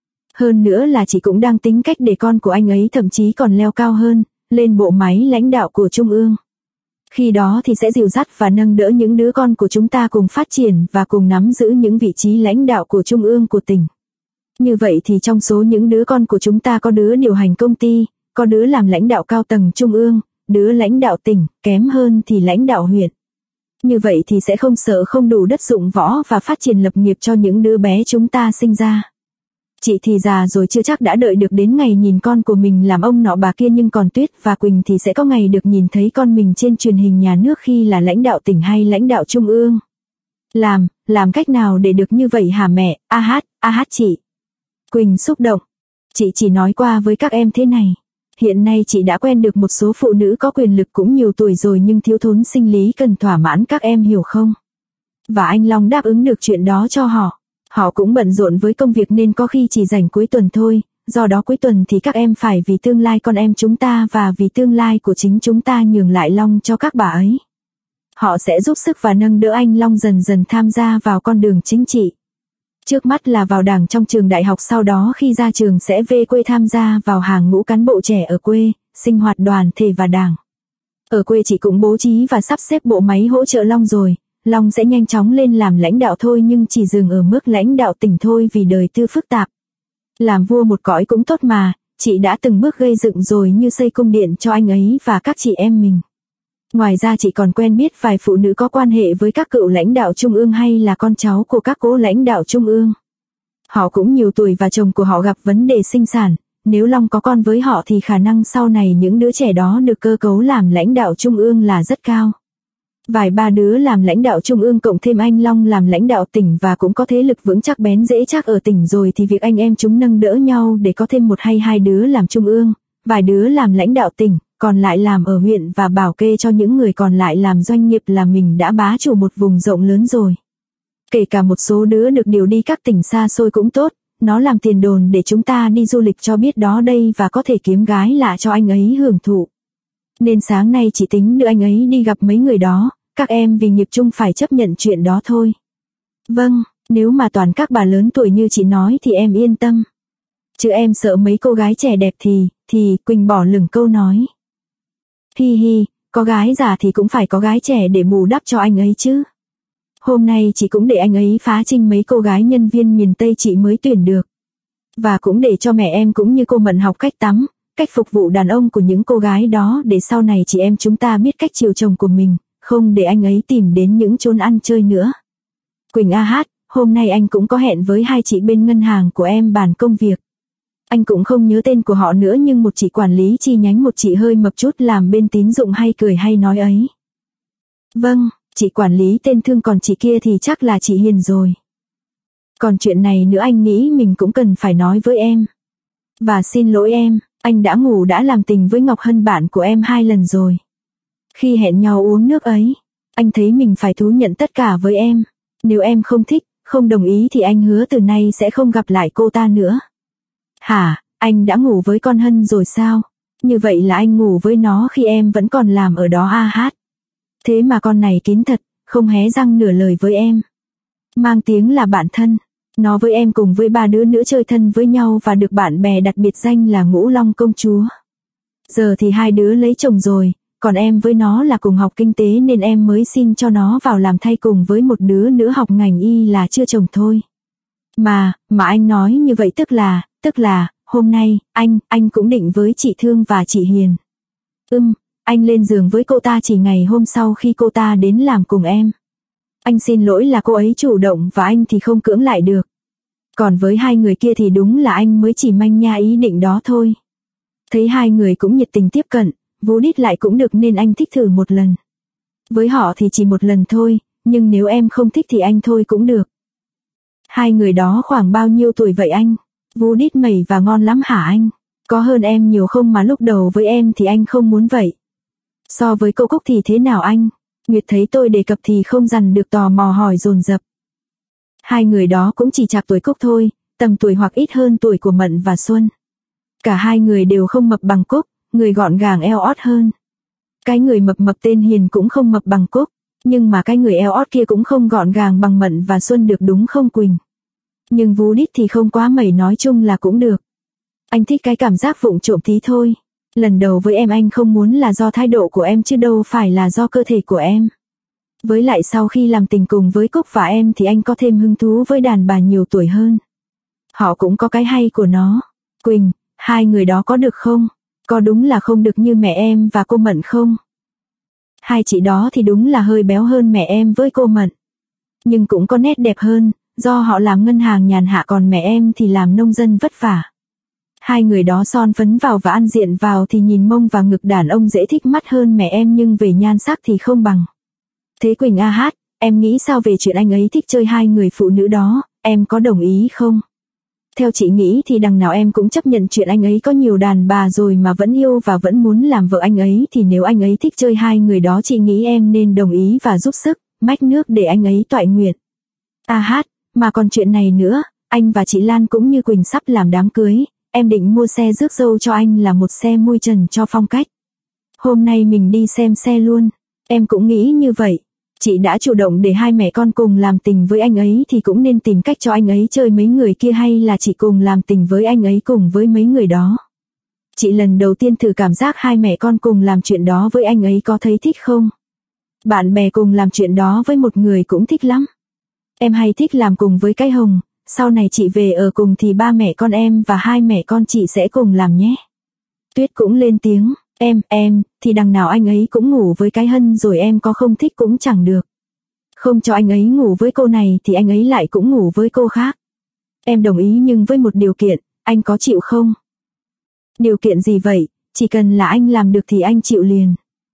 Hơn nữa là chị cũng đang tính cách để con của anh ấy thậm chí còn leo cao hơn, lên bộ máy lãnh đạo của Trung ương. Khi đó thì sẽ dìu dắt và nâng đỡ những đứa con của chúng ta cùng phát triển và cùng nắm giữ những vị trí lãnh đạo của Trung ương của tỉnh. Như vậy thì trong số những đứa con của chúng ta có đứa điều hành công ty, có đứa làm lãnh đạo cao tầng Trung ương, đứa lãnh đạo tỉnh, kém hơn thì lãnh đạo huyện. Như vậy thì sẽ không sợ không đủ đất dụng võ và phát triển lập nghiệp cho những đứa bé chúng ta sinh ra. Chị thì già rồi chưa chắc đã đợi được đến ngày nhìn con của mình làm ông nọ bà kia, nhưng còn Tuyết và Quỳnh thì sẽ có ngày được nhìn thấy con mình trên truyền hình nhà nước khi là lãnh đạo tỉnh hay lãnh đạo Trung ương. Làm cách nào để được như vậy hả mẹ? Chị. Quỳnh xúc động. Chị chỉ nói qua với các em thế này. Hiện nay chị đã quen được một số phụ nữ có quyền lực cũng nhiều tuổi rồi nhưng thiếu thốn sinh lý cần thỏa mãn, các em hiểu không? Và anh Long đáp ứng được chuyện đó cho họ. Họ cũng bận rộn với công việc nên có khi chỉ rảnh cuối tuần thôi, do đó cuối tuần thì các em phải vì tương lai con em chúng ta và vì tương lai của chính chúng ta nhường lại Long cho các bà ấy. Họ sẽ giúp sức và nâng đỡ anh Long dần dần tham gia vào con đường chính trị. Trước mắt là vào Đảng trong trường đại học, sau đó khi ra trường sẽ về quê tham gia vào hàng ngũ cán bộ trẻ ở quê, sinh hoạt đoàn thể và Đảng. Ở quê chị cũng bố trí và sắp xếp bộ máy hỗ trợ Long rồi. Long sẽ nhanh chóng lên làm lãnh đạo thôi, nhưng chỉ dừng ở mức lãnh đạo tỉnh thôi vì đời tư phức tạp. Làm vua một cõi cũng tốt mà, chị đã từng bước gây dựng rồi, như xây cung điện cho anh ấy và các chị em mình. Ngoài ra chị còn quen biết vài phụ nữ có quan hệ với các cựu lãnh đạo Trung ương hay là con cháu của các cố lãnh đạo Trung ương. Họ cũng nhiều tuổi và chồng của họ gặp vấn đề sinh sản. Nếu Long có con với họ thì khả năng sau này những đứa trẻ đó được cơ cấu làm lãnh đạo Trung ương là rất cao. Vài ba đứa làm lãnh đạo Trung ương cộng thêm anh Long làm lãnh đạo tỉnh và cũng có thế lực vững chắc bén dễ chắc ở tỉnh rồi thì việc anh em chúng nâng đỡ nhau để có thêm một hay hai đứa làm Trung ương, vài đứa làm lãnh đạo tỉnh, còn lại làm ở huyện và bảo kê cho những người còn lại làm doanh nghiệp là mình đã bá chủ một vùng rộng lớn rồi. Kể cả một số đứa được điều đi các tỉnh xa xôi cũng tốt, nó làm tiền đồn để chúng ta đi du lịch cho biết đó đây và có thể kiếm gái lạ cho anh ấy hưởng thụ. Nên sáng nay chị tính đưa anh ấy đi gặp mấy người đó. Các em vì nghiệp chung phải chấp nhận chuyện đó thôi. Vâng, nếu mà toàn các bà lớn tuổi như chị nói thì em yên tâm. Chứ em sợ mấy cô gái trẻ đẹp thì Quỳnh bỏ lửng câu nói. Hi, có gái già thì cũng phải có gái trẻ để bù đắp cho anh ấy chứ. Hôm nay chị cũng để anh ấy phá trinh mấy cô gái nhân viên miền Tây chị mới tuyển được. Và cũng để cho mẹ em cũng như cô Mận học cách tắm, cách phục vụ đàn ông của những cô gái đó để sau này chị em chúng ta biết cách chiều chồng của mình. Không để anh ấy tìm đến những chốn ăn chơi nữa. Quỳnh hôm nay anh cũng có hẹn với hai chị bên ngân hàng của em bàn công việc. Anh cũng không nhớ tên của họ nữa nhưng một chị quản lý chi nhánh, một chị hơi mập chút làm bên tín dụng hay cười hay nói ấy. Vâng, chị quản lý tên Thương, còn chị kia thì chắc là chị Hiền rồi. Còn chuyện này nữa anh nghĩ mình cũng cần phải nói với em. Và xin lỗi em, anh đã ngủ đã làm tình với Ngọc Hân bạn của em 2 lần rồi. Khi hẹn nhau uống nước ấy, anh thấy mình phải thú nhận tất cả với em. Nếu em không thích, không đồng ý thì anh hứa từ nay sẽ không gặp lại cô ta nữa. Hả, anh đã ngủ với con Hân rồi sao? Như vậy là anh ngủ với nó khi em vẫn còn làm ở đó a hát. Thế mà con này kín thật, không hé răng nửa lời với em. Mang tiếng là bạn thân. Nó với em cùng với 3 đứa nữa chơi thân với nhau và được bạn bè đặt biệt danh là Ngũ Long công chúa. Giờ thì 2 đứa lấy chồng rồi, còn em với nó là cùng học kinh tế nên em mới xin cho nó vào làm thay cùng với một đứa nữa học ngành y là chưa chồng thôi. Mà anh nói như vậy tức là, hôm nay, anh cũng định với chị Thương và chị Hiền. Anh lên giường với cô ta chỉ ngày hôm sau khi cô ta đến làm cùng em. Anh xin lỗi là cô ấy chủ động và anh thì không cưỡng lại được. Còn với 2 người kia thì đúng là anh mới chỉ manh nha ý định đó thôi. Thấy 2 người cũng nhiệt tình tiếp cận, vú đít lại cũng được nên anh thích thử một lần. Với họ thì chỉ một lần thôi, nhưng nếu em không thích thì anh thôi cũng được. 2 người đó khoảng bao nhiêu tuổi vậy anh? Vú đít mẩy và ngon lắm hả anh? Có hơn em nhiều không mà lúc đầu với em thì anh không muốn vậy. So với cô Cúc thì thế nào anh? Nguyệt thấy tôi đề cập thì không dằn được tò mò hỏi dồn dập. 2 người đó cũng chỉ chạc tuổi Cúc thôi, tầm tuổi hoặc ít hơn tuổi của Mận và Xuân. Cả 2 người đều không mập bằng Cúc, người gọn gàng eo ót hơn. Cái người mập tên Hiền cũng không mập bằng Cúc, nhưng mà cái người eo ót kia cũng không gọn gàng bằng Mận và Xuân được đúng không Quỳnh? Nhưng vú đít thì không quá mẩy, nói chung là cũng được. Anh thích cái cảm giác vụng trộm tí thôi. Lần đầu với em anh không muốn là do thái độ của em chứ đâu phải là do cơ thể của em. Với lại sau khi làm tình cùng với Cúc và em thì anh có thêm hứng thú với đàn bà nhiều tuổi hơn. Họ cũng có cái hay của nó. Quỳnh, 2 người đó có được không? Có đúng là không được như mẹ em và cô Mận không? 2 chị đó thì đúng là hơi béo hơn mẹ em với cô Mận. Nhưng cũng có nét đẹp hơn, do họ làm ngân hàng nhàn hạ còn mẹ em thì làm nông dân vất vả. 2 người đó son phấn vào và ăn diện vào thì nhìn mông và ngực đàn ông dễ thích mắt hơn mẹ em nhưng về nhan sắc thì không bằng. Thế Quỳnh a hát, em nghĩ sao về chuyện anh ấy thích chơi 2 người phụ nữ đó, em có đồng ý không? Theo chị nghĩ thì đằng nào em cũng chấp nhận chuyện anh ấy có nhiều đàn bà rồi mà vẫn yêu và vẫn muốn làm vợ anh ấy, thì nếu anh ấy thích chơi 2 người đó chị nghĩ em nên đồng ý và giúp sức, mách nước để anh ấy toại nguyện. A hát, mà còn chuyện này nữa, anh và chị Lan cũng như Quỳnh sắp làm đám cưới, em định mua xe rước dâu cho anh là một xe mui trần cho phong cách. Hôm nay mình đi xem xe luôn, em cũng nghĩ như vậy. Chị đã chủ động để 2 mẹ con cùng làm tình với anh ấy thì cũng nên tìm cách cho anh ấy chơi mấy người kia, hay là chị cùng làm tình với anh ấy cùng với mấy người đó. Chị lần đầu tiên thử cảm giác 2 mẹ con cùng làm chuyện đó với anh ấy có thấy thích không? Bạn bè cùng làm chuyện đó với một người cũng thích lắm. Em hay thích làm cùng với cái Hồng, sau này chị về ở cùng thì 3 mẹ con em và 2 mẹ con chị sẽ cùng làm nhé. Tuyết cũng lên tiếng, em, thì đằng nào anh ấy cũng ngủ với cái Hân rồi, em có không thích cũng chẳng được. Không cho anh ấy ngủ với cô này thì anh ấy lại cũng ngủ với cô khác. Em đồng ý nhưng với một điều kiện, anh có chịu không? Điều kiện gì vậy? Chỉ cần là anh làm được thì anh chịu liền.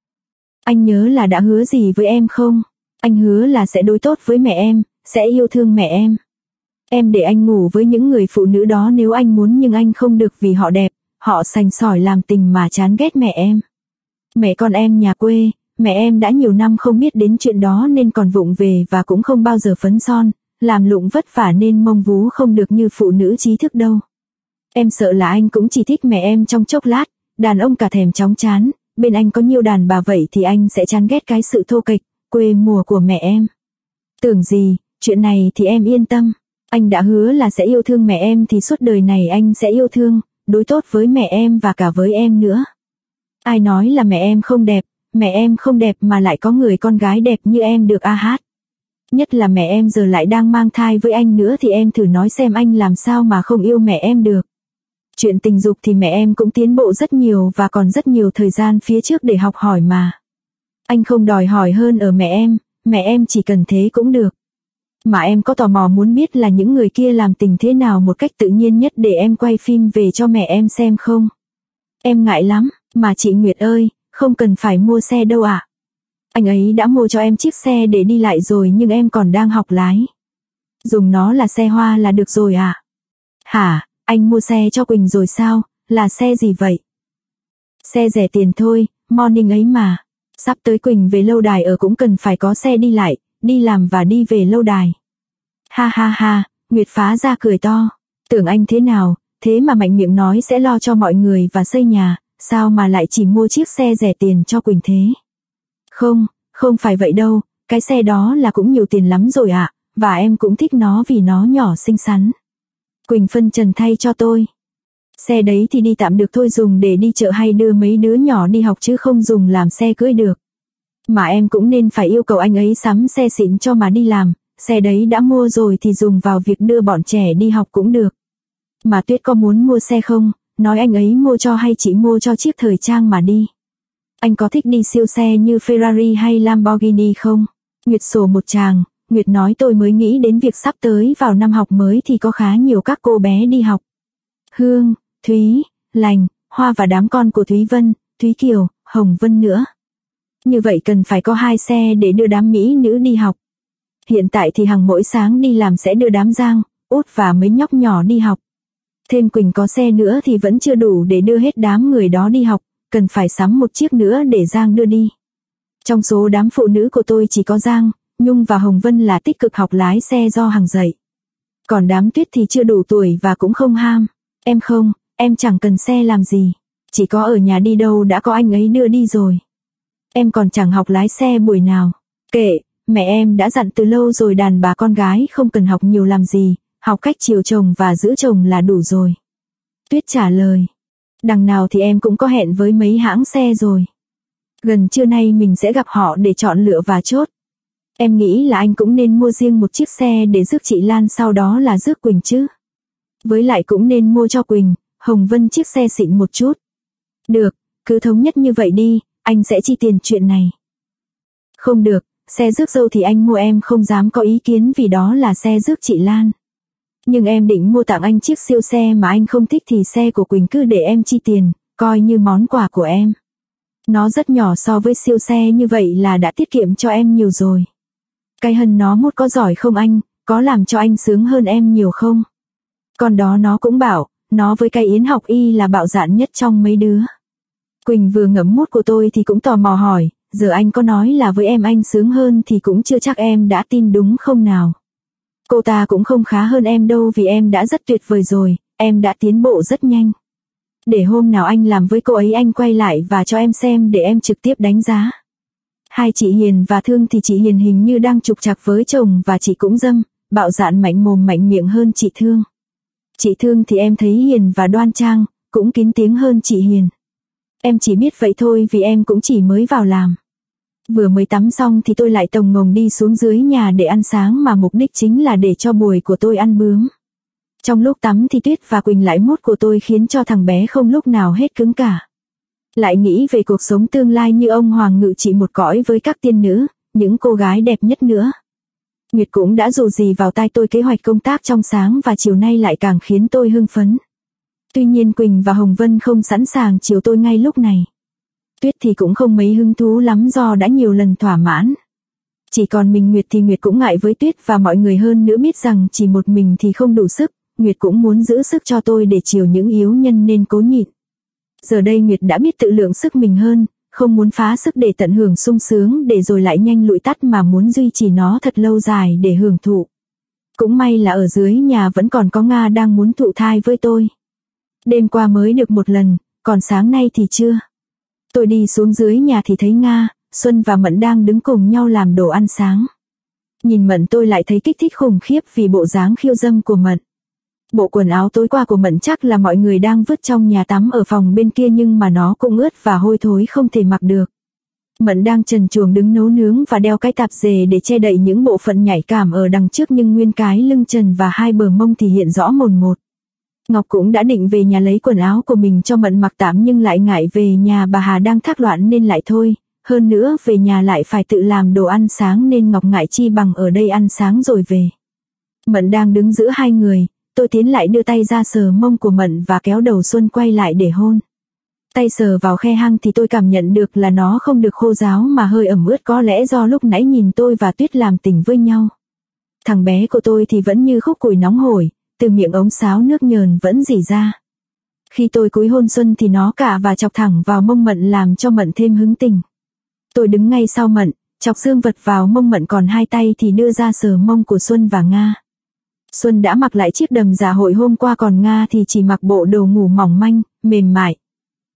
Anh nhớ là đã hứa gì với em không? Anh hứa là sẽ đối tốt với mẹ em, sẽ yêu thương mẹ em. Em để anh ngủ với những người phụ nữ đó nếu anh muốn, nhưng anh không được vì họ đẹp, họ sành sỏi làm tình mà chán ghét mẹ em. Mẹ con em nhà quê, mẹ em đã nhiều năm không biết đến chuyện đó nên còn vụng về và cũng không bao giờ phấn son, làm lụng vất vả nên mông vú không được như phụ nữ trí thức đâu. Em sợ là anh cũng chỉ thích mẹ em trong chốc lát, đàn ông cả thèm chóng chán, bên anh có nhiều đàn bà vậy thì anh sẽ chán ghét cái sự thô kệch, quê mùa của mẹ em. Tưởng gì, chuyện này thì em yên tâm. Anh đã hứa là sẽ yêu thương mẹ em thì suốt đời này anh sẽ yêu thương, đối tốt với mẹ em và cả với em nữa. Ai nói là mẹ em không đẹp mà lại có người con gái đẹp như em được a hát. Nhất là mẹ em giờ lại đang mang thai với anh nữa thì em thử nói xem anh làm sao mà không yêu mẹ em được. Chuyện tình dục thì mẹ em cũng tiến bộ rất nhiều và còn rất nhiều thời gian phía trước để học hỏi mà. Anh không đòi hỏi hơn ở mẹ em chỉ cần thế cũng được. Mà em có tò mò muốn biết là những người kia làm tình thế nào một cách tự nhiên nhất để em quay phim về cho mẹ em xem không? Em ngại lắm, mà chị Nguyệt ơi, không cần phải mua xe đâu ạ. Anh ấy đã mua cho em chiếc xe để đi lại rồi nhưng em còn đang học lái. Dùng nó là xe hoa là được rồi ạ. Hả, anh mua xe cho Quỳnh rồi sao, là xe gì vậy? Xe rẻ tiền thôi, morning ấy mà. Sắp tới Quỳnh về lâu đài ở cũng cần phải có xe đi lại, đi làm và đi về lâu đài. Ha ha ha, Nguyệt phá ra cười to. Tưởng anh thế nào, thế mà mạnh miệng nói sẽ lo cho mọi người và xây nhà, sao mà lại chỉ mua chiếc xe rẻ tiền cho Quỳnh thế? Không phải vậy đâu, cái xe đó là cũng nhiều tiền lắm rồi ạ, và em cũng thích nó vì nó nhỏ xinh xắn. Quỳnh phân trần thay cho tôi. Xe đấy thì đi tạm được thôi, dùng để đi chợ hay đưa mấy đứa nhỏ đi học chứ không dùng làm xe cưới được. Mà em cũng nên phải yêu cầu anh ấy sắm xe xịn cho mà đi làm, xe đấy đã mua rồi thì dùng vào việc đưa bọn trẻ đi học cũng được. Mà Tuyết có muốn mua xe không, nói anh ấy mua cho hay chỉ mua cho chiếc thời trang mà đi. Anh có thích đi siêu xe như Ferrari hay Lamborghini không? Nguyệt sổ một tràng, Nguyệt nói tôi mới nghĩ đến việc sắp tới vào năm học mới thì có khá nhiều các cô bé đi học. Hương, Thúy, Lành, Hoa và đám con của Thúy Vân, Thúy Kiều, Hồng Vân nữa. Như vậy cần phải có 2 xe để đưa đám mỹ nữ đi học. Hiện tại thì Hằng mỗi sáng đi làm sẽ đưa đám Giang, Út và mấy nhóc nhỏ đi học. Thêm Quỳnh có xe nữa thì vẫn chưa đủ để đưa hết đám người đó đi học, cần phải sắm một chiếc nữa để Giang đưa đi. Trong số đám phụ nữ của tôi chỉ có Giang, Nhung và Hồng Vân là tích cực học lái xe do Hằng dạy. Còn đám Tuyết thì chưa đủ tuổi và cũng không ham. Em chẳng cần xe làm gì. Chỉ có ở nhà đi đâu đã có anh ấy đưa đi rồi. Em còn chẳng học lái xe buổi nào. Kệ, mẹ em đã dặn từ lâu rồi, đàn bà con gái không cần học nhiều làm gì, học cách chiều chồng và giữ chồng là đủ rồi. Tuyết trả lời. Đằng nào thì em cũng có hẹn với mấy hãng xe rồi. Gần trưa nay mình sẽ gặp họ để chọn lựa và chốt. Em nghĩ là anh cũng nên mua riêng một chiếc xe để rước chị Lan, sau đó là rước Quỳnh chứ. Với lại cũng nên mua cho Quỳnh, Hồng Vân chiếc xe xịn một chút. Được, cứ thống nhất như vậy đi, anh sẽ chi tiền chuyện này. Không được, xe rước dâu thì anh mua, em không dám có ý kiến vì đó là xe rước chị Lan. Nhưng em định mua tặng anh chiếc siêu xe mà anh không thích thì xe của Quỳnh cứ để em chi tiền, coi như món quà của em. Nó rất nhỏ so với siêu xe, như vậy là đã tiết kiệm cho em nhiều rồi. Cái Hân nó mút có giỏi không anh, có làm cho anh sướng hơn em nhiều không? Còn đó nó cũng bảo, nó với cái Yến học y là bạo dạn nhất trong mấy đứa. Quỳnh vừa ngẫm mút của tôi thì cũng tò mò hỏi, giờ anh có nói là với em anh sướng hơn thì cũng chưa chắc em đã tin đúng không nào? Cô ta cũng không khá hơn em đâu, vì em đã rất tuyệt vời rồi, em đã tiến bộ rất nhanh. Để hôm nào anh làm với cô ấy, anh quay lại và cho em xem để em trực tiếp đánh giá. Hai chị Hiền và Thương thì chị Hiền hình như đang trục trặc với chồng và chị cũng dâm, bạo dạn mạnh mồm mạnh miệng hơn chị Thương. Chị Thương thì em thấy hiền và đoan trang, cũng kín tiếng hơn chị Hiền. Em chỉ biết vậy thôi vì em cũng chỉ mới vào làm. Vừa mới tắm xong thì tôi lại tồng ngồng đi xuống dưới nhà để ăn sáng, mà mục đích chính là để cho buổi của tôi ăn bướm. Trong lúc tắm thì Tuyết và Quỳnh lại mút của tôi khiến cho thằng bé không lúc nào hết cứng cả. Lại nghĩ về cuộc sống tương lai như ông hoàng ngự trị một cõi với các tiên nữ, những cô gái đẹp nhất nữa. Nguyệt cũng đã rủ rỉ vào tai tôi kế hoạch công tác trong sáng và chiều nay lại càng khiến tôi hưng phấn. Tuy nhiên Quỳnh và Hồng Vân không sẵn sàng chiều tôi ngay lúc này. Tuyết thì cũng không mấy hứng thú lắm do đã nhiều lần thỏa mãn. Chỉ còn mình Nguyệt thì Nguyệt cũng ngại với Tuyết và mọi người, hơn nữa biết rằng chỉ một mình thì không đủ sức, Nguyệt cũng muốn giữ sức cho tôi để chiều những yếu nhân nên cố nhịn. Giờ đây Nguyệt đã biết tự lượng sức mình hơn, không muốn phá sức để tận hưởng sung sướng để rồi lại nhanh lụi tắt, mà muốn duy trì nó thật lâu dài để hưởng thụ. Cũng may là ở dưới nhà vẫn còn có Nga đang muốn thụ thai với tôi. Đêm qua mới được một lần, còn sáng nay thì chưa. Tôi đi xuống dưới nhà thì thấy Nga, Xuân và Mận đang đứng cùng nhau làm đồ ăn sáng. Nhìn Mận tôi lại thấy kích thích khủng khiếp vì bộ dáng khiêu dâm của Mận. Bộ quần áo tối qua của Mận chắc là mọi người đang vứt trong nhà tắm ở phòng bên kia, nhưng mà nó cũng ướt và hôi thối không thể mặc được. Mận đang trần truồng đứng nấu nướng và đeo cái tạp dề để che đậy những bộ phận nhạy cảm ở đằng trước, nhưng nguyên cái lưng trần và hai bờ mông thì hiện rõ mồn một. Ngọc cũng đã định về nhà lấy quần áo của mình cho Mận mặc tạm, nhưng lại ngại về nhà bà Hà đang thác loạn nên lại thôi. Hơn nữa về nhà lại phải tự làm đồ ăn sáng nên Ngọc ngại chi bằng ở đây ăn sáng rồi về. Mận đang đứng giữa hai người, tôi tiến lại đưa tay ra sờ mông của Mận và kéo đầu Xuân quay lại để hôn. Tay sờ vào khe hang thì tôi cảm nhận được là nó không được khô ráo mà hơi ẩm ướt, có lẽ do lúc nãy nhìn tôi và Tuyết làm tình với nhau. Thằng bé của tôi thì vẫn như khúc củi nóng hổi, từ miệng ống sáo nước nhờn vẫn rỉ ra. Khi tôi cúi hôn Xuân thì nó cả và chọc thẳng vào mông Mận làm cho Mận thêm hứng tình. Tôi đứng ngay sau Mận, chọc xương vật vào mông Mận, còn hai tay thì đưa ra sờ mông của Xuân và Nga. Xuân đã mặc lại chiếc đầm dạ hội hôm qua, còn Nga thì chỉ mặc bộ đồ ngủ mỏng manh, mềm mại.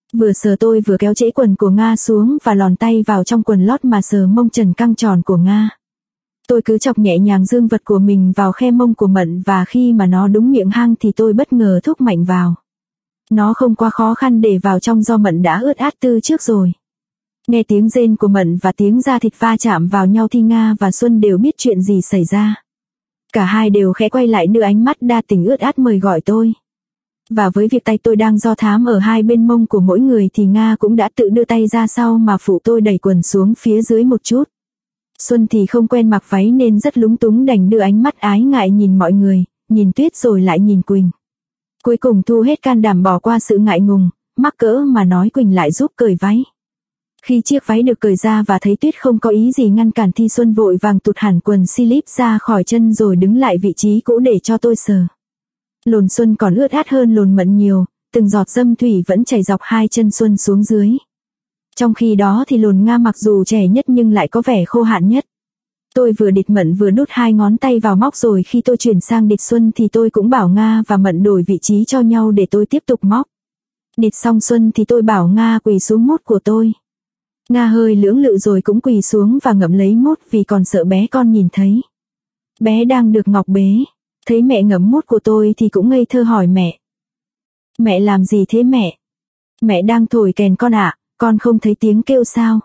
Vừa sờ tôi vừa kéo trễ quần của Nga xuống và lòn tay vào trong quần lót mà sờ mông trần căng tròn của Nga. Tôi cứ chọc nhẹ nhàng dương vật của mình vào khe mông của Mận và khi mà nó đúng miệng hang thì tôi bất ngờ thúc mạnh vào. Nó không quá khó khăn để vào trong do Mận đã ướt át từ trước rồi. Nghe tiếng rên của Mận và tiếng da thịt va chạm vào nhau thì Nga và Xuân đều biết chuyện gì xảy ra. Cả hai đều khẽ quay lại đưa ánh mắt đa tình ướt át mời gọi tôi. Và với việc tay tôi đang do thám ở hai bên mông của mỗi người thì Nga cũng đã tự đưa tay ra sau mà phụ tôi đẩy quần xuống phía dưới một chút. Xuân thì không quen mặc váy nên rất lúng túng đành đưa ánh mắt ái ngại nhìn mọi người, nhìn Tuyết rồi lại nhìn Quỳnh. Cuối cùng Thu hết can đảm bỏ qua sự ngại ngùng, mắc cỡ mà nói Quỳnh lại giúp cởi váy. Khi chiếc váy được cởi ra và thấy Tuyết không có ý gì ngăn cản thì Xuân vội vàng tụt hẳn quần slip ra khỏi chân rồi đứng lại vị trí cũ để cho tôi sờ. Lồn Xuân còn ướt át hơn lồn Mận nhiều, từng giọt dâm thủy vẫn chảy dọc hai chân Xuân xuống dưới. Trong khi đó thì lồn Nga mặc dù trẻ nhất nhưng lại có vẻ khô hạn nhất. Tôi vừa địt Mận vừa đút hai ngón tay vào móc rồi khi tôi chuyển sang địt Xuân thì tôi cũng bảo Nga và Mận đổi vị trí cho nhau để tôi tiếp tục móc. Địt xong Xuân thì tôi bảo Nga quỳ xuống mút của tôi. Nga hơi lưỡng lự rồi cũng quỳ xuống và ngậm lấy mút vì còn sợ bé con nhìn thấy. Bé đang được Ngọc bế, thấy mẹ ngậm mút của tôi thì cũng ngây thơ hỏi mẹ. Mẹ làm gì thế mẹ? Mẹ đang thổi kèn con ạ, con không thấy tiếng kêu sao?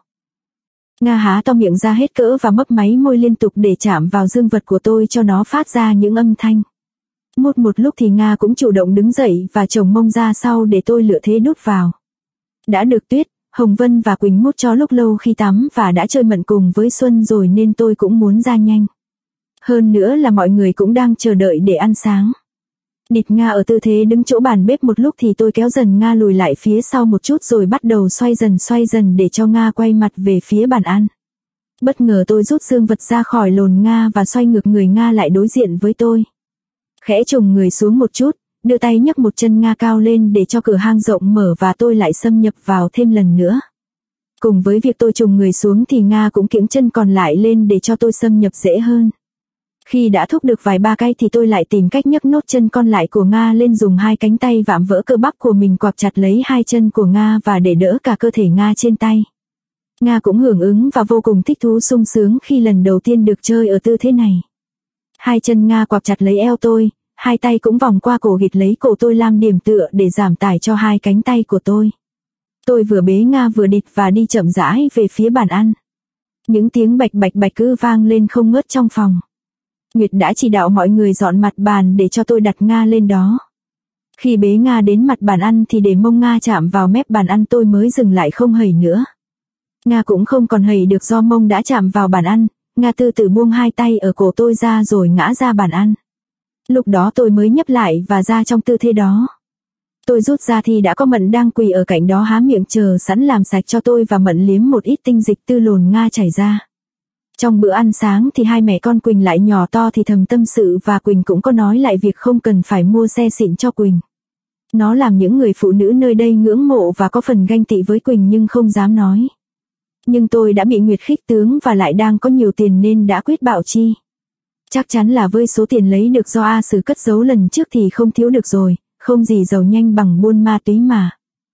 Nga há to miệng ra hết cỡ và mấp máy môi liên tục để chạm vào dương vật của tôi cho nó phát ra những âm thanh. Mút một lúc thì Nga cũng chủ động đứng dậy và chồng mông ra sau để tôi lựa thế đút vào. Đã được Tuyết, Hồng Vân và Quỳnh mút cho lúc lâu khi tắm và đã chơi Mận cùng với Xuân rồi nên tôi cũng muốn ra nhanh. Hơn nữa là mọi người cũng đang chờ đợi để ăn sáng. Địt Nga ở tư thế đứng chỗ bàn bếp một lúc thì tôi kéo dần Nga lùi lại phía sau một chút rồi bắt đầu xoay dần để cho Nga quay mặt về phía bàn ăn. Bất ngờ tôi rút dương vật ra khỏi lồn Nga và xoay ngược người Nga lại đối diện với tôi. Khẽ chùng người xuống một chút, đưa tay nhấc một chân Nga cao lên để cho cửa hang rộng mở và tôi lại xâm nhập vào thêm lần nữa. Cùng với việc tôi chùng người xuống thì Nga cũng kiễng chân còn lại lên để cho tôi xâm nhập dễ hơn. Khi đã thúc được vài ba cái thì tôi lại tìm cách nhấc nốt chân còn lại của Nga lên dùng hai cánh tay vạm vỡ cơ bắp của mình quặp chặt lấy hai chân của Nga và để đỡ cả cơ thể Nga trên tay. Nga cũng hưởng ứng và vô cùng thích thú sung sướng khi lần đầu tiên được chơi ở tư thế này. Hai chân Nga quặp chặt lấy eo tôi, hai tay cũng vòng qua cổ ghịt lấy cổ tôi làm điểm tựa để giảm tải cho hai cánh tay của tôi. Tôi vừa bế Nga vừa địt và đi chậm rãi về phía bàn ăn. Những tiếng bạch bạch cứ vang lên không ngớt trong phòng. Nguyệt đã chỉ đạo mọi người dọn mặt bàn để cho tôi đặt Nga lên đó. Khi bế Nga đến mặt bàn ăn thì để mông Nga chạm vào mép bàn ăn tôi mới dừng lại không hầy nữa. Nga cũng không còn hầy được do mông đã chạm vào bàn ăn, Nga từ từ buông hai tay ở cổ tôi ra rồi ngã ra bàn ăn. Lúc đó tôi mới nhấp lại và ra trong tư thế đó. Tôi rút ra thì đã có Mận đang quỳ ở cạnh đó há miệng chờ sẵn làm sạch cho tôi và Mận liếm một ít tinh dịch từ lồn Nga chảy ra. Trong bữa ăn sáng thì hai mẹ con Quỳnh lại nhỏ to thì thầm tâm sự và Quỳnh cũng có nói lại việc không cần phải mua xe xịn cho Quỳnh. Nó làm những người phụ nữ nơi đây ngưỡng mộ và có phần ganh tị với Quỳnh nhưng không dám nói. Nhưng tôi đã bị Nguyệt khích tướng và lại đang có nhiều tiền nên đã quyết bảo chi. Chắc chắn là với số tiền lấy được do A Sử cất giấu lần trước thì không thiếu được rồi, không gì giàu nhanh bằng buôn ma túy mà.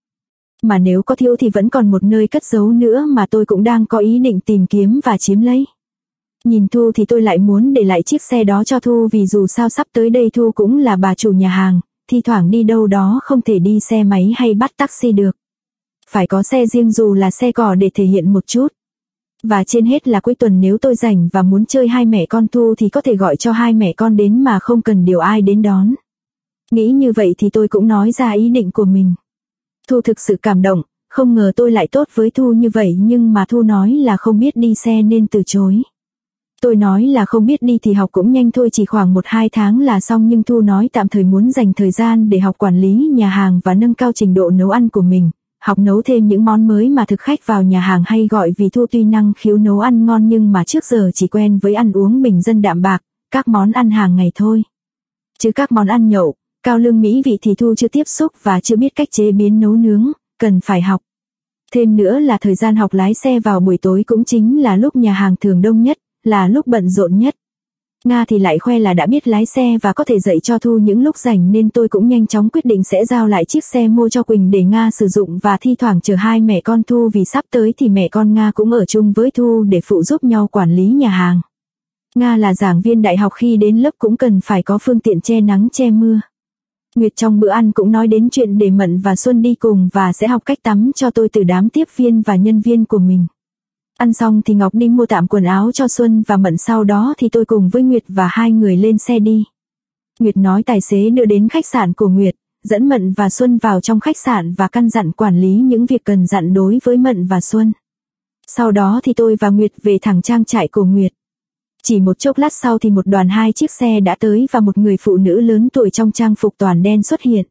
Mà nếu có thiếu thì vẫn còn một nơi cất giấu nữa mà tôi cũng đang có ý định tìm kiếm và chiếm lấy. Nhìn Thu thì tôi lại muốn để lại chiếc xe đó cho Thu vì dù sao sắp tới đây Thu cũng là bà chủ nhà hàng, thi thoảng đi đâu đó không thể đi xe máy hay bắt taxi được. Phải có xe riêng dù là xe cò để thể hiện một chút. Và trên hết là cuối tuần nếu tôi rảnh và muốn chơi hai mẹ con Thu thì có thể gọi cho hai mẹ con đến mà không cần điều ai đến đón. Nghĩ như vậy thì tôi cũng nói ra ý định của mình. Thu thực sự cảm động, không ngờ tôi lại tốt với Thu như vậy nhưng mà Thu nói là không biết đi xe nên từ chối. Tôi nói là không biết đi thì học cũng nhanh thôi chỉ khoảng 1-2 tháng là xong nhưng Thu nói tạm thời muốn dành thời gian để học quản lý nhà hàng và nâng cao trình độ nấu ăn của mình, học nấu thêm những món mới mà thực khách vào nhà hàng hay gọi vì Thu tuy năng khiếu nấu ăn ngon nhưng mà trước giờ chỉ quen với ăn uống bình dân đạm bạc, các món ăn hàng ngày thôi. Chứ các món ăn nhậu, cao lương mỹ vị thì Thu chưa tiếp xúc và chưa biết cách chế biến nấu nướng, cần phải học. Thêm nữa là thời gian học lái xe vào buổi tối cũng chính là lúc nhà hàng thường đông nhất, là lúc bận rộn nhất. Nga thì lại khoe là đã biết lái xe và có thể dạy cho Thu những lúc rảnh, nên tôi cũng nhanh chóng quyết định sẽ giao lại chiếc xe mua cho Quỳnh để Nga sử dụng và thi thoảng chở hai mẹ con Thu, vì sắp tới thì mẹ con Nga cũng ở chung với Thu để phụ giúp nhau quản lý nhà hàng. Nga là giảng viên đại học, khi đến lớp cũng cần phải có phương tiện che nắng che mưa. Nguyệt trong bữa ăn cũng nói đến chuyện để Mận và Xuân đi cùng và sẽ học cách tắm cho tôi từ đám tiếp viên và nhân viên của mình. Ăn xong thì Ngọc đi mua tạm quần áo cho Xuân và Mận, sau đó thì tôi cùng với Nguyệt và hai người lên xe đi. Nguyệt nói tài xế đưa đến khách sạn của Nguyệt, dẫn Mận và Xuân vào trong khách sạn và căn dặn quản lý những việc cần dặn đối với Mận và Xuân. Sau đó thì tôi và Nguyệt về thẳng trang trại của Nguyệt. Chỉ một chốc lát sau thì một đoàn 2 chiếc xe đã tới và một người phụ nữ lớn tuổi trong trang phục toàn đen xuất hiện.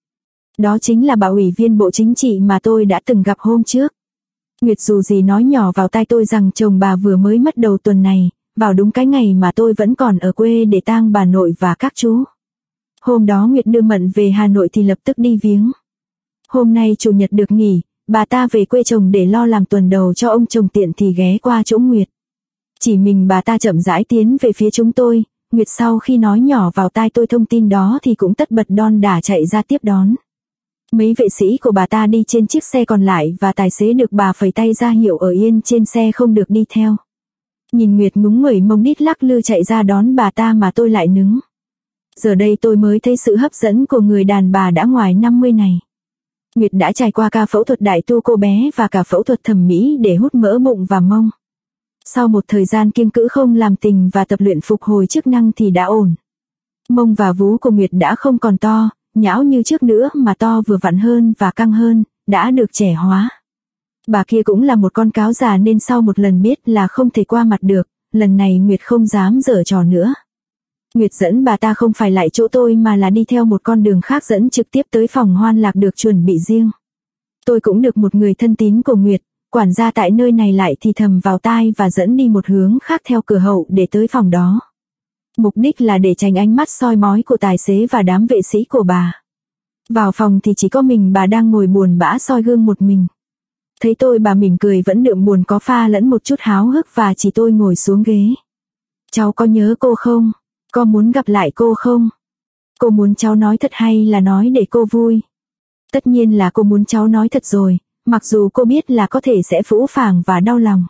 Đó chính là bà ủy viên Bộ Chính trị mà tôi đã từng gặp hôm trước. Nguyệt dù gì nói nhỏ vào tai tôi rằng chồng bà vừa mới mất đầu tuần này, vào đúng cái ngày mà tôi vẫn còn ở quê để tang bà nội và các chú. Hôm đó Nguyệt đưa Mận về Hà Nội thì lập tức đi viếng. Hôm nay chủ nhật được nghỉ, bà ta về quê chồng để lo làm tuần đầu cho ông chồng, tiện thì ghé qua chỗ Nguyệt. Chỉ mình bà ta chậm rãi tiến về phía chúng tôi. Nguyệt sau khi nói nhỏ vào tai tôi thông tin đó thì cũng tất bật đon đả chạy ra tiếp đón. Mấy vệ sĩ của bà ta đi trên chiếc xe còn lại và tài xế được bà phẩy tay ra hiệu ở yên trên xe không được đi theo. Nhìn Nguyệt ngúng nguẩy mông đít lắc lư chạy ra đón bà ta mà tôi lại nứng. Giờ đây tôi mới thấy sự hấp dẫn của người đàn bà đã ngoài 50 này. Nguyệt đã trải qua ca phẫu thuật đại tu cô bé và cả phẫu thuật thẩm mỹ để hút mỡ bụng và mông. Sau một thời gian kiêng cữ không làm tình và tập luyện phục hồi chức năng thì đã ổn. Mông và vú của Nguyệt đã không còn to, nhão như trước nữa mà to vừa vặn hơn và căng hơn, đã được trẻ hóa. Bà kia cũng là một con cáo già nên sau một lần biết là không thể qua mặt được, lần này Nguyệt không dám giở trò nữa. Nguyệt dẫn bà ta không phải lại chỗ tôi mà là đi theo một con đường khác dẫn trực tiếp tới phòng hoan lạc được chuẩn bị riêng. Tôi cũng được một người thân tín của Nguyệt, quản gia tại nơi này lại thì thầm vào tai và dẫn đi một hướng khác theo cửa hậu để tới phòng đó. Mục đích là để tránh ánh mắt soi mói của tài xế và đám vệ sĩ của bà. Vào phòng thì chỉ có mình bà đang ngồi buồn bã soi gương một mình. Thấy tôi bà mỉm cười vẫn đượm buồn có pha lẫn một chút háo hức và chỉ tôi ngồi xuống ghế. Cháu có nhớ cô không? Có muốn gặp lại cô không? Cô muốn cháu nói thật hay là nói để cô vui? Tất nhiên là cô muốn cháu nói thật rồi, mặc dù cô biết là có thể sẽ phũ phàng và đau lòng.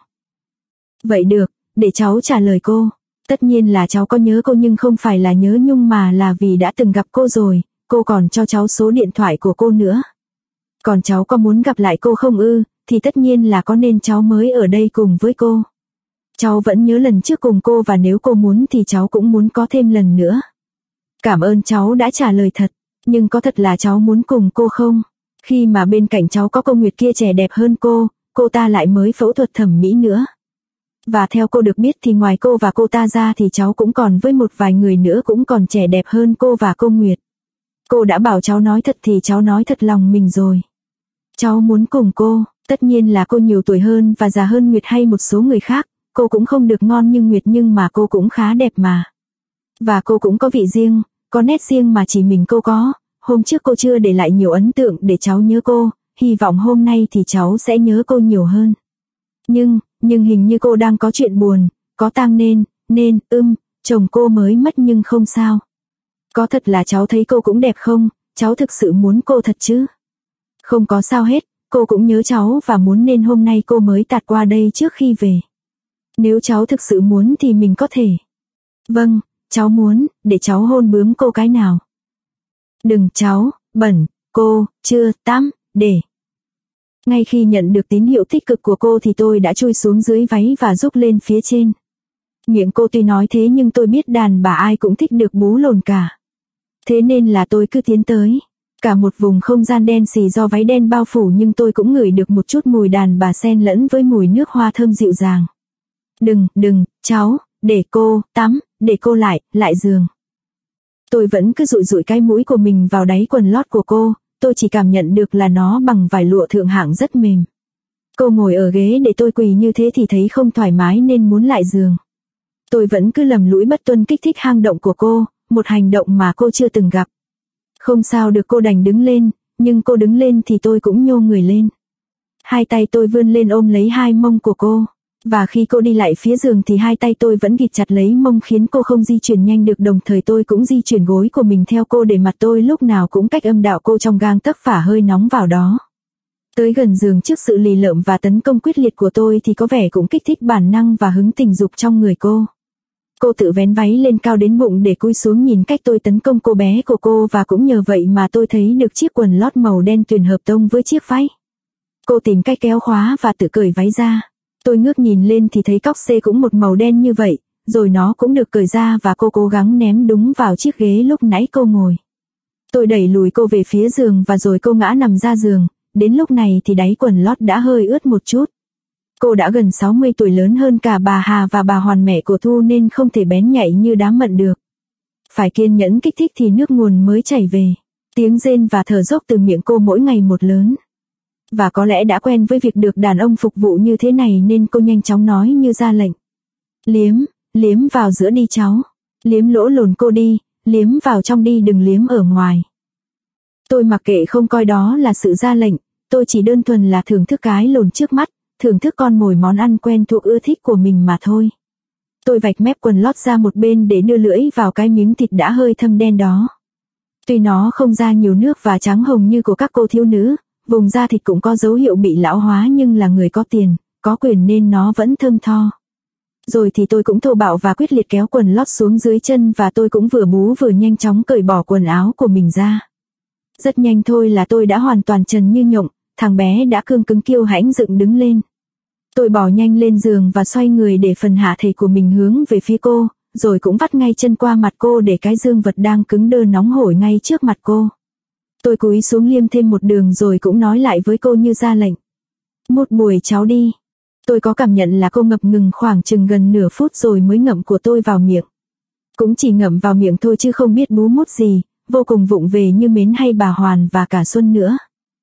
Vậy được, để cháu trả lời cô. Tất nhiên là cháu có nhớ cô nhưng không phải là nhớ nhung mà là vì đã từng gặp cô rồi, cô còn cho cháu số điện thoại của cô nữa. Còn cháu có muốn gặp lại cô không ư? Thì tất nhiên là có nên cháu mới ở đây cùng với cô. Cháu vẫn nhớ lần trước cùng cô và nếu cô muốn thì cháu cũng muốn có thêm lần nữa. Cảm ơn cháu đã trả lời thật, nhưng có thật là cháu muốn cùng cô không? Khi mà bên cạnh cháu có cô Nguyệt kia trẻ đẹp hơn cô ta lại mới phẫu thuật thẩm mỹ nữa. Và theo cô được biết thì ngoài cô và cô ta ra thì cháu cũng còn với một vài người nữa cũng còn trẻ đẹp hơn cô và cô Nguyệt. Cô đã bảo cháu nói thật thì cháu nói thật lòng mình rồi. Cháu muốn cùng cô, tất nhiên là cô nhiều tuổi hơn và già hơn Nguyệt hay một số người khác, cô cũng không được ngon như Nguyệt nhưng mà cô cũng khá đẹp mà. Và cô cũng có vị riêng, có nét riêng mà chỉ mình cô có. Hôm trước cô chưa để lại nhiều ấn tượng để cháu nhớ cô, hy vọng hôm nay thì cháu sẽ nhớ cô nhiều hơn. Nhưng hình như cô đang có chuyện buồn, có tang nên, chồng cô mới mất nhưng không sao. Có thật là cháu thấy cô cũng đẹp không, cháu thực sự muốn cô thật chứ? Không có sao hết, cô cũng nhớ cháu và muốn nên hôm nay cô mới tạt qua đây trước khi về. Nếu cháu thực sự muốn thì mình có thể. Vâng, cháu muốn, để cháu hôn bướm cô cái nào. Đừng cháu, bẩn, cô, chưa, tắm, để. Ngay khi nhận được tín hiệu tích cực của cô thì tôi đã chui xuống dưới váy và rúc lên phía trên. Miệng cô tuy nói thế nhưng tôi biết đàn bà ai cũng thích được bú lồn cả. Thế nên là tôi cứ tiến tới. Cả một vùng không gian đen xì do váy đen bao phủ nhưng tôi cũng ngửi được một chút mùi đàn bà xen lẫn với mùi nước hoa thơm dịu dàng. Đừng, cháu, để cô, tắm, để cô lại giường. Tôi vẫn cứ dụi cái mũi của mình vào đáy quần lót của cô, tôi chỉ cảm nhận được là nó bằng vải lụa thượng hạng rất mềm. Cô ngồi ở ghế để tôi quỳ như thế thì thấy không thoải mái nên muốn lại giường. Tôi vẫn cứ lầm lũi bất tuân kích thích hang động của cô, một hành động mà cô chưa từng gặp. Không sao được cô đành đứng lên, nhưng cô đứng lên thì tôi cũng nhô người lên. Hai tay tôi vươn lên ôm lấy hai mông của cô. Và khi cô đi lại phía giường thì hai tay tôi vẫn ghịt chặt lấy mông khiến cô không di chuyển nhanh được, đồng thời tôi cũng di chuyển gối của mình theo cô để mặt tôi lúc nào cũng cách âm đạo cô trong gang tấc phả hơi nóng vào đó. Tới gần giường trước sự lì lợm và tấn công quyết liệt của tôi thì có vẻ cũng kích thích bản năng và hứng tình dục trong người cô. Cô tự vén váy lên cao đến bụng để cúi xuống nhìn cách tôi tấn công cô bé của cô, và cũng nhờ vậy mà tôi thấy được chiếc quần lót màu đen tuyền hợp tông với chiếc váy. Cô tìm cách kéo khóa và tự cởi váy ra. Tôi ngước nhìn lên thì thấy cóc xê cũng một màu đen như vậy, rồi nó cũng được cởi ra và cô cố gắng ném đúng vào chiếc ghế lúc nãy cô ngồi. Tôi đẩy lùi cô về phía giường và rồi cô ngã nằm ra giường, đến lúc này thì đáy quần lót đã hơi ướt một chút. Cô đã gần 60 tuổi, lớn hơn cả bà Hà và bà Hoàn mẹ của Thu nên không thể bén nhạy như đám mận được. Phải kiên nhẫn kích thích thì nước nguồn mới chảy về. Tiếng rên và thở dốc từ miệng cô mỗi ngày một lớn. Và có lẽ đã quen với việc được đàn ông phục vụ như thế này nên cô nhanh chóng nói như ra lệnh. Liếm vào giữa đi cháu. Liếm lỗ lồn cô đi, liếm vào trong đi, đừng liếm ở ngoài. Tôi mặc kệ không coi đó là sự ra lệnh, tôi chỉ đơn thuần là thưởng thức cái lồn trước mắt, thưởng thức con mồi món ăn quen thuộc ưa thích của mình mà thôi. Tôi vạch mép quần lót ra một bên để đưa lưỡi vào cái miếng thịt đã hơi thâm đen đó. Tuy nó không ra nhiều nước và trắng hồng như của các cô thiếu nữ, vùng da thịt cũng có dấu hiệu bị lão hóa, nhưng là người có tiền, có quyền nên nó vẫn thơm tho. Rồi thì tôi cũng thô bạo và quyết liệt kéo quần lót xuống dưới chân, và tôi cũng vừa bú vừa nhanh chóng cởi bỏ quần áo của mình ra. Rất nhanh thôi là tôi đã hoàn toàn trần như nhộng, thằng bé đã cương cứng kiêu hãnh dựng đứng lên. Tôi bò nhanh lên giường và xoay người để phần hạ thể của mình hướng về phía cô, rồi cũng vắt ngay chân qua mặt cô để cái dương vật đang cứng đơ nóng hổi ngay trước mặt cô. Tôi cúi xuống liêm thêm một đường rồi cũng nói lại với cô như ra lệnh. Một buổi cháu đi. Tôi có cảm nhận là cô ngập ngừng khoảng chừng gần nửa phút rồi mới ngậm của tôi vào miệng. Cũng chỉ ngậm vào miệng thôi chứ không biết bú mút gì, vô cùng vụng về như Mến hay bà Hoàn và cả Xuân nữa.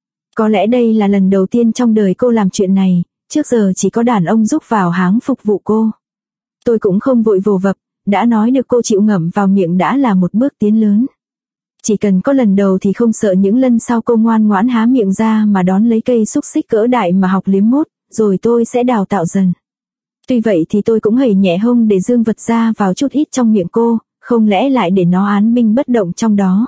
Có lẽ đây là lần đầu tiên trong đời cô làm chuyện này, trước giờ chỉ có đàn ông giúp vào háng phục vụ cô. Tôi cũng không vội vồ vập, đã nói được cô chịu ngậm vào miệng đã là một bước tiến lớn. Chỉ cần có lần đầu thì không sợ những lần sau cô ngoan ngoãn há miệng ra mà đón lấy cây xúc xích cỡ đại mà học liếm mút, rồi tôi sẽ đào tạo dần. Tuy vậy thì tôi cũng hầy nhẹ hông để dương vật ra vào chút ít trong miệng cô, không lẽ lại để nó án binh bất động trong đó.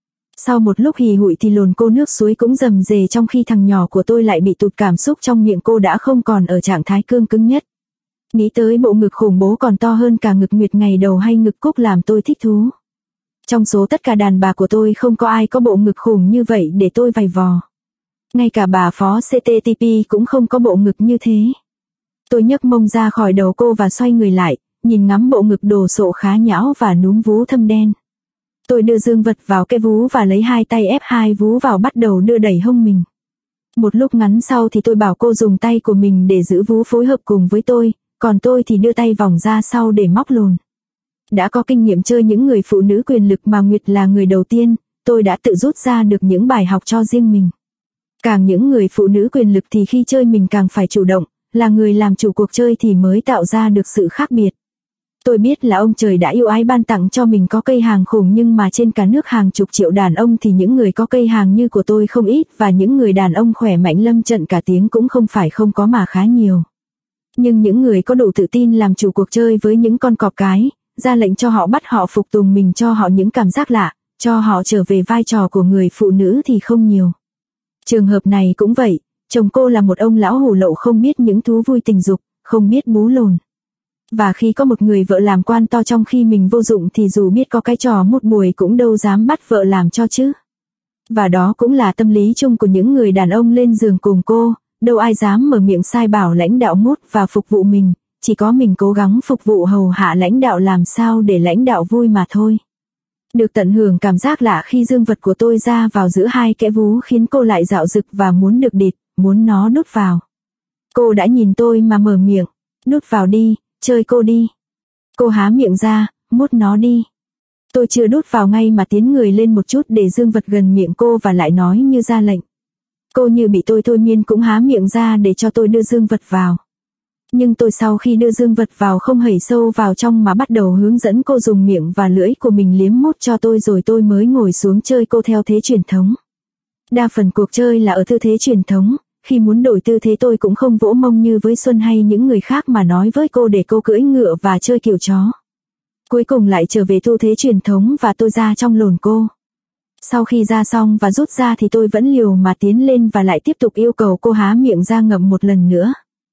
Sau một lúc hì hụi thì lồn cô nước suối cũng rầm rề, trong khi thằng nhỏ của tôi lại bị tụt cảm xúc trong miệng cô đã không còn ở trạng thái cương cứng nhất. Nghĩ tới bộ ngực khủng bố còn to hơn cả ngực Nguyệt ngày đầu hay ngực Cúc làm tôi thích thú. Trong số tất cả đàn bà của tôi không có ai có bộ ngực khủng như vậy để tôi vày vò. Ngay cả bà phó CTTP cũng không có bộ ngực như thế. Tôi nhấc mông ra khỏi đầu cô và xoay người lại, nhìn ngắm bộ ngực đồ sộ khá nhão và núm vú thâm đen. Tôi đưa dương vật vào cái vú và lấy hai tay ép hai vú vào, bắt đầu đưa đẩy hông mình. Một lúc ngắn sau thì tôi bảo cô dùng tay của mình để giữ vú phối hợp cùng với tôi, còn tôi thì đưa tay vòng ra sau để móc lồn. Đã có kinh nghiệm chơi những người phụ nữ quyền lực mà Nguyệt là người đầu tiên, tôi đã tự rút ra được những bài học cho riêng mình. Càng những người phụ nữ quyền lực thì khi chơi mình càng phải chủ động, là người làm chủ cuộc chơi thì mới tạo ra được sự khác biệt. Tôi biết là ông trời đã yêu ái ban tặng cho mình có cây hàng khủng, nhưng mà trên cả nước hàng chục triệu đàn ông thì những người có cây hàng như của tôi không ít, và những người đàn ông khỏe mạnh lâm trận cả tiếng cũng không phải không có mà khá nhiều. Nhưng những người có đủ tự tin làm chủ cuộc chơi với những con cọp cái, ra lệnh cho họ, bắt họ phục tùng mình, cho họ những cảm giác lạ, cho họ trở về vai trò của người phụ nữ thì không nhiều. Trường hợp này cũng vậy, chồng cô là một ông lão hủ lậu không biết những thú vui tình dục, không biết bú lồn. Và khi có một người vợ làm quan to trong khi mình vô dụng thì dù biết có cái trò một buổi cũng đâu dám bắt vợ làm cho chứ. Và đó cũng là tâm lý chung của những người đàn ông lên giường cùng cô, đâu ai dám mở miệng sai bảo lãnh đạo mút và phục vụ mình, chỉ có mình cố gắng phục vụ hầu hạ lãnh đạo làm sao để lãnh đạo vui mà thôi. Được tận hưởng cảm giác lạ khi dương vật của tôi ra vào giữa hai kẽ vú khiến cô lại dạo dực và muốn được địt, muốn nó đút vào. Cô đã nhìn tôi mà mở miệng, đút vào đi, chơi cô đi. Cô há miệng ra, mút nó đi. Tôi chưa đút vào ngay mà tiến người lên một chút để dương vật gần miệng cô và lại nói như ra lệnh. Cô như bị tôi thôi miên cũng há miệng ra để cho tôi đưa dương vật vào. Nhưng tôi sau khi đưa dương vật vào không hẩy sâu vào trong mà bắt đầu hướng dẫn cô dùng miệng và lưỡi của mình liếm mút cho tôi, rồi tôi mới ngồi xuống chơi cô theo thế truyền thống. Đa phần cuộc chơi là ở tư thế truyền thống, khi muốn đổi tư thế tôi cũng không vỗ mông như với Xuân hay những người khác mà nói với cô để cô cưỡi ngựa và chơi kiểu chó. Cuối cùng lại trở về tư thế truyền thống và tôi ra trong lồn cô. Sau khi ra xong và rút ra thì tôi vẫn liều mà tiến lên và lại tiếp tục yêu cầu cô há miệng ra ngậm một lần nữa.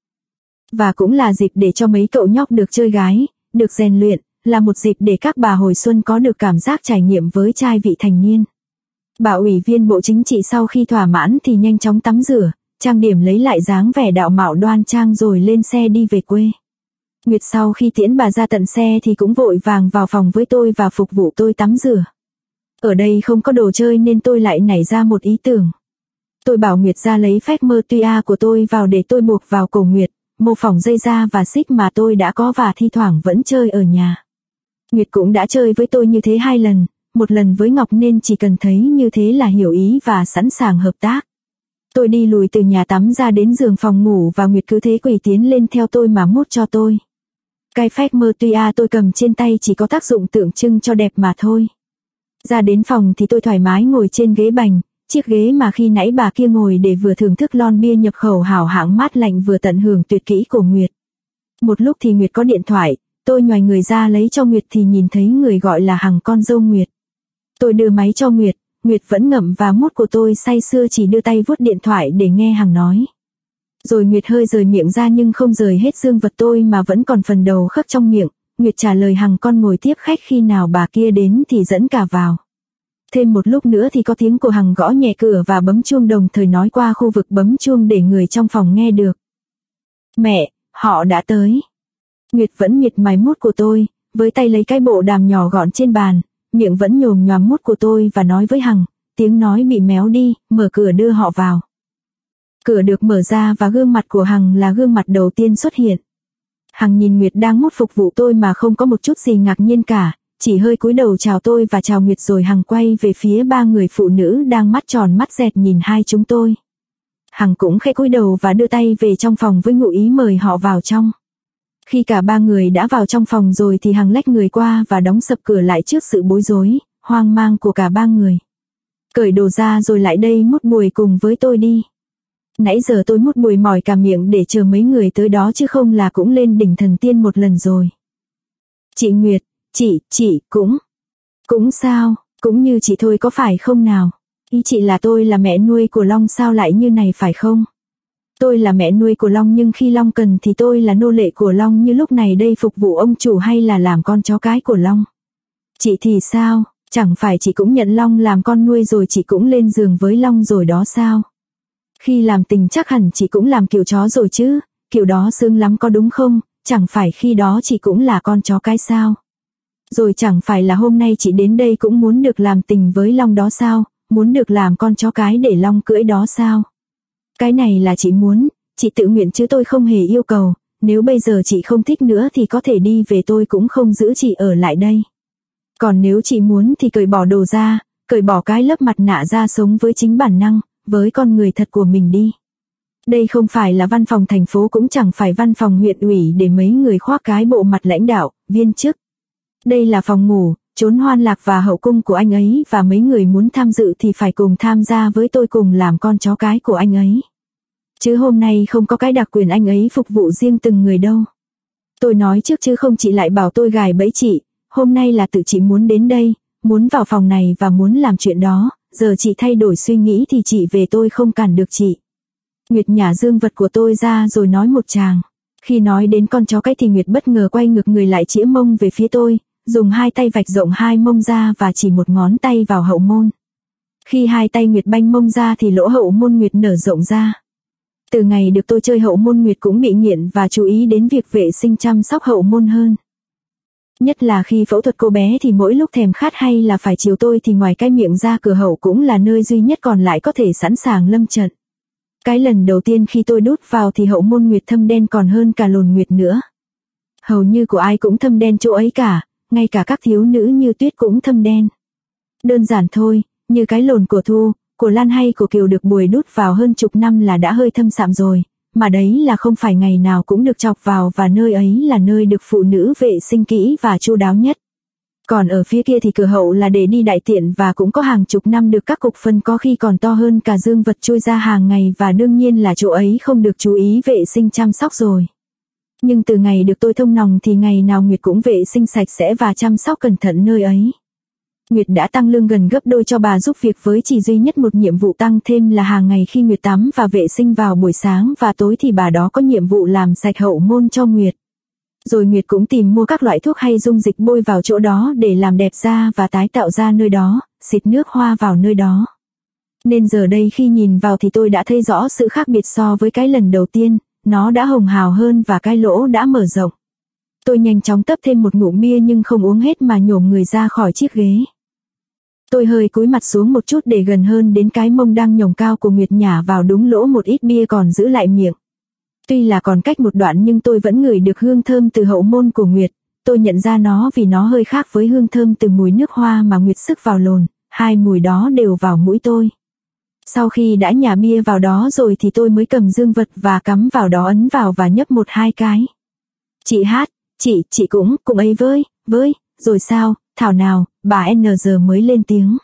Và cũng là dịp để cho mấy cậu nhóc được chơi gái, được rèn luyện, là một dịp để các bà hồi xuân có được cảm giác trải nghiệm với trai vị thành niên. Bà ủy viên Bộ Chính trị sau khi thỏa mãn thì nhanh chóng tắm rửa, trang điểm lấy lại dáng vẻ đạo mạo đoan trang rồi lên xe đi về quê. Nguyệt sau khi tiễn bà ra tận xe thì cũng vội vàng vào phòng với tôi và phục vụ tôi tắm rửa. Ở đây không có đồ chơi nên tôi lại nảy ra một ý tưởng. Tôi bảo Nguyệt ra lấy phép mơ tuya của tôi vào để tôi buộc vào cổ Nguyệt, mô phỏng dây da và xích mà tôi đã có và thi thoảng vẫn chơi ở nhà. Nguyệt cũng đã chơi với tôi như thế 2 lần, một lần với Ngọc nên chỉ cần thấy như thế là hiểu ý và sẵn sàng hợp tác. Tôi đi lùi từ nhà tắm ra đến giường phòng ngủ và Nguyệt cứ thế quỳ tiến lên theo tôi mà mút cho tôi. Cái phép mơ tuya tôi cầm trên tay chỉ có tác dụng tượng trưng cho đẹp mà thôi. Ra đến phòng thì tôi thoải mái ngồi trên ghế bành, chiếc ghế mà khi nãy bà kia ngồi để vừa thưởng thức lon bia nhập khẩu hảo hạng mát lạnh vừa tận hưởng tuyệt kỹ của Nguyệt. Một lúc thì Nguyệt có điện thoại, tôi nhoài người ra lấy cho Nguyệt thì nhìn thấy người gọi là Hằng con dâu Nguyệt. Tôi đưa máy cho Nguyệt, Nguyệt vẫn ngậm và mút của tôi say sưa chỉ đưa tay vuốt điện thoại để nghe Hằng nói. Rồi Nguyệt hơi rời miệng ra nhưng không rời hết dương vật tôi mà vẫn còn phần đầu khắc trong miệng. Nguyệt trả lời Hằng con ngồi tiếp khách khi nào bà kia đến thì dẫn cả vào. Thêm một lúc nữa thì có tiếng của Hằng gõ nhẹ cửa và bấm chuông đồng thời nói qua khu vực bấm chuông để người trong phòng nghe được. Mẹ, họ đã tới. Nguyệt vẫn miệt mài mút của tôi, với tay lấy cái bộ đàm nhỏ gọn trên bàn, miệng vẫn nhồm nhoàm mút của tôi và nói với Hằng, tiếng nói bị méo đi, mở cửa đưa họ vào. Cửa được mở ra và gương mặt của Hằng là gương mặt đầu tiên xuất hiện. Hằng nhìn Nguyệt đang mút phục vụ tôi mà không có một chút gì ngạc nhiên cả, chỉ hơi cúi đầu chào tôi và chào Nguyệt rồi Hằng quay về phía 3 người phụ nữ đang mắt tròn mắt dẹt nhìn hai chúng tôi. Hằng cũng khẽ cúi đầu và đưa tay về trong phòng với ngụ ý mời họ vào trong. Khi cả 3 người đã vào trong phòng rồi thì Hằng lách người qua và đóng sập cửa lại trước sự bối rối, hoang mang của cả 3 người. Cởi đồ ra rồi lại đây mút bùi cùng với tôi đi. Nãy giờ tôi mút bùi mỏi cả miệng để chờ mấy người tới đó chứ không là cũng lên đỉnh thần tiên một lần rồi. Chị Nguyệt, chị cũng sao, cũng như chị thôi có phải không nào? Ý chị là tôi là mẹ nuôi của Long sao lại như này phải không? Tôi là mẹ nuôi của Long nhưng khi Long cần thì tôi là nô lệ của Long như lúc này đây phục vụ ông chủ hay là làm con chó cái của Long. Chị thì sao, chẳng phải chị cũng nhận Long làm con nuôi rồi chị cũng lên giường với Long rồi đó sao? Khi làm tình chắc hẳn chị cũng làm kiểu chó rồi chứ, kiểu đó sướng lắm có đúng không, chẳng phải khi đó chị cũng là con chó cái sao? Rồi chẳng phải là hôm nay chị đến đây cũng muốn được làm tình với Long đó sao, muốn được làm con chó cái để Long cưỡi đó sao? Cái này là chị muốn, chị tự nguyện chứ tôi không hề yêu cầu, nếu bây giờ chị không thích nữa thì có thể đi về tôi cũng không giữ chị ở lại đây. Còn nếu chị muốn thì cởi bỏ đồ ra, cởi bỏ cái lớp mặt nạ ra sống với chính bản năng, với con người thật của mình đi. Đây không phải là văn phòng thành phố cũng chẳng phải văn phòng huyện ủy để mấy người khoác cái bộ mặt lãnh đạo, viên chức. Đây là phòng ngủ, chốn hoan lạc và hậu cung của anh ấy và mấy người muốn tham dự thì phải cùng tham gia với tôi cùng làm con chó cái của anh ấy. Chứ hôm nay không có cái đặc quyền anh ấy phục vụ riêng từng người đâu. Tôi nói trước chứ không chị lại bảo tôi gài bẫy chị, hôm nay là tự chị muốn đến đây, muốn vào phòng này và muốn làm chuyện đó, giờ chị thay đổi suy nghĩ thì chị về tôi không cản được chị. Nguyệt nhả dương vật của tôi ra rồi nói một tràng. Khi nói đến con chó cái thì Nguyệt bất ngờ quay ngược người lại chĩa mông về phía tôi, dùng 2 tay vạch rộng 2 mông ra và chỉ một ngón tay vào hậu môn. Khi 2 tay Nguyệt banh mông ra thì lỗ hậu môn Nguyệt nở rộng ra. Từ ngày được tôi chơi hậu môn Nguyệt cũng bị nghiện và chú ý đến việc vệ sinh chăm sóc hậu môn hơn. Nhất là khi phẫu thuật cô bé thì mỗi lúc thèm khát hay là phải chiều tôi thì ngoài cái miệng ra cửa hậu cũng là nơi duy nhất còn lại có thể sẵn sàng lâm trận. Cái lần đầu tiên khi tôi đút vào thì hậu môn Nguyệt thâm đen còn hơn cả lồn Nguyệt nữa. Hầu như của ai cũng thâm đen chỗ ấy cả, ngay cả các thiếu nữ như Tuyết cũng thâm đen. Đơn giản thôi, như cái lồn của Thu, của Lan hay của Kiều được Bùi đút vào hơn chục năm là đã hơi thâm sạm rồi, mà đấy là không phải ngày nào cũng được chọc vào và nơi ấy là nơi được phụ nữ vệ sinh kỹ và chu đáo nhất. Còn ở phía kia thì cửa hậu là để đi đại tiện và cũng có hàng chục năm được các cục phân có khi còn to hơn cả dương vật chui ra hàng ngày và đương nhiên là chỗ ấy không được chú ý vệ sinh chăm sóc rồi. Nhưng từ ngày được tôi thông nòng thì ngày nào Nguyệt cũng vệ sinh sạch sẽ và chăm sóc cẩn thận nơi ấy. Nguyệt đã tăng lương gần gấp đôi cho bà giúp việc với chỉ duy nhất một nhiệm vụ tăng thêm là hàng ngày khi Nguyệt tắm và vệ sinh vào buổi sáng và tối thì bà đó có nhiệm vụ làm sạch hậu môn cho Nguyệt. Rồi Nguyệt cũng tìm mua các loại thuốc hay dung dịch bôi vào chỗ đó để làm đẹp da và tái tạo da nơi đó, xịt nước hoa vào nơi đó. Nên giờ đây khi nhìn vào thì tôi đã thấy rõ sự khác biệt so với cái lần đầu tiên, nó đã hồng hào hơn và cái lỗ đã mở rộng. Tôi nhanh chóng tấp thêm một ngụm bia nhưng không uống hết mà nhổm người ra khỏi chiếc ghế. Tôi hơi cúi mặt xuống một chút để gần hơn đến cái mông đang nhổng cao của Nguyệt, nhả vào đúng lỗ một ít bia còn giữ lại miệng. Tuy là còn cách một đoạn nhưng tôi vẫn ngửi được hương thơm từ hậu môn của Nguyệt. Tôi nhận ra nó vì nó hơi khác với hương thơm từ mùi nước hoa mà Nguyệt sức vào lồn, hai mùi đó đều vào mũi tôi. Sau khi đã nhả bia vào đó rồi thì tôi mới cầm dương vật và cắm vào đó, ấn vào và nhấp một hai cái. Chị Hát, chị cũng ấy với, rồi sao, thảo nào, bà N giờ mới lên tiếng.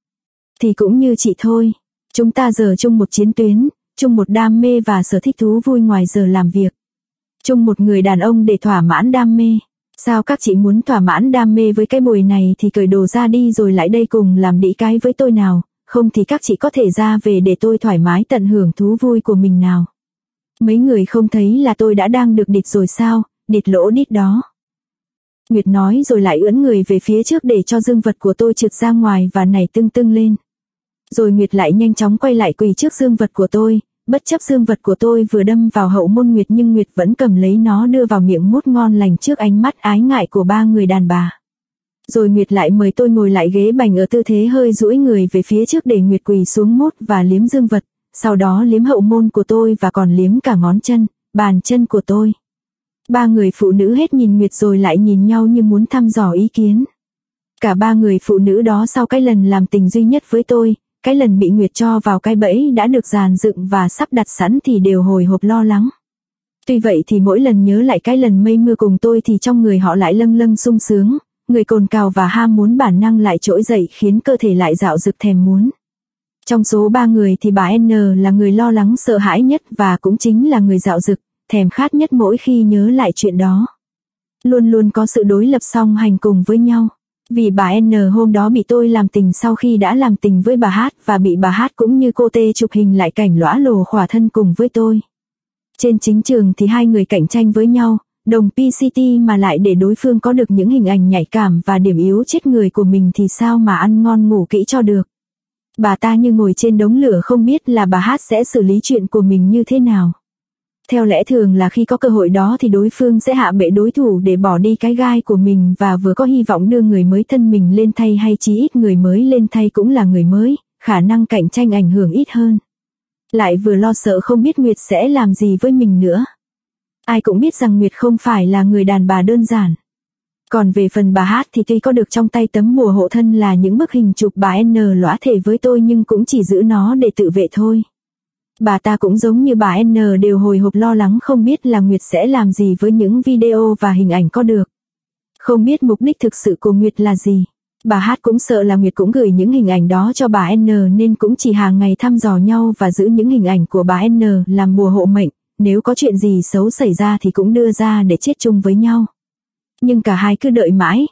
Thì cũng như chị thôi, chúng ta giờ chung một chiến tuyến, chung một đam mê và sở thích thú vui ngoài giờ làm việc. Chung một người đàn ông để thỏa mãn đam mê. Sao các chị muốn thỏa mãn đam mê với cái mồi này thì cởi đồ ra đi rồi lại đây cùng làm đĩ cái với tôi nào, không thì các chị có thể ra về để tôi thoải mái tận hưởng thú vui của mình nào. Mấy người không thấy là tôi đã đang được địt rồi sao, địt lỗ đít đó. Nguyệt nói rồi lại ưỡn người về phía trước để cho dương vật của tôi trượt ra ngoài và nảy tưng tưng lên. Rồi Nguyệt lại nhanh chóng quay lại quỳ trước dương vật của tôi, bất chấp dương vật của tôi vừa đâm vào hậu môn Nguyệt nhưng Nguyệt vẫn cầm lấy nó đưa vào miệng mút ngon lành trước ánh mắt ái ngại của ba người đàn bà. Rồi Nguyệt lại mời tôi ngồi lại ghế bành ở tư thế hơi duỗi người về phía trước để Nguyệt quỳ xuống mút và liếm dương vật, sau đó liếm hậu môn của tôi và còn liếm cả ngón chân, bàn chân của tôi. Ba người phụ nữ hết nhìn Nguyệt rồi lại nhìn nhau như muốn thăm dò ý kiến. Cả ba người phụ nữ đó sau cái lần làm tình duy nhất với tôi, cái lần bị Nguyệt cho vào cái bẫy đã được dàn dựng và sắp đặt sẵn thì đều hồi hộp lo lắng. Tuy vậy thì mỗi lần nhớ lại cái lần mây mưa cùng tôi thì trong người họ lại lâng lâng sung sướng, người cồn cào và ham muốn bản năng lại trỗi dậy khiến cơ thể lại dạo dực thèm muốn. Trong số ba người thì bà N là người lo lắng sợ hãi nhất và cũng chính là người dạo dực, thèm khát nhất mỗi khi nhớ lại chuyện đó. Luôn luôn có sự đối lập song hành cùng với nhau. Vì bà N hôm đó bị tôi làm tình sau khi đã làm tình với bà Hát và bị bà Hát cũng như cô Tê chụp hình lại cảnh lõa lồ khỏa thân cùng với tôi. Trên chính trường thì hai người cạnh tranh với nhau, đồng PCT mà lại để đối phương có được những hình ảnh nhạy cảm và điểm yếu chết người của mình thì sao mà ăn ngon ngủ kỹ cho được. Bà ta như ngồi trên đống lửa không biết là bà Hát sẽ xử lý chuyện của mình như thế nào. Theo lẽ thường là khi có cơ hội đó thì đối phương sẽ hạ bệ đối thủ để bỏ đi cái gai của mình và vừa có hy vọng đưa người mới thân mình lên thay hay chí ít người mới lên thay cũng là người mới, khả năng cạnh tranh ảnh hưởng ít hơn. Lại vừa lo sợ không biết Nguyệt sẽ làm gì với mình nữa. Ai cũng biết rằng Nguyệt không phải là người đàn bà đơn giản. Còn về phần bà Hát thì tuy có được trong tay tấm bùa hộ thân là những bức hình chụp bà N lõa thể với tôi nhưng cũng chỉ giữ nó để tự vệ thôi. Bà ta cũng giống như bà N đều hồi hộp lo lắng không biết là Nguyệt sẽ làm gì với những video và hình ảnh có được. Không biết mục đích thực sự của Nguyệt là gì. Bà Hát cũng sợ là Nguyệt cũng gửi những hình ảnh đó cho bà N nên cũng chỉ hàng ngày thăm dò nhau và giữ những hình ảnh của bà N làm bùa hộ mệnh. Nếu có chuyện gì xấu xảy ra thì cũng đưa ra để chết chung với nhau. Nhưng cả hai cứ đợi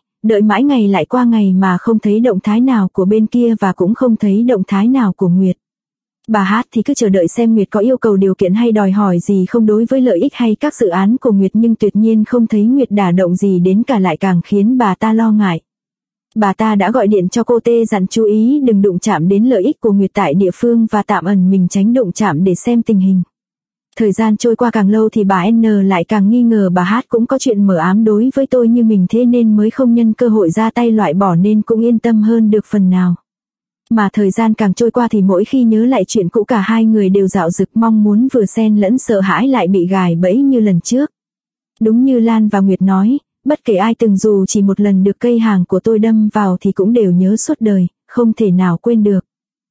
mãi ngày lại qua ngày mà không thấy động thái nào của bên kia và cũng không thấy động thái nào của Nguyệt. Bà Hát thì cứ chờ đợi xem Nguyệt có yêu cầu điều kiện hay đòi hỏi gì không đối với lợi ích hay các dự án của Nguyệt nhưng tuyệt nhiên không thấy Nguyệt đả động gì đến cả lại càng khiến bà ta lo ngại. Bà ta đã gọi điện cho cô Tê dặn chú ý đừng đụng chạm đến lợi ích của Nguyệt tại địa phương và tạm ẩn mình tránh đụng chạm để xem tình hình. Thời gian trôi qua càng lâu thì bà N lại càng nghi ngờ bà Hát cũng có chuyện mờ ám đối với tôi như mình thế nên mới không nhân cơ hội ra tay loại bỏ nên cũng yên tâm hơn được phần nào. Mà thời gian càng trôi qua thì mỗi khi nhớ lại chuyện cũ cả hai người đều dạo dực mong muốn vừa xen lẫn sợ hãi lại bị gài bẫy như lần trước. Đúng như Lan và Nguyệt nói, bất kể ai từng dù chỉ một lần được cây hàng của tôi đâm vào thì cũng đều nhớ suốt đời, không thể nào quên được.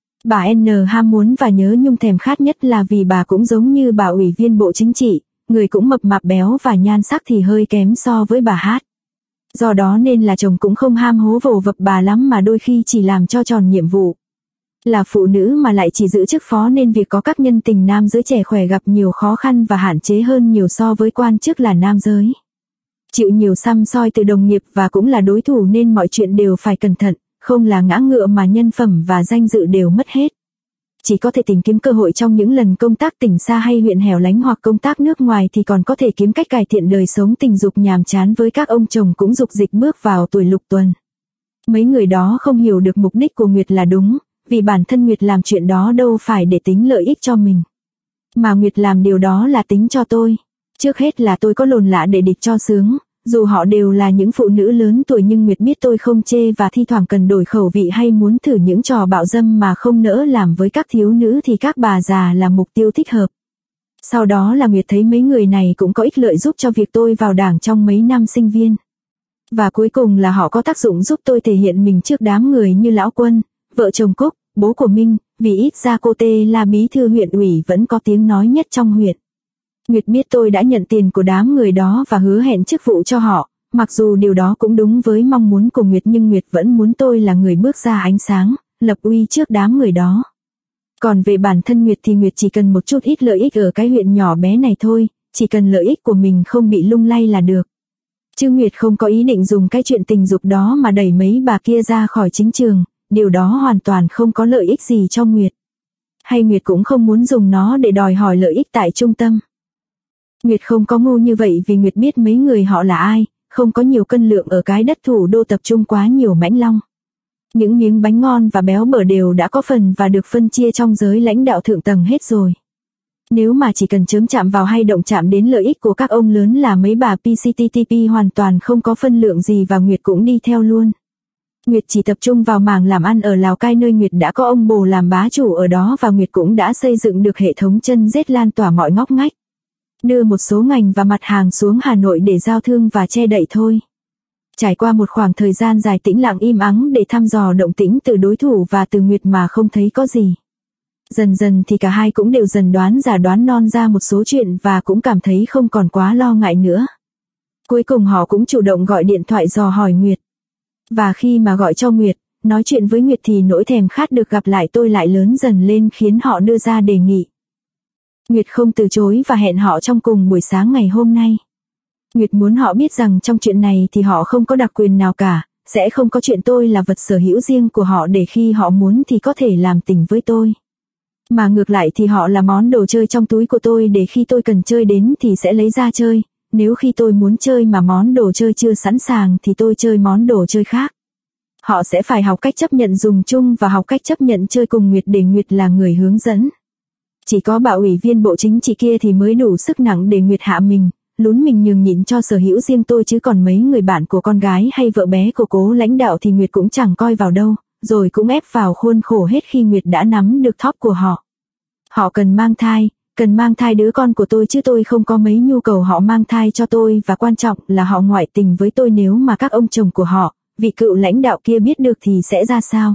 Bà N ham muốn và nhớ nhung thèm khát nhất là vì bà cũng giống như bà ủy viên Bộ Chính trị, người cũng mập mạp béo và nhan sắc thì hơi kém so với bà Hát. Do đó nên là chồng cũng không ham hố vồ vập bà lắm mà đôi khi chỉ làm cho tròn nhiệm vụ. Là phụ nữ mà lại chỉ giữ chức phó nên việc có các nhân tình nam giới trẻ khỏe gặp nhiều khó khăn và hạn chế hơn nhiều so với quan chức là nam giới. Chịu nhiều săm soi từ đồng nghiệp và cũng là đối thủ nên mọi chuyện đều phải cẩn thận, không là ngã ngựa mà nhân phẩm và danh dự đều mất hết. Chỉ có thể tìm kiếm cơ hội trong những lần công tác tỉnh xa hay huyện hẻo lánh hoặc công tác nước ngoài thì còn có thể kiếm cách cải thiện đời sống tình dục nhàm chán với các ông chồng cũng dục dịch bước vào tuổi lục tuần. Mấy người đó không hiểu được mục đích của Nguyệt là đúng, vì bản thân Nguyệt làm chuyện đó đâu phải để tính lợi ích cho mình. Mà Nguyệt làm điều đó là tính cho tôi. Trước hết là tôi có lồn lạ để địch cho sướng, dù họ đều là những phụ nữ lớn tuổi nhưng Nguyệt biết tôi không chê và thi thoảng cần đổi khẩu vị hay muốn thử những trò bạo dâm mà không nỡ làm với các thiếu nữ thì các bà già là mục tiêu thích hợp. Sau đó là Nguyệt thấy mấy người này cũng có ích lợi giúp cho việc tôi vào đảng trong mấy năm sinh viên. Và cuối cùng là họ có tác dụng giúp tôi thể hiện mình trước đám người như Lão Quân, vợ chồng Cúc, bố của Minh, vì ít ra cô Tê là bí thư huyện ủy vẫn có tiếng nói nhất trong huyện. Nguyệt biết tôi đã nhận tiền của đám người đó và hứa hẹn chức vụ cho họ, mặc dù điều đó cũng đúng với mong muốn của Nguyệt nhưng Nguyệt vẫn muốn tôi là người bước ra ánh sáng, lập uy trước đám người đó. Còn về bản thân Nguyệt thì Nguyệt chỉ cần một chút ít lợi ích ở cái huyện nhỏ bé này thôi, chỉ cần lợi ích của mình không bị lung lay là được. Chứ Nguyệt không có ý định dùng cái chuyện tình dục đó mà đẩy mấy bà kia ra khỏi chính trường, điều đó hoàn toàn không có lợi ích gì cho Nguyệt. Hay Nguyệt cũng không muốn dùng nó để đòi hỏi lợi ích tại trung tâm. Nguyệt không có ngu như vậy vì Nguyệt biết mấy người họ là ai, không có nhiều cân lượng ở cái đất thủ đô tập trung quá nhiều mãnh long. Những miếng bánh ngon và béo bở đều đã có phần và được phân chia trong giới lãnh đạo thượng tầng hết rồi. Nếu mà chỉ cần chớm chạm vào hay động chạm đến lợi ích của các ông lớn là mấy bà PCTTP hoàn toàn không có phân lượng gì và Nguyệt cũng đi theo luôn. Nguyệt chỉ tập trung vào mảng làm ăn ở Lào Cai nơi Nguyệt đã có ông bồ làm bá chủ ở đó và Nguyệt cũng đã xây dựng được hệ thống chân rết lan tỏa mọi ngóc ngách. Đưa một số ngành và mặt hàng xuống Hà Nội để giao thương và che đậy thôi. Trải qua một khoảng thời gian dài tĩnh lặng im ắng để thăm dò động tĩnh từ đối thủ và từ Nguyệt mà không thấy có gì. Dần dần thì cả hai cũng đều dần đoán giả đoán non ra một số chuyện và cũng cảm thấy không còn quá lo ngại nữa. Cuối cùng họ cũng chủ động gọi điện thoại dò hỏi Nguyệt. Và khi mà gọi cho Nguyệt, nói chuyện với Nguyệt thì nỗi thèm khát được gặp lại tôi lại lớn dần lên khiến họ đưa ra đề nghị. Nguyệt không từ chối và hẹn họ trong cùng buổi sáng ngày hôm nay. Nguyệt muốn họ biết rằng trong chuyện này thì họ không có đặc quyền nào cả, sẽ không có chuyện tôi là vật sở hữu riêng của họ để khi họ muốn thì có thể làm tình với tôi. Mà ngược lại thì họ là món đồ chơi trong túi của tôi để khi tôi cần chơi đến thì sẽ lấy ra chơi, nếu khi tôi muốn chơi mà món đồ chơi chưa sẵn sàng thì tôi chơi món đồ chơi khác. Họ sẽ phải học cách chấp nhận dùng chung và học cách chấp nhận chơi cùng Nguyệt để Nguyệt là người hướng dẫn. Chỉ có bà ủy viên bộ chính trị kia thì mới đủ sức nặng để Nguyệt hạ mình, lún mình nhường nhịn cho sở hữu riêng tôi chứ còn mấy người bạn của con gái hay vợ bé của cố lãnh đạo thì Nguyệt cũng chẳng coi vào đâu, rồi cũng ép vào khuôn khổ hết khi Nguyệt đã nắm được thóp của họ. Họ cần mang thai đứa con của tôi chứ tôi không có mấy nhu cầu họ mang thai cho tôi và quan trọng là họ ngoại tình với tôi nếu mà các ông chồng của họ, vị cựu lãnh đạo kia biết được thì sẽ ra sao.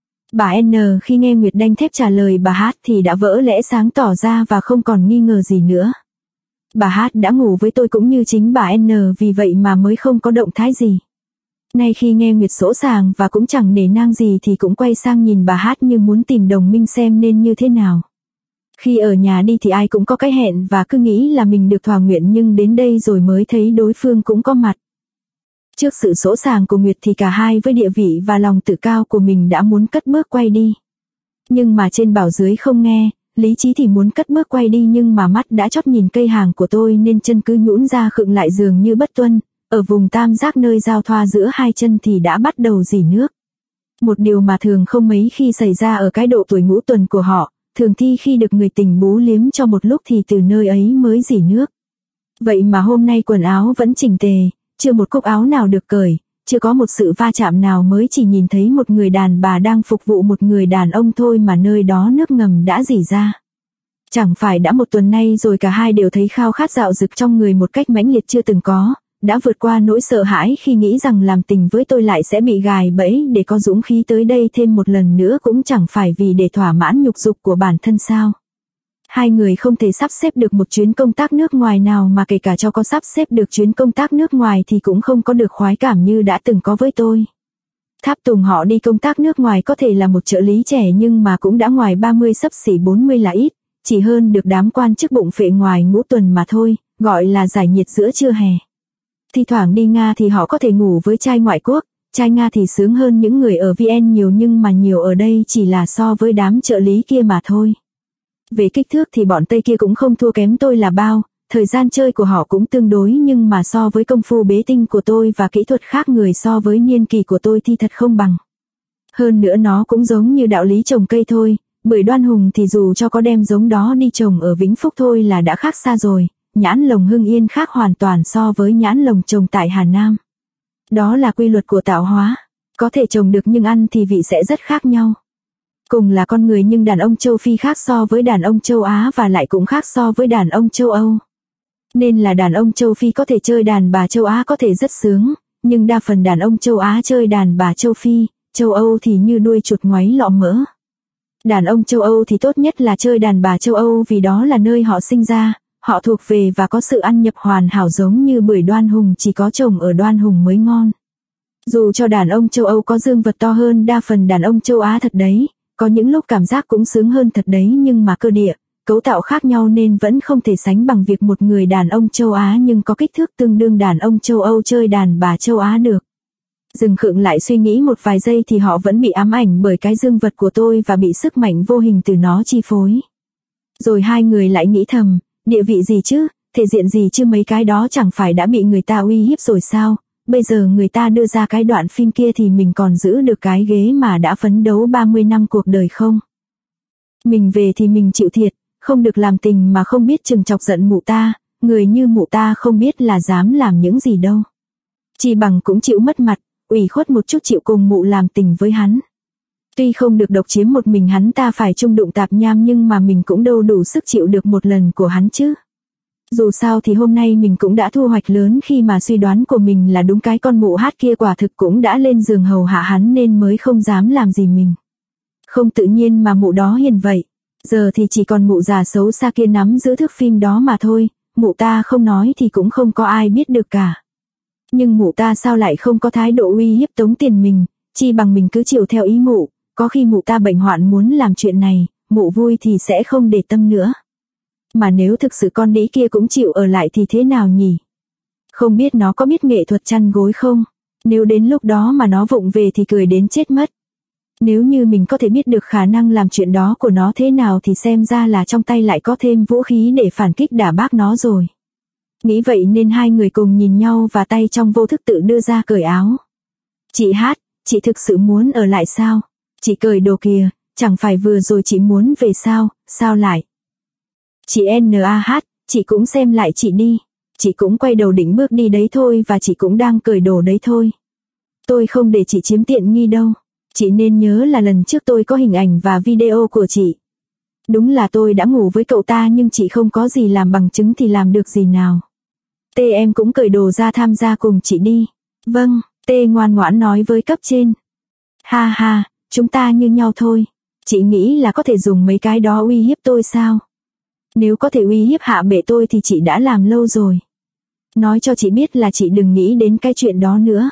Bà N khi nghe Nguyệt đanh thép trả lời bà H thì đã vỡ lẽ sáng tỏ ra và không còn nghi ngờ gì nữa. Bà H đã ngủ với tôi cũng như chính bà N vì vậy mà mới không có động thái gì. Nay khi nghe Nguyệt sỗ sàng và cũng chẳng nể nang gì thì cũng quay sang nhìn bà H như muốn tìm đồng minh xem nên như thế nào. Khi ở nhà đi thì ai cũng có cái hẹn và cứ nghĩ là mình được thỏa nguyện nhưng đến đây rồi mới thấy đối phương cũng có mặt. Trước sự sỗ sàng của Nguyệt thì cả hai với địa vị và lòng tự cao của mình đã muốn cất bước quay đi. Nhưng mà trên bảo dưới không nghe, lý trí thì muốn cất bước quay đi nhưng mà mắt đã chót nhìn cây hàng của tôi nên chân cứ nhũn ra khựng lại dường như bất tuân, ở vùng tam giác nơi giao thoa giữa hai chân thì đã bắt đầu rỉ nước. Một điều mà thường không mấy khi xảy ra ở cái độ tuổi ngũ tuần của họ, thường thi khi được người tình bú liếm cho một lúc thì từ nơi ấy mới rỉ nước. Vậy mà hôm nay quần áo vẫn chỉnh tề, chưa một cúc áo nào được cởi, chưa có một sự va chạm nào mới chỉ nhìn thấy một người đàn bà đang phục vụ một người đàn ông thôi mà nơi đó nước ngầm đã rỉ ra. Chẳng phải đã một tuần nay rồi cả hai đều thấy khao khát dạo dực trong người một cách mãnh liệt chưa từng có, đã vượt qua nỗi sợ hãi khi nghĩ rằng làm tình với tôi lại sẽ bị gài bẫy để có dũng khí tới đây thêm một lần nữa cũng chẳng phải vì để thỏa mãn nhục dục của bản thân sao. Hai người không thể sắp xếp được một chuyến công tác nước ngoài nào, mà kể cả cho có sắp xếp được chuyến công tác nước ngoài thì cũng không có được khoái cảm như đã từng có với tôi. Tháp Tùng họ đi công tác nước ngoài có thể là một trợ lý trẻ nhưng mà cũng đã ngoài 30 xấp xỉ 40 là ít, chỉ hơn được đám quan chức bụng phệ ngoài ngũ tuần mà thôi, gọi là giải nhiệt giữa trưa hè. Thi thoảng đi Nga thì họ có thể ngủ với trai ngoại quốc, trai Nga thì sướng hơn những người ở VN nhiều, nhưng mà nhiều ở đây chỉ là so với đám trợ lý kia mà thôi. Về kích thước thì bọn Tây kia cũng không thua kém tôi là bao, thời gian chơi của họ cũng tương đối, nhưng mà so với công phu bế tinh của tôi và kỹ thuật khác người so với niên kỳ của tôi thì thật không bằng. Hơn nữa nó cũng giống như đạo lý trồng cây thôi, bưởi Đoan Hùng thì dù cho có đem giống đó đi trồng ở Vĩnh Phúc thôi là đã khác xa rồi, nhãn lồng Hưng Yên khác hoàn toàn so với nhãn lồng trồng tại Hà Nam. Đó là quy luật của tạo hóa, có thể trồng được nhưng ăn thì vị sẽ rất khác nhau. Cùng là con người nhưng đàn ông châu Phi khác so với đàn ông châu Á và lại cũng khác so với đàn ông châu Âu. Nên là đàn ông châu Phi có thể chơi đàn bà châu Á có thể rất sướng, nhưng đa phần đàn ông châu Á chơi đàn bà châu Phi, châu Âu thì như đuôi chuột ngoáy lọ mỡ. Đàn ông châu Âu thì tốt nhất là chơi đàn bà châu Âu vì đó là nơi họ sinh ra, họ thuộc về và có sự ăn nhập hoàn hảo, giống như bưởi Đoan Hùng chỉ có trồng ở Đoan Hùng mới ngon. Dù cho đàn ông châu Âu có dương vật to hơn đa phần đàn ông châu Á thật đấy, có những lúc cảm giác cũng sướng hơn thật đấy, nhưng mà cơ địa, cấu tạo khác nhau nên vẫn không thể sánh bằng việc một người đàn ông châu Á nhưng có kích thước tương đương đàn ông châu Âu chơi đàn bà châu Á được. Dừng khựng lại suy nghĩ một vài giây thì họ vẫn bị ám ảnh bởi cái dương vật của tôi và bị sức mạnh vô hình từ nó chi phối. Rồi hai người lại nghĩ thầm, địa vị gì chứ, thể diện gì chứ, mấy cái đó chẳng phải đã bị người ta uy hiếp rồi sao, bây giờ người ta đưa ra cái đoạn phim kia thì mình còn giữ được cái ghế mà đã phấn đấu 30 năm cuộc đời không? Mình về thì mình chịu thiệt, không được làm tình mà không biết chừng chọc giận mụ ta, người như mụ ta không biết là dám làm những gì đâu. Chỉ bằng cũng chịu mất mặt, ủy khuất một chút chịu cùng mụ làm tình với hắn. Tuy không được độc chiếm một mình hắn ta phải chung đụng tạp nham, nhưng mà mình cũng đâu đủ sức chịu được một lần của hắn chứ. Dù sao thì hôm nay mình cũng đã thu hoạch lớn khi mà suy đoán của mình là đúng, cái con mụ hát kia quả thực cũng đã lên giường hầu hạ hắn nên mới không dám làm gì mình. Không tự nhiên mà mụ đó hiền vậy. Giờ thì chỉ còn mụ già xấu xa kia nắm giữ thước phim đó mà thôi, mụ ta không nói thì cũng không có ai biết được cả. Nhưng mụ ta sao lại không có thái độ uy hiếp tống tiền mình, chi bằng mình cứ chiều theo ý mụ, có khi mụ ta bệnh hoạn muốn làm chuyện này, mụ vui thì sẽ không để tâm nữa. Mà nếu thực sự con đĩ kia cũng chịu ở lại thì thế nào nhỉ? Không biết nó có biết nghệ thuật chăn gối không? Nếu đến lúc đó mà nó vụng về thì cười đến chết mất. Nếu như mình có thể biết được khả năng làm chuyện đó của nó thế nào thì xem ra là trong tay lại có thêm vũ khí để phản kích đả bác nó rồi. Nghĩ vậy nên hai người cùng nhìn nhau và tay trong vô thức tự đưa ra cởi áo. Chị Hát, chị thực sự muốn ở lại sao? Chị cởi đồ kìa, chẳng phải vừa rồi chị muốn về sao, sao lại? Chị NAH, chị cũng xem lại chị đi. Chị cũng quay đầu định bước đi đấy thôi và chị cũng đang cởi đồ đấy thôi. Tôi không để chị chiếm tiện nghi đâu. Chị nên nhớ là lần trước tôi có hình ảnh và video của chị. Đúng là tôi đã ngủ với cậu ta nhưng chị không có gì làm bằng chứng thì làm được gì nào. Tê em cũng cởi đồ ra tham gia cùng chị đi. Vâng, Tê ngoan ngoãn nói với cấp trên. Ha ha, chúng ta như nhau thôi. Chị nghĩ là có thể dùng mấy cái đó uy hiếp tôi sao? Nếu có thể uy hiếp hạ bệ tôi thì chị đã làm lâu rồi. Nói cho chị biết là chị đừng nghĩ đến cái chuyện đó nữa.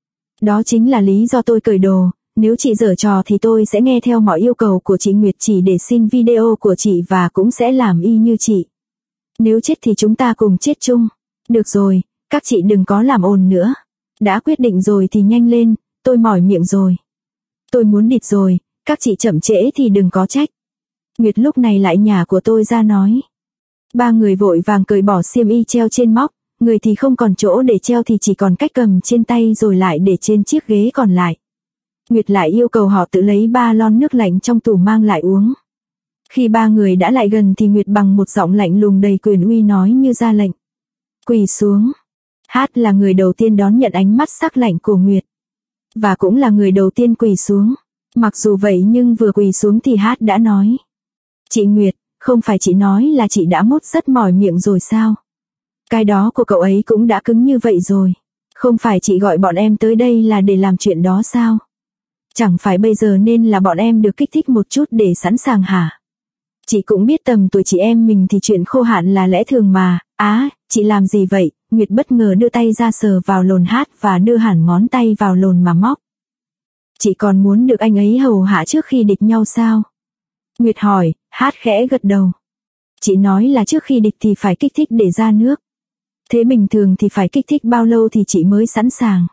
Đó chính là lý do tôi cởi đồ. Nếu chị giở trò thì tôi sẽ nghe theo mọi yêu cầu của chị Nguyệt chỉ để xin video của chị và cũng sẽ làm y như chị. Nếu chết thì chúng ta cùng chết chung. Được rồi, các chị đừng có làm ồn nữa. Đã quyết định rồi thì nhanh lên, tôi mỏi miệng rồi. Tôi muốn địt rồi, các chị chậm trễ thì đừng có trách. Nguyệt lúc này lại nhả của tôi ra nói. Ba người vội vàng cởi bỏ xiêm y treo trên móc, người thì không còn chỗ để treo thì chỉ còn cách cầm trên tay rồi lại để trên chiếc ghế còn lại. Nguyệt lại yêu cầu họ tự lấy 3 lon nước lạnh trong tủ mang lại uống. Khi ba người đã lại gần thì Nguyệt bằng một giọng lạnh lùng đầy quyền uy nói như ra lệnh. Quỳ xuống. Hát là người đầu tiên đón nhận ánh mắt sắc lạnh của Nguyệt. Và cũng là người đầu tiên quỳ xuống. Mặc dù vậy nhưng vừa quỳ xuống thì Hát đã nói. Chị Nguyệt, không phải chị nói là chị đã mốt rất mỏi miệng rồi sao? Cái đó của cậu ấy cũng đã cứng như vậy rồi. Không phải chị gọi bọn em tới đây là để làm chuyện đó sao? Chẳng phải bây giờ nên là bọn em được kích thích một chút để sẵn sàng hả? Chị cũng biết tầm tuổi chị em mình thì chuyện khô hạn là lẽ thường mà. Chị làm gì vậy? Nguyệt bất ngờ đưa tay ra sờ vào lồn Hát và đưa hẳn ngón tay vào lồn mà móc. Chị còn muốn được anh ấy hầu hạ trước khi địch nhau sao? Nguyệt hỏi. Hát khẽ gật đầu. Chị nói là trước khi địch thì phải kích thích để ra nước. Thế bình thường thì phải kích thích bao lâu thì chị mới sẵn sàng?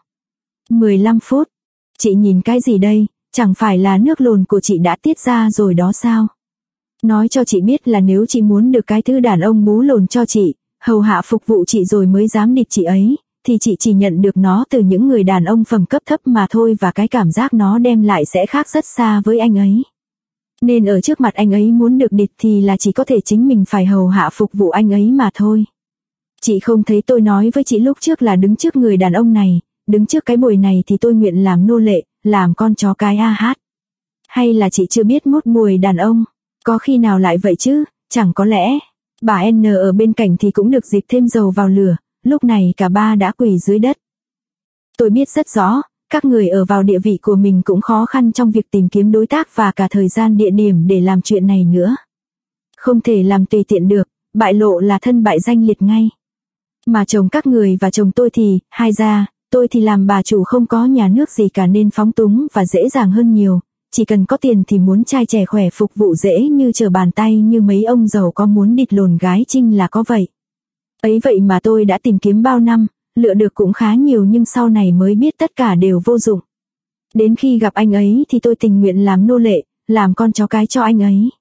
15 phút. Chị nhìn cái gì đây? Chẳng phải là nước lồn của chị đã tiết ra rồi đó sao? Nói cho chị biết là nếu chị muốn được cái thứ đàn ông bú lồn cho chị, hầu hạ phục vụ chị rồi mới dám địch chị ấy, thì chị chỉ nhận được nó từ những người đàn ông phẩm cấp thấp mà thôi, và cái cảm giác nó đem lại sẽ khác rất xa với anh ấy. Nên ở trước mặt anh ấy muốn được địch thì là chỉ có thể chính mình phải hầu hạ phục vụ anh ấy mà thôi. Chị không thấy tôi nói với chị lúc trước là đứng trước người đàn ông này, đứng trước cái bồi này thì tôi nguyện làm nô lệ, làm con chó cái Hát. Hay là chị chưa biết mút mùi đàn ông? Có khi nào lại vậy chứ, chẳng có lẽ. Bà N ở bên cạnh thì cũng được dịp thêm dầu vào lửa, lúc này cả ba đã quỳ dưới đất. Tôi biết rất rõ, các người ở vào địa vị của mình cũng khó khăn trong việc tìm kiếm đối tác và cả thời gian địa điểm để làm chuyện này nữa. Không thể làm tùy tiện được, bại lộ là thân bại danh liệt ngay. Mà chồng các người và chồng tôi thì, hai gia, tôi thì làm bà chủ không có nhà nước gì cả nên phóng túng và dễ dàng hơn nhiều. Chỉ cần có tiền thì muốn trai trẻ khỏe phục vụ dễ như trở bàn tay, như mấy ông giàu có muốn địch lồn gái Trinh là có vậy. Ấy vậy mà tôi đã tìm kiếm bao năm, lựa được cũng khá nhiều nhưng sau này mới biết tất cả đều vô dụng. Đến khi gặp anh ấy thì tôi tình nguyện làm nô lệ, làm con chó cái cho anh ấy.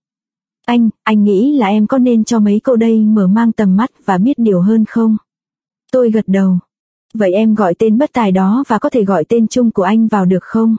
Anh nghĩ là em có nên cho mấy cô đây mở mang tầm mắt và biết điều hơn không? Tôi gật đầu. Vậy em gọi tên bất tài đó và có thể gọi tên chung của anh vào được không?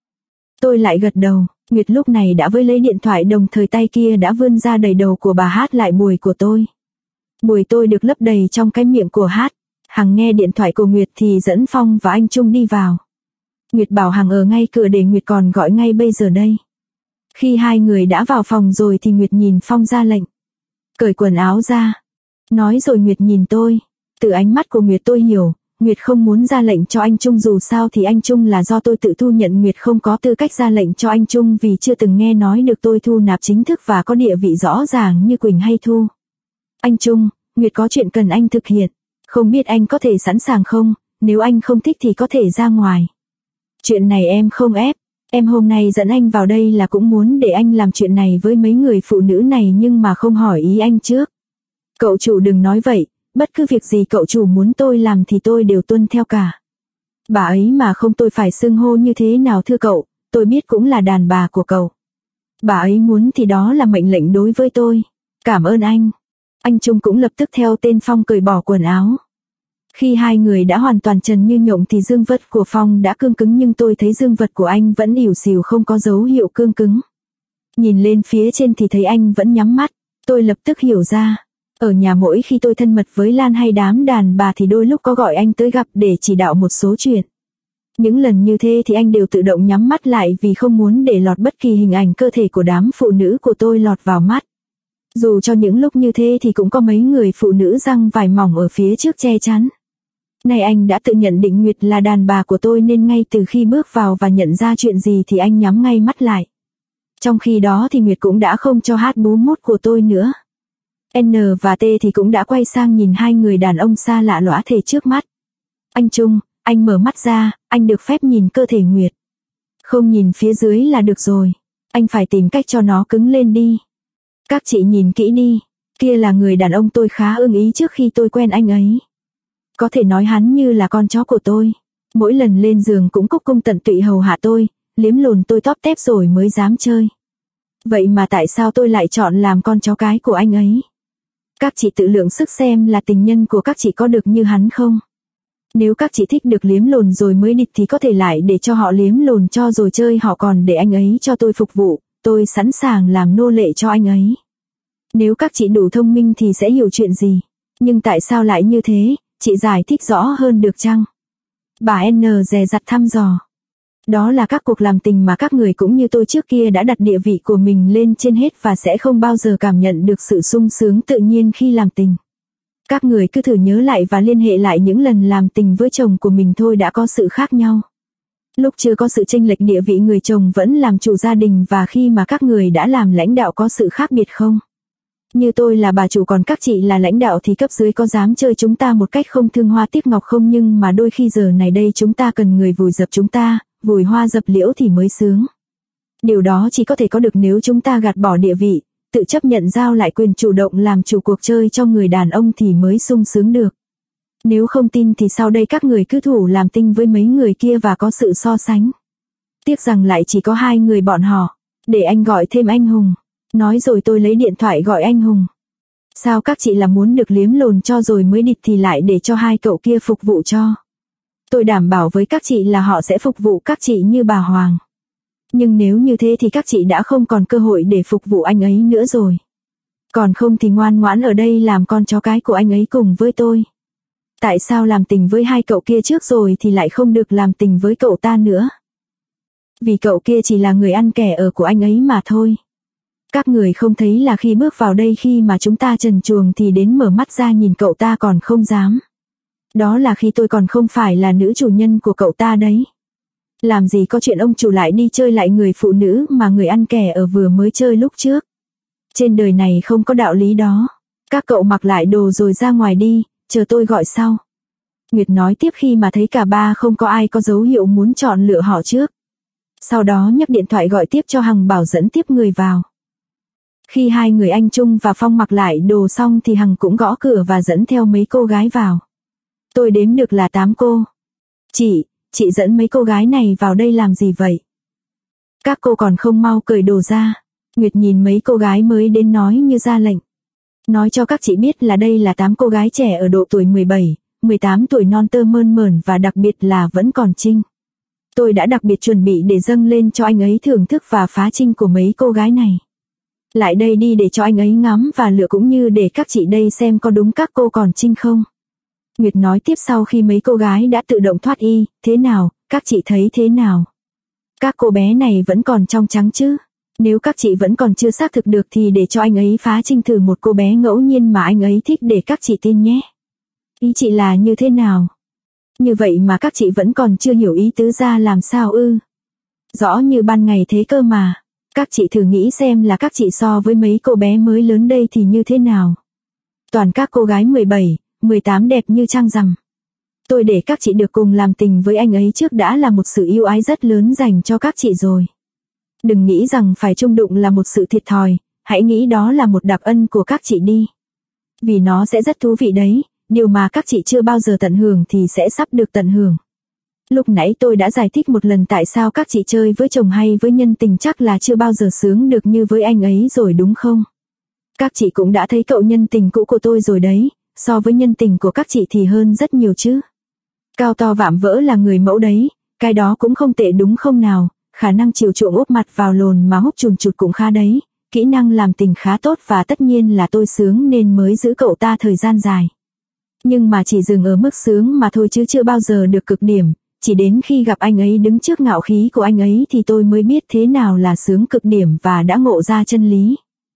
Tôi lại gật đầu. Nguyệt lúc này đã với lấy điện thoại, đồng thời tay kia đã vươn ra đẩy đầu của bà Hát lại bùi của tôi. Bùi tôi được lấp đầy trong cái miệng của Hát. Hằng nghe điện thoại của Nguyệt thì dẫn Phong và anh Trung đi vào. Nguyệt bảo Hằng ở ngay cửa để Nguyệt còn gọi ngay bây giờ đây. Khi hai người đã vào phòng rồi thì Nguyệt nhìn Phong ra lệnh. Cởi quần áo ra. Nói rồi Nguyệt nhìn tôi. Từ ánh mắt của Nguyệt tôi hiểu, Nguyệt không muốn ra lệnh cho anh Trung, dù sao thì anh Trung là do tôi tự thu nhận. Nguyệt không có tư cách ra lệnh cho anh Trung vì chưa từng nghe nói được tôi thu nạp chính thức và có địa vị rõ ràng như Quỳnh hay Thu. Anh Trung, Nguyệt có chuyện cần anh thực hiện. Không biết anh có thể sẵn sàng không? Nếu anh không thích thì có thể ra ngoài. Chuyện này em không ép. Em hôm nay dẫn anh vào đây là cũng muốn để anh làm chuyện này với mấy người phụ nữ này nhưng mà không hỏi ý anh trước. Cậu chủ đừng nói vậy. Bất cứ việc gì cậu chủ muốn tôi làm thì tôi đều tuân theo cả. Bà ấy mà không tôi phải xưng hô như thế nào thưa cậu, tôi biết cũng là đàn bà của cậu. Bà ấy muốn thì đó là mệnh lệnh đối với tôi. Cảm ơn anh. Anh Trung cũng lập tức theo tên Phong cởi bỏ quần áo. Khi hai người đã hoàn toàn trần như nhộng thì dương vật của Phong đã cương cứng, nhưng tôi thấy dương vật của anh vẫn ỉu xìu, không có dấu hiệu cương cứng. Nhìn lên phía trên thì thấy anh vẫn nhắm mắt. Tôi lập tức hiểu ra. Ở nhà mỗi khi tôi thân mật với Lan hay đám đàn bà thì đôi lúc có gọi anh tới gặp để chỉ đạo một số chuyện. Những lần như thế thì anh đều tự động nhắm mắt lại vì không muốn để lọt bất kỳ hình ảnh cơ thể của đám phụ nữ của tôi lọt vào mắt. Dù cho những lúc như thế thì cũng có mấy người phụ nữ răng vải mỏng ở phía trước che chắn. Này anh đã tự nhận định Nguyệt là đàn bà của tôi nên ngay từ khi bước vào và nhận ra chuyện gì thì anh nhắm ngay mắt lại. Trong khi đó thì Nguyệt cũng đã không cho Hát bú mút của tôi nữa. N và T thì cũng đã quay sang nhìn hai người đàn ông xa lạ lõa thể trước mắt. Anh Trung, anh mở mắt ra, anh được phép nhìn cơ thể Nguyệt. Không nhìn phía dưới là được rồi. Anh phải tìm cách cho nó cứng lên đi. Các chị nhìn kỹ đi. Kia là người đàn ông tôi khá ưng ý trước khi tôi quen anh ấy. Có thể nói hắn như là con chó của tôi. Mỗi lần lên giường cũng cúc cung tận tụy hầu hạ tôi, liếm lồn tôi tóp tép rồi mới dám chơi. Vậy mà tại sao tôi lại chọn làm con chó cái của anh ấy? Các chị tự lượng sức xem là tình nhân của các chị có được như hắn không? Nếu các chị thích được liếm lồn rồi mới địch thì có thể lại để cho họ liếm lồn cho rồi chơi họ, còn để anh ấy cho tôi phục vụ, tôi sẵn sàng làm nô lệ cho anh ấy. Nếu các chị đủ thông minh thì sẽ hiểu chuyện gì. Nhưng tại sao lại như thế, chị giải thích rõ hơn được chăng? Bà N dè dặt thăm dò. Đó là các cuộc làm tình mà các người cũng như tôi trước kia đã đặt địa vị của mình lên trên hết và sẽ không bao giờ cảm nhận được sự sung sướng tự nhiên khi làm tình. Các người cứ thử nhớ lại và liên hệ lại những lần làm tình với chồng của mình thôi đã có sự khác nhau. Lúc chưa có sự chênh lệch địa vị người chồng vẫn làm chủ gia đình và khi mà các người đã làm lãnh đạo có sự khác biệt không? Như tôi là bà chủ còn các chị là lãnh đạo thì cấp dưới có dám chơi chúng ta một cách không thương hoa tiếc ngọc không? Nhưng mà đôi khi giờ này đây chúng ta cần người vùi dập chúng ta, vùi hoa dập liễu thì mới sướng. Điều đó chỉ có thể có được nếu chúng ta gạt bỏ địa vị, tự chấp nhận giao lại quyền chủ động làm chủ cuộc chơi cho người đàn ông thì mới sung sướng được. Nếu không tin thì sau đây các người cứ thủ làm tinh với mấy người kia và có sự so sánh. Tiếc rằng lại chỉ có 2 người bọn họ. Để anh gọi thêm anh Hùng. Nói rồi tôi lấy điện thoại gọi anh Hùng. Sao các chị là muốn được liếm lồn cho rồi mới địt thì lại để cho 2 cậu kia phục vụ cho. Tôi đảm bảo với các chị là họ sẽ phục vụ các chị như bà Hoàng. Nhưng nếu như thế thì các chị đã không còn cơ hội để phục vụ anh ấy nữa rồi. Còn không thì ngoan ngoãn ở đây làm con chó cái của anh ấy cùng với tôi. Tại sao làm tình với 2 cậu kia trước rồi thì lại không được làm tình với cậu ta nữa? Vì cậu kia chỉ là người ăn kẻ ở của anh ấy mà thôi. Các người không thấy là khi bước vào đây khi mà chúng ta trần truồng thì đến mở mắt ra nhìn cậu ta còn không dám. Đó là khi tôi còn không phải là nữ chủ nhân của cậu ta đấy. Làm gì có chuyện ông chủ lại đi chơi lại người phụ nữ mà người ăn kẻ ở vừa mới chơi lúc trước. Trên đời này không có đạo lý đó. Các cậu mặc lại đồ rồi ra ngoài đi, chờ tôi gọi sau. Nguyệt nói tiếp khi mà thấy cả ba không có ai có dấu hiệu muốn chọn lựa họ trước. Sau đó nhấc điện thoại gọi tiếp cho Hằng bảo dẫn tiếp người vào. Khi 2 người anh Trung và Phong mặc lại đồ xong thì Hằng cũng gõ cửa và dẫn theo mấy cô gái vào. Tôi đếm được là 8 cô. Chị dẫn mấy cô gái này vào đây làm gì vậy? Các cô còn không mau cởi đồ ra. Nguyệt nhìn mấy cô gái mới đến nói như ra lệnh. Nói cho các chị biết là đây là 8 cô gái trẻ ở độ tuổi 17, 18 tuổi non tơ mơn mởn và đặc biệt là vẫn còn trinh. Tôi đã đặc biệt chuẩn bị để dâng lên cho anh ấy thưởng thức và phá trinh của mấy cô gái này. Lại đây đi để cho anh ấy ngắm và lựa cũng như để các chị đây xem có đúng các cô còn trinh không. Nguyệt nói tiếp sau khi mấy cô gái đã tự động thoát y, thế nào, các chị thấy thế nào? Các cô bé này vẫn còn trong trắng chứ? Nếu các chị vẫn còn chưa xác thực được thì để cho anh ấy phá trinh thử một cô bé ngẫu nhiên mà anh ấy thích để các chị tin nhé. Ý chị là như thế nào? Như vậy mà các chị vẫn còn chưa hiểu ý tứ ra làm sao ư? Rõ như ban ngày thế cơ mà. Các chị thử nghĩ xem là các chị so với mấy cô bé mới lớn đây thì như thế nào? Toàn các cô gái 17, 18 đẹp như trăng rằm. Tôi để các chị được cùng làm tình với anh ấy trước đã là một sự yêu ái rất lớn dành cho các chị rồi. Đừng nghĩ rằng phải chung đụng là một sự thiệt thòi, hãy nghĩ đó là một đặc ân của các chị đi. Vì nó sẽ rất thú vị đấy, điều mà các chị chưa bao giờ tận hưởng thì sẽ sắp được tận hưởng. Lúc nãy tôi đã giải thích một lần tại sao các chị chơi với chồng hay với nhân tình chắc là chưa bao giờ sướng được như với anh ấy rồi đúng không? Các chị cũng đã thấy cậu nhân tình cũ của tôi rồi đấy, so với nhân tình của các chị thì hơn rất nhiều chứ. Cao to vạm vỡ là người mẫu đấy, cái đó cũng không tệ đúng không nào, khả năng chiều chuộng úp mặt vào lồn mà húc chùn chụt cũng khá đấy, kỹ năng làm tình khá tốt và tất nhiên là tôi sướng nên mới giữ cậu ta thời gian dài. Nhưng mà chỉ dừng ở mức sướng mà thôi chứ chưa bao giờ được cực điểm, chỉ đến khi gặp anh ấy đứng trước ngạo khí của anh ấy thì tôi mới biết thế nào là sướng cực điểm và đã ngộ ra chân lý.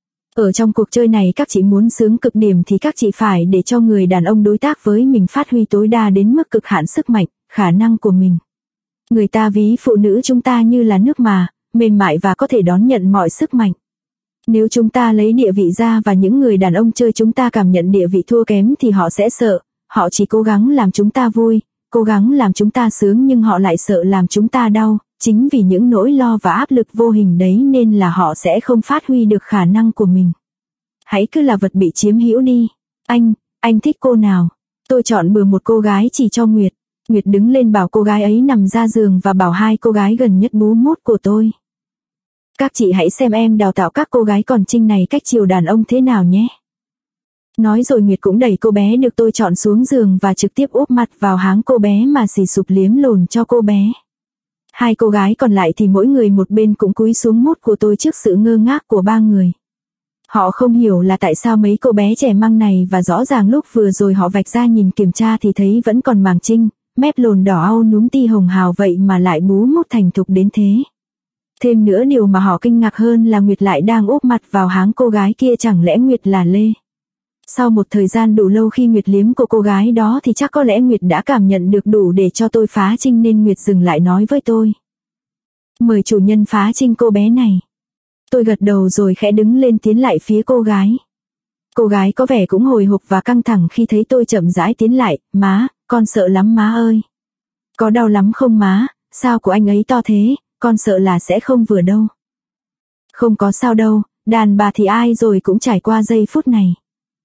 Ở trong cuộc chơi này các chị muốn sướng cực điểm thì các chị phải để cho người đàn ông đối tác với mình phát huy tối đa đến mức cực hạn sức mạnh, khả năng của mình. Người ta ví phụ nữ chúng ta như là nước mà, mềm mại và có thể đón nhận mọi sức mạnh. Nếu chúng ta lấy địa vị ra và những người đàn ông chơi chúng ta cảm nhận địa vị thua kém thì họ sẽ sợ, họ chỉ cố gắng làm chúng ta vui, cố gắng làm chúng ta sướng nhưng họ lại sợ làm chúng ta đau, chính vì những nỗi lo và áp lực vô hình đấy nên là họ sẽ không phát huy được khả năng của mình. Hãy cứ là vật bị chiếm hữu đi. Anh thích cô nào? Tôi chọn bừa một cô gái chỉ cho Nguyệt. Nguyệt đứng lên bảo cô gái ấy nằm ra giường và bảo 2 cô gái gần nhất bú mút của tôi. Các chị hãy xem em đào tạo các cô gái còn trinh này cách chiều đàn ông thế nào nhé. Nói rồi Nguyệt cũng đẩy cô bé được tôi chọn xuống giường và trực tiếp úp mặt vào háng cô bé mà xì sụp liếm lồn cho cô bé. 2 cô gái còn lại thì mỗi người một bên cũng cúi xuống mút của tôi trước sự ngơ ngác của 3 người. Họ không hiểu là tại sao mấy cô bé trẻ măng này và rõ ràng lúc vừa rồi họ vạch ra nhìn kiểm tra thì thấy vẫn còn màng trinh, mép lồn đỏ au núm ti hồng hào vậy mà lại bú mút thành thục đến thế. Thêm nữa điều mà họ kinh ngạc hơn là Nguyệt lại đang úp mặt vào háng cô gái kia, chẳng lẽ Nguyệt là Lê? Sau một thời gian đủ lâu khi Nguyệt liếm cô gái đó thì chắc có lẽ Nguyệt đã cảm nhận được đủ để cho tôi phá trinh nên Nguyệt dừng lại nói với tôi. Mời chủ nhân phá trinh cô bé này. Tôi gật đầu rồi khẽ đứng lên tiến lại phía cô gái. Cô gái có vẻ cũng hồi hộp và căng thẳng khi thấy tôi chậm rãi tiến lại. Má, con sợ lắm má ơi. Có đau lắm không má, sao của anh ấy to thế, con sợ là sẽ không vừa đâu. Không có sao đâu, đàn bà thì ai rồi cũng trải qua giây phút này.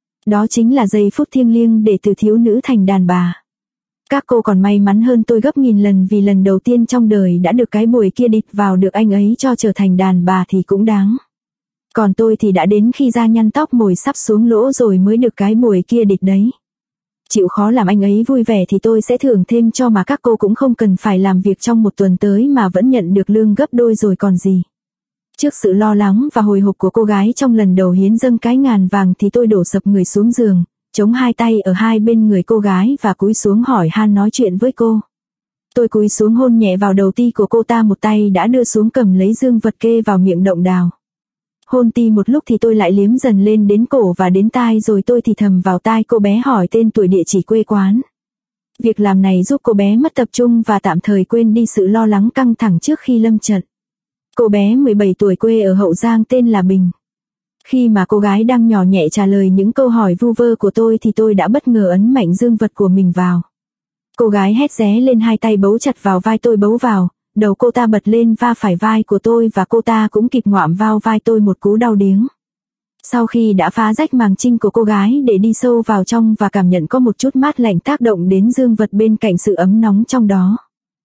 Đó chính là giây phút thiêng liêng để từ thiếu nữ thành đàn bà. Các cô còn may mắn hơn tôi gấp nghìn lần vì lần đầu tiên trong đời đã được cái buổi kia địt vào được anh ấy cho trở thành đàn bà thì cũng đáng. Còn tôi thì đã đến khi da nhăn tóc mồi sắp xuống lỗ rồi mới được cái buổi kia địt đấy. Chịu khó làm anh ấy vui vẻ thì tôi sẽ thưởng thêm cho mà các cô cũng không cần phải làm việc trong một tuần tới mà vẫn nhận được lương gấp đôi rồi còn gì. Trước sự lo lắng và hồi hộp của cô gái trong lần đầu hiến dâng cái ngàn vàng thì tôi đổ sập người xuống giường, chống hai tay ở hai bên người cô gái và cúi xuống hỏi han nói chuyện với cô. Tôi cúi xuống hôn nhẹ vào đầu ti của cô ta, một tay đã đưa xuống cầm lấy dương vật kê vào miệng động đào. Hôn ti một lúc thì tôi lại liếm dần lên đến cổ và đến tai rồi tôi thì thầm vào tai cô bé hỏi tên tuổi địa chỉ quê quán. Việc làm này giúp cô bé mất tập trung và tạm thời quên đi sự lo lắng căng thẳng trước khi lâm trận. Cô bé 17 tuổi quê ở Hậu Giang tên là Bình. Khi mà cô gái đang nhỏ nhẹ trả lời những câu hỏi vu vơ của tôi thì tôi đã bất ngờ ấn mạnh dương vật của mình vào. Cô gái hét ré lên, hai tay bấu chặt vào vai tôi bấu vào, đầu cô ta bật lên va phải vai của tôi và cô ta cũng kịp ngoạm vào vai tôi một cú đau điếng. Sau khi đã phá rách màng trinh của cô gái để đi sâu vào trong và cảm nhận có một chút mát lạnh tác động đến dương vật bên cạnh sự ấm nóng trong đó.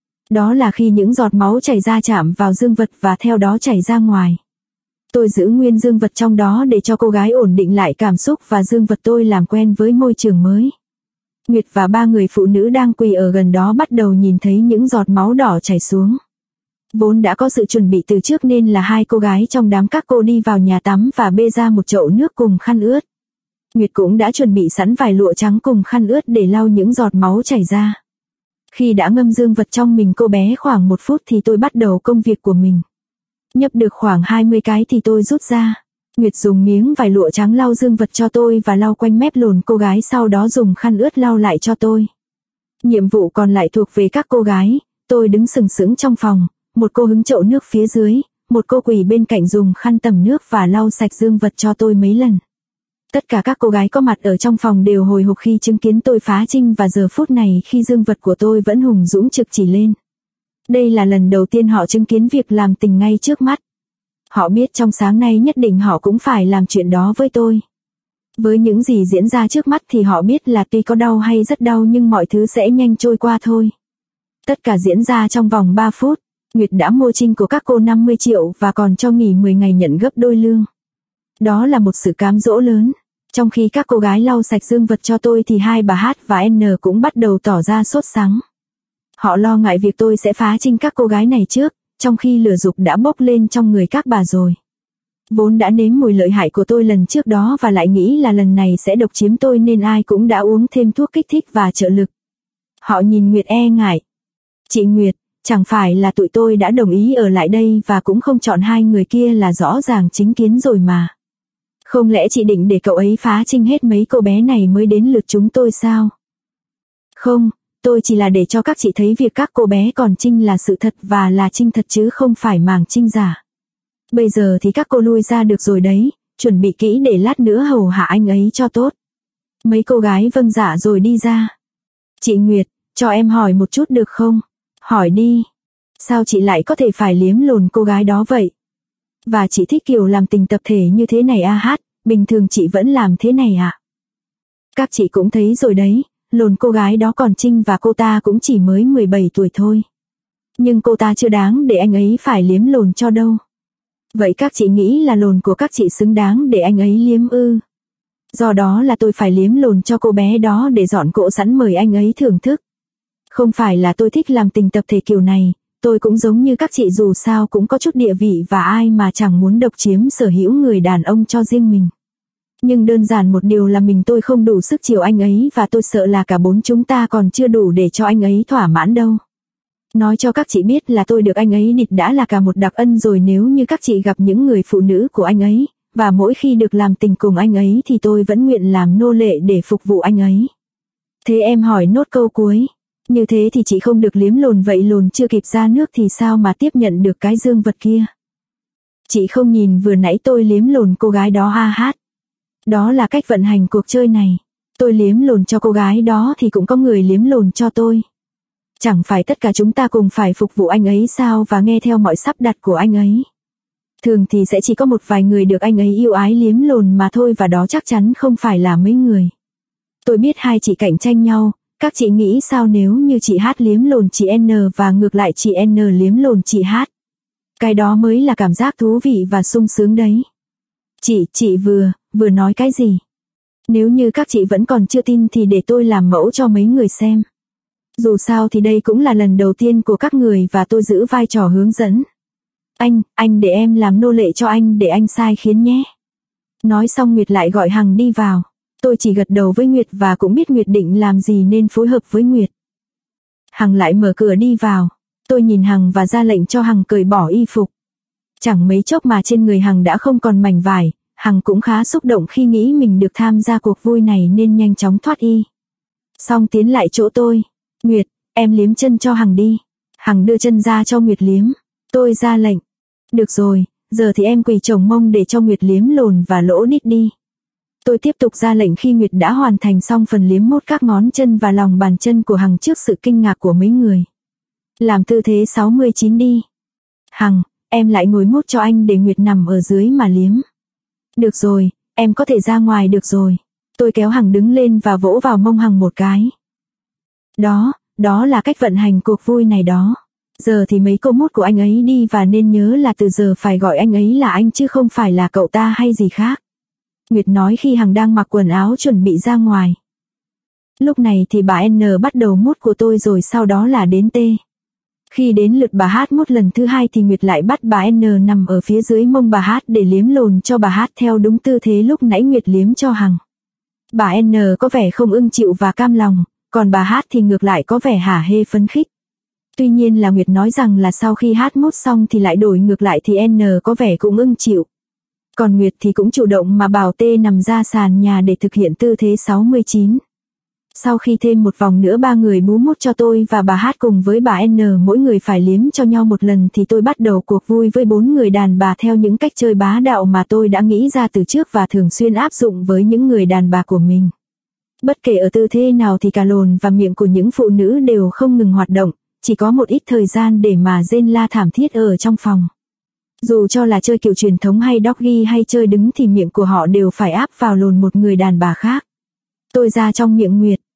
Đó là khi những giọt máu chảy ra chạm vào dương vật và theo đó chảy ra ngoài. Tôi giữ nguyên dương vật trong đó để cho cô gái ổn định lại cảm xúc và dương vật tôi làm quen với môi trường mới. Nguyệt và ba người phụ nữ đang quỳ ở gần đó bắt đầu nhìn thấy những giọt máu đỏ chảy xuống. Vốn đã có sự chuẩn bị từ trước nên là hai cô gái trong đám các cô đi vào nhà tắm và bê ra một chậu nước cùng khăn ướt. Nguyệt cũng đã chuẩn bị sẵn vải lụa trắng cùng khăn ướt để lau những giọt máu chảy ra. Khi đã ngâm dương vật trong mình cô bé khoảng 1 phút thì tôi bắt đầu công việc của mình. Nhấp được khoảng 20 cái thì tôi rút ra. Nguyệt dùng miếng vải lụa trắng lau dương vật cho tôi và lau quanh mép lồn cô gái, sau đó dùng khăn ướt lau lại cho tôi. Nhiệm vụ còn lại thuộc về các cô gái. Tôi đứng sừng sững trong phòng, một cô hứng chậu nước phía dưới, một cô quỳ bên cạnh dùng khăn tẩm nước và lau sạch dương vật cho tôi mấy lần. Tất cả các cô gái có mặt ở trong phòng đều hồi hộp khi chứng kiến tôi phá trinh và giờ phút này khi dương vật của tôi vẫn hùng dũng trực chỉ lên. Đây là lần đầu tiên họ chứng kiến việc làm tình ngay trước mắt. Họ biết trong sáng nay nhất định họ cũng phải làm chuyện đó với tôi. Với những gì diễn ra trước mắt thì họ biết là tuy có đau hay rất đau nhưng mọi thứ sẽ nhanh trôi qua thôi. Tất cả diễn ra trong vòng 3 phút. Nguyệt đã mua trinh của các cô 50 triệu và còn cho nghỉ 10 ngày nhận gấp đôi lương. Đó là một sự cám dỗ lớn. Trong khi các cô gái lau sạch dương vật cho tôi thì hai bà H và N cũng bắt đầu tỏ ra sốt sắng. Họ lo ngại việc tôi sẽ phá trinh các cô gái này trước, trong khi lửa dục đã bốc lên trong người các bà rồi. Vốn đã nếm mùi lợi hại của tôi lần trước đó và lại nghĩ là lần này sẽ độc chiếm tôi nên ai cũng đã uống thêm thuốc kích thích và trợ lực. Họ nhìn Nguyệt e ngại. Chị Nguyệt, chẳng phải là tụi tôi đã đồng ý ở lại đây và cũng không chọn hai người kia là rõ ràng chính kiến rồi mà. Không lẽ chị định để cậu ấy phá trinh hết mấy cô bé này mới đến lượt chúng tôi sao? Không, tôi chỉ là để cho các chị thấy việc các cô bé còn trinh là sự thật và là trinh thật chứ không phải màng trinh giả. Bây giờ thì các cô lui ra được rồi đấy, chuẩn bị kỹ để lát nữa hầu hạ anh ấy cho tốt. Mấy cô gái vâng dạ rồi đi ra. Chị Nguyệt, cho em hỏi một chút được không? Hỏi đi. Sao chị lại có thể phải liếm lồn cô gái đó vậy? Và chị thích kiểu làm tình tập thể như thế này à hát, bình thường chị vẫn làm thế này à? Các chị cũng thấy rồi đấy, lồn cô gái đó còn trinh và cô ta cũng chỉ mới 17 tuổi thôi. Nhưng cô ta chưa đáng để anh ấy phải liếm lồn cho đâu. Vậy các chị nghĩ là lồn của các chị xứng đáng để anh ấy liếm ư? Do đó là tôi phải liếm lồn cho cô bé đó để dọn cỗ sẵn mời anh ấy thưởng thức. Không phải là tôi thích làm tình tập thể kiểu này, tôi cũng giống như các chị dù sao cũng có chút địa vị và ai mà chẳng muốn độc chiếm sở hữu người đàn ông cho riêng mình. Nhưng đơn giản một điều là tôi không đủ sức chiều anh ấy và tôi sợ là cả bốn chúng ta còn chưa đủ để cho anh ấy thỏa mãn đâu. Nói cho các chị biết là tôi được anh ấy địt đã là cả một đặc ân rồi, nếu như các chị gặp những người phụ nữ của anh ấy, và mỗi khi được làm tình cùng anh ấy thì tôi vẫn nguyện làm nô lệ để phục vụ anh ấy. Thế em hỏi nốt câu cuối. Như thế thì chị không được liếm lồn, vậy lồn chưa kịp ra nước thì sao mà tiếp nhận được cái dương vật kia? Chị không nhìn vừa nãy tôi liếm lồn cô gái đó hát. Đó là cách vận hành cuộc chơi này. Tôi liếm lồn cho cô gái đó thì cũng có người liếm lồn cho tôi. Chẳng phải tất cả chúng ta cùng phải phục vụ anh ấy sao và nghe theo mọi sắp đặt của anh ấy. Thường thì sẽ chỉ có một vài người được anh ấy yêu ái liếm lồn mà thôi, và đó chắc chắn không phải là mấy người. Tôi biết hai chị cạnh tranh nhau, các chị nghĩ sao nếu như chị Hát liếm lồn chị N và ngược lại chị N liếm lồn chị Hát. Cái đó mới là cảm giác thú vị và sung sướng đấy. Chị vừa nói cái gì? Nếu như các chị vẫn còn chưa tin thì để tôi làm mẫu cho mấy người xem. Dù sao thì đây cũng là lần đầu tiên của các người và tôi giữ vai trò hướng dẫn. Anh để em làm nô lệ cho anh để anh sai khiến nhé. Nói xong Nguyệt lại gọi Hằng đi vào. Tôi chỉ gật đầu với Nguyệt và cũng biết Nguyệt định làm gì nên phối hợp với Nguyệt. Hằng lại mở cửa đi vào. Tôi nhìn Hằng và ra lệnh cho Hằng cởi bỏ y phục. Chẳng mấy chốc mà trên người Hằng đã không còn mảnh vải. Hằng cũng khá xúc động khi nghĩ mình được tham gia cuộc vui này nên nhanh chóng thoát y. Xong tiến lại chỗ tôi. Nguyệt, em liếm chân cho Hằng đi. Hằng đưa chân ra cho Nguyệt liếm. Tôi ra lệnh. Được rồi, giờ thì em quỳ chồng mông để cho Nguyệt liếm lồn và lỗ đít đi. Tôi tiếp tục ra lệnh khi Nguyệt đã hoàn thành xong phần liếm mốt các ngón chân và lòng bàn chân của Hằng trước sự kinh ngạc của mấy người. Làm tư thế 69 đi. Hằng, em lại ngồi mốt cho anh để Nguyệt nằm ở dưới mà liếm. Được rồi, em có thể ra ngoài được rồi. Tôi kéo Hằng đứng lên và vỗ vào mông Hằng một cái. Đó là cách vận hành cuộc vui này đó. Giờ thì mấy câu mốt của anh ấy đi và nên nhớ là từ giờ phải gọi anh ấy là anh chứ không phải là cậu ta hay gì khác. Nguyệt nói khi Hằng đang mặc quần áo chuẩn bị ra ngoài. Lúc này thì bà N bắt đầu mốt của tôi rồi sau đó là đến T. Khi đến lượt bà Hát mốt lần thứ hai thì Nguyệt lại bắt bà N nằm ở phía dưới mông bà Hát để liếm lồn cho bà Hát theo đúng tư thế lúc nãy Nguyệt liếm cho Hằng. Bà N có vẻ không ưng chịu và cam lòng, còn bà Hát thì ngược lại có vẻ hả hê phấn khích. Tuy nhiên là Nguyệt nói rằng là sau khi hát mốt xong thì lại đổi ngược lại thì N có vẻ cũng ưng chịu. Còn Nguyệt thì cũng chủ động mà bảo T nằm ra sàn nhà để thực hiện tư thế 69. Sau khi thêm một vòng nữa ba người bú mốt cho tôi và bà Hát cùng với bà N mỗi người phải liếm cho nhau một lần thì tôi bắt đầu cuộc vui với 4 người đàn bà theo những cách chơi bá đạo mà tôi đã nghĩ ra từ trước và thường xuyên áp dụng với những người đàn bà của mình. Bất kể ở tư thế nào thì cả lồn và miệng của những phụ nữ đều không ngừng hoạt động, chỉ có một ít thời gian để mà rên la thảm thiết ở trong phòng. Dù cho là chơi kiểu truyền thống hay doggy hay chơi đứng thì miệng của họ đều phải áp vào lồn một người đàn bà khác. Tôi ra trong miệng Nguyệt.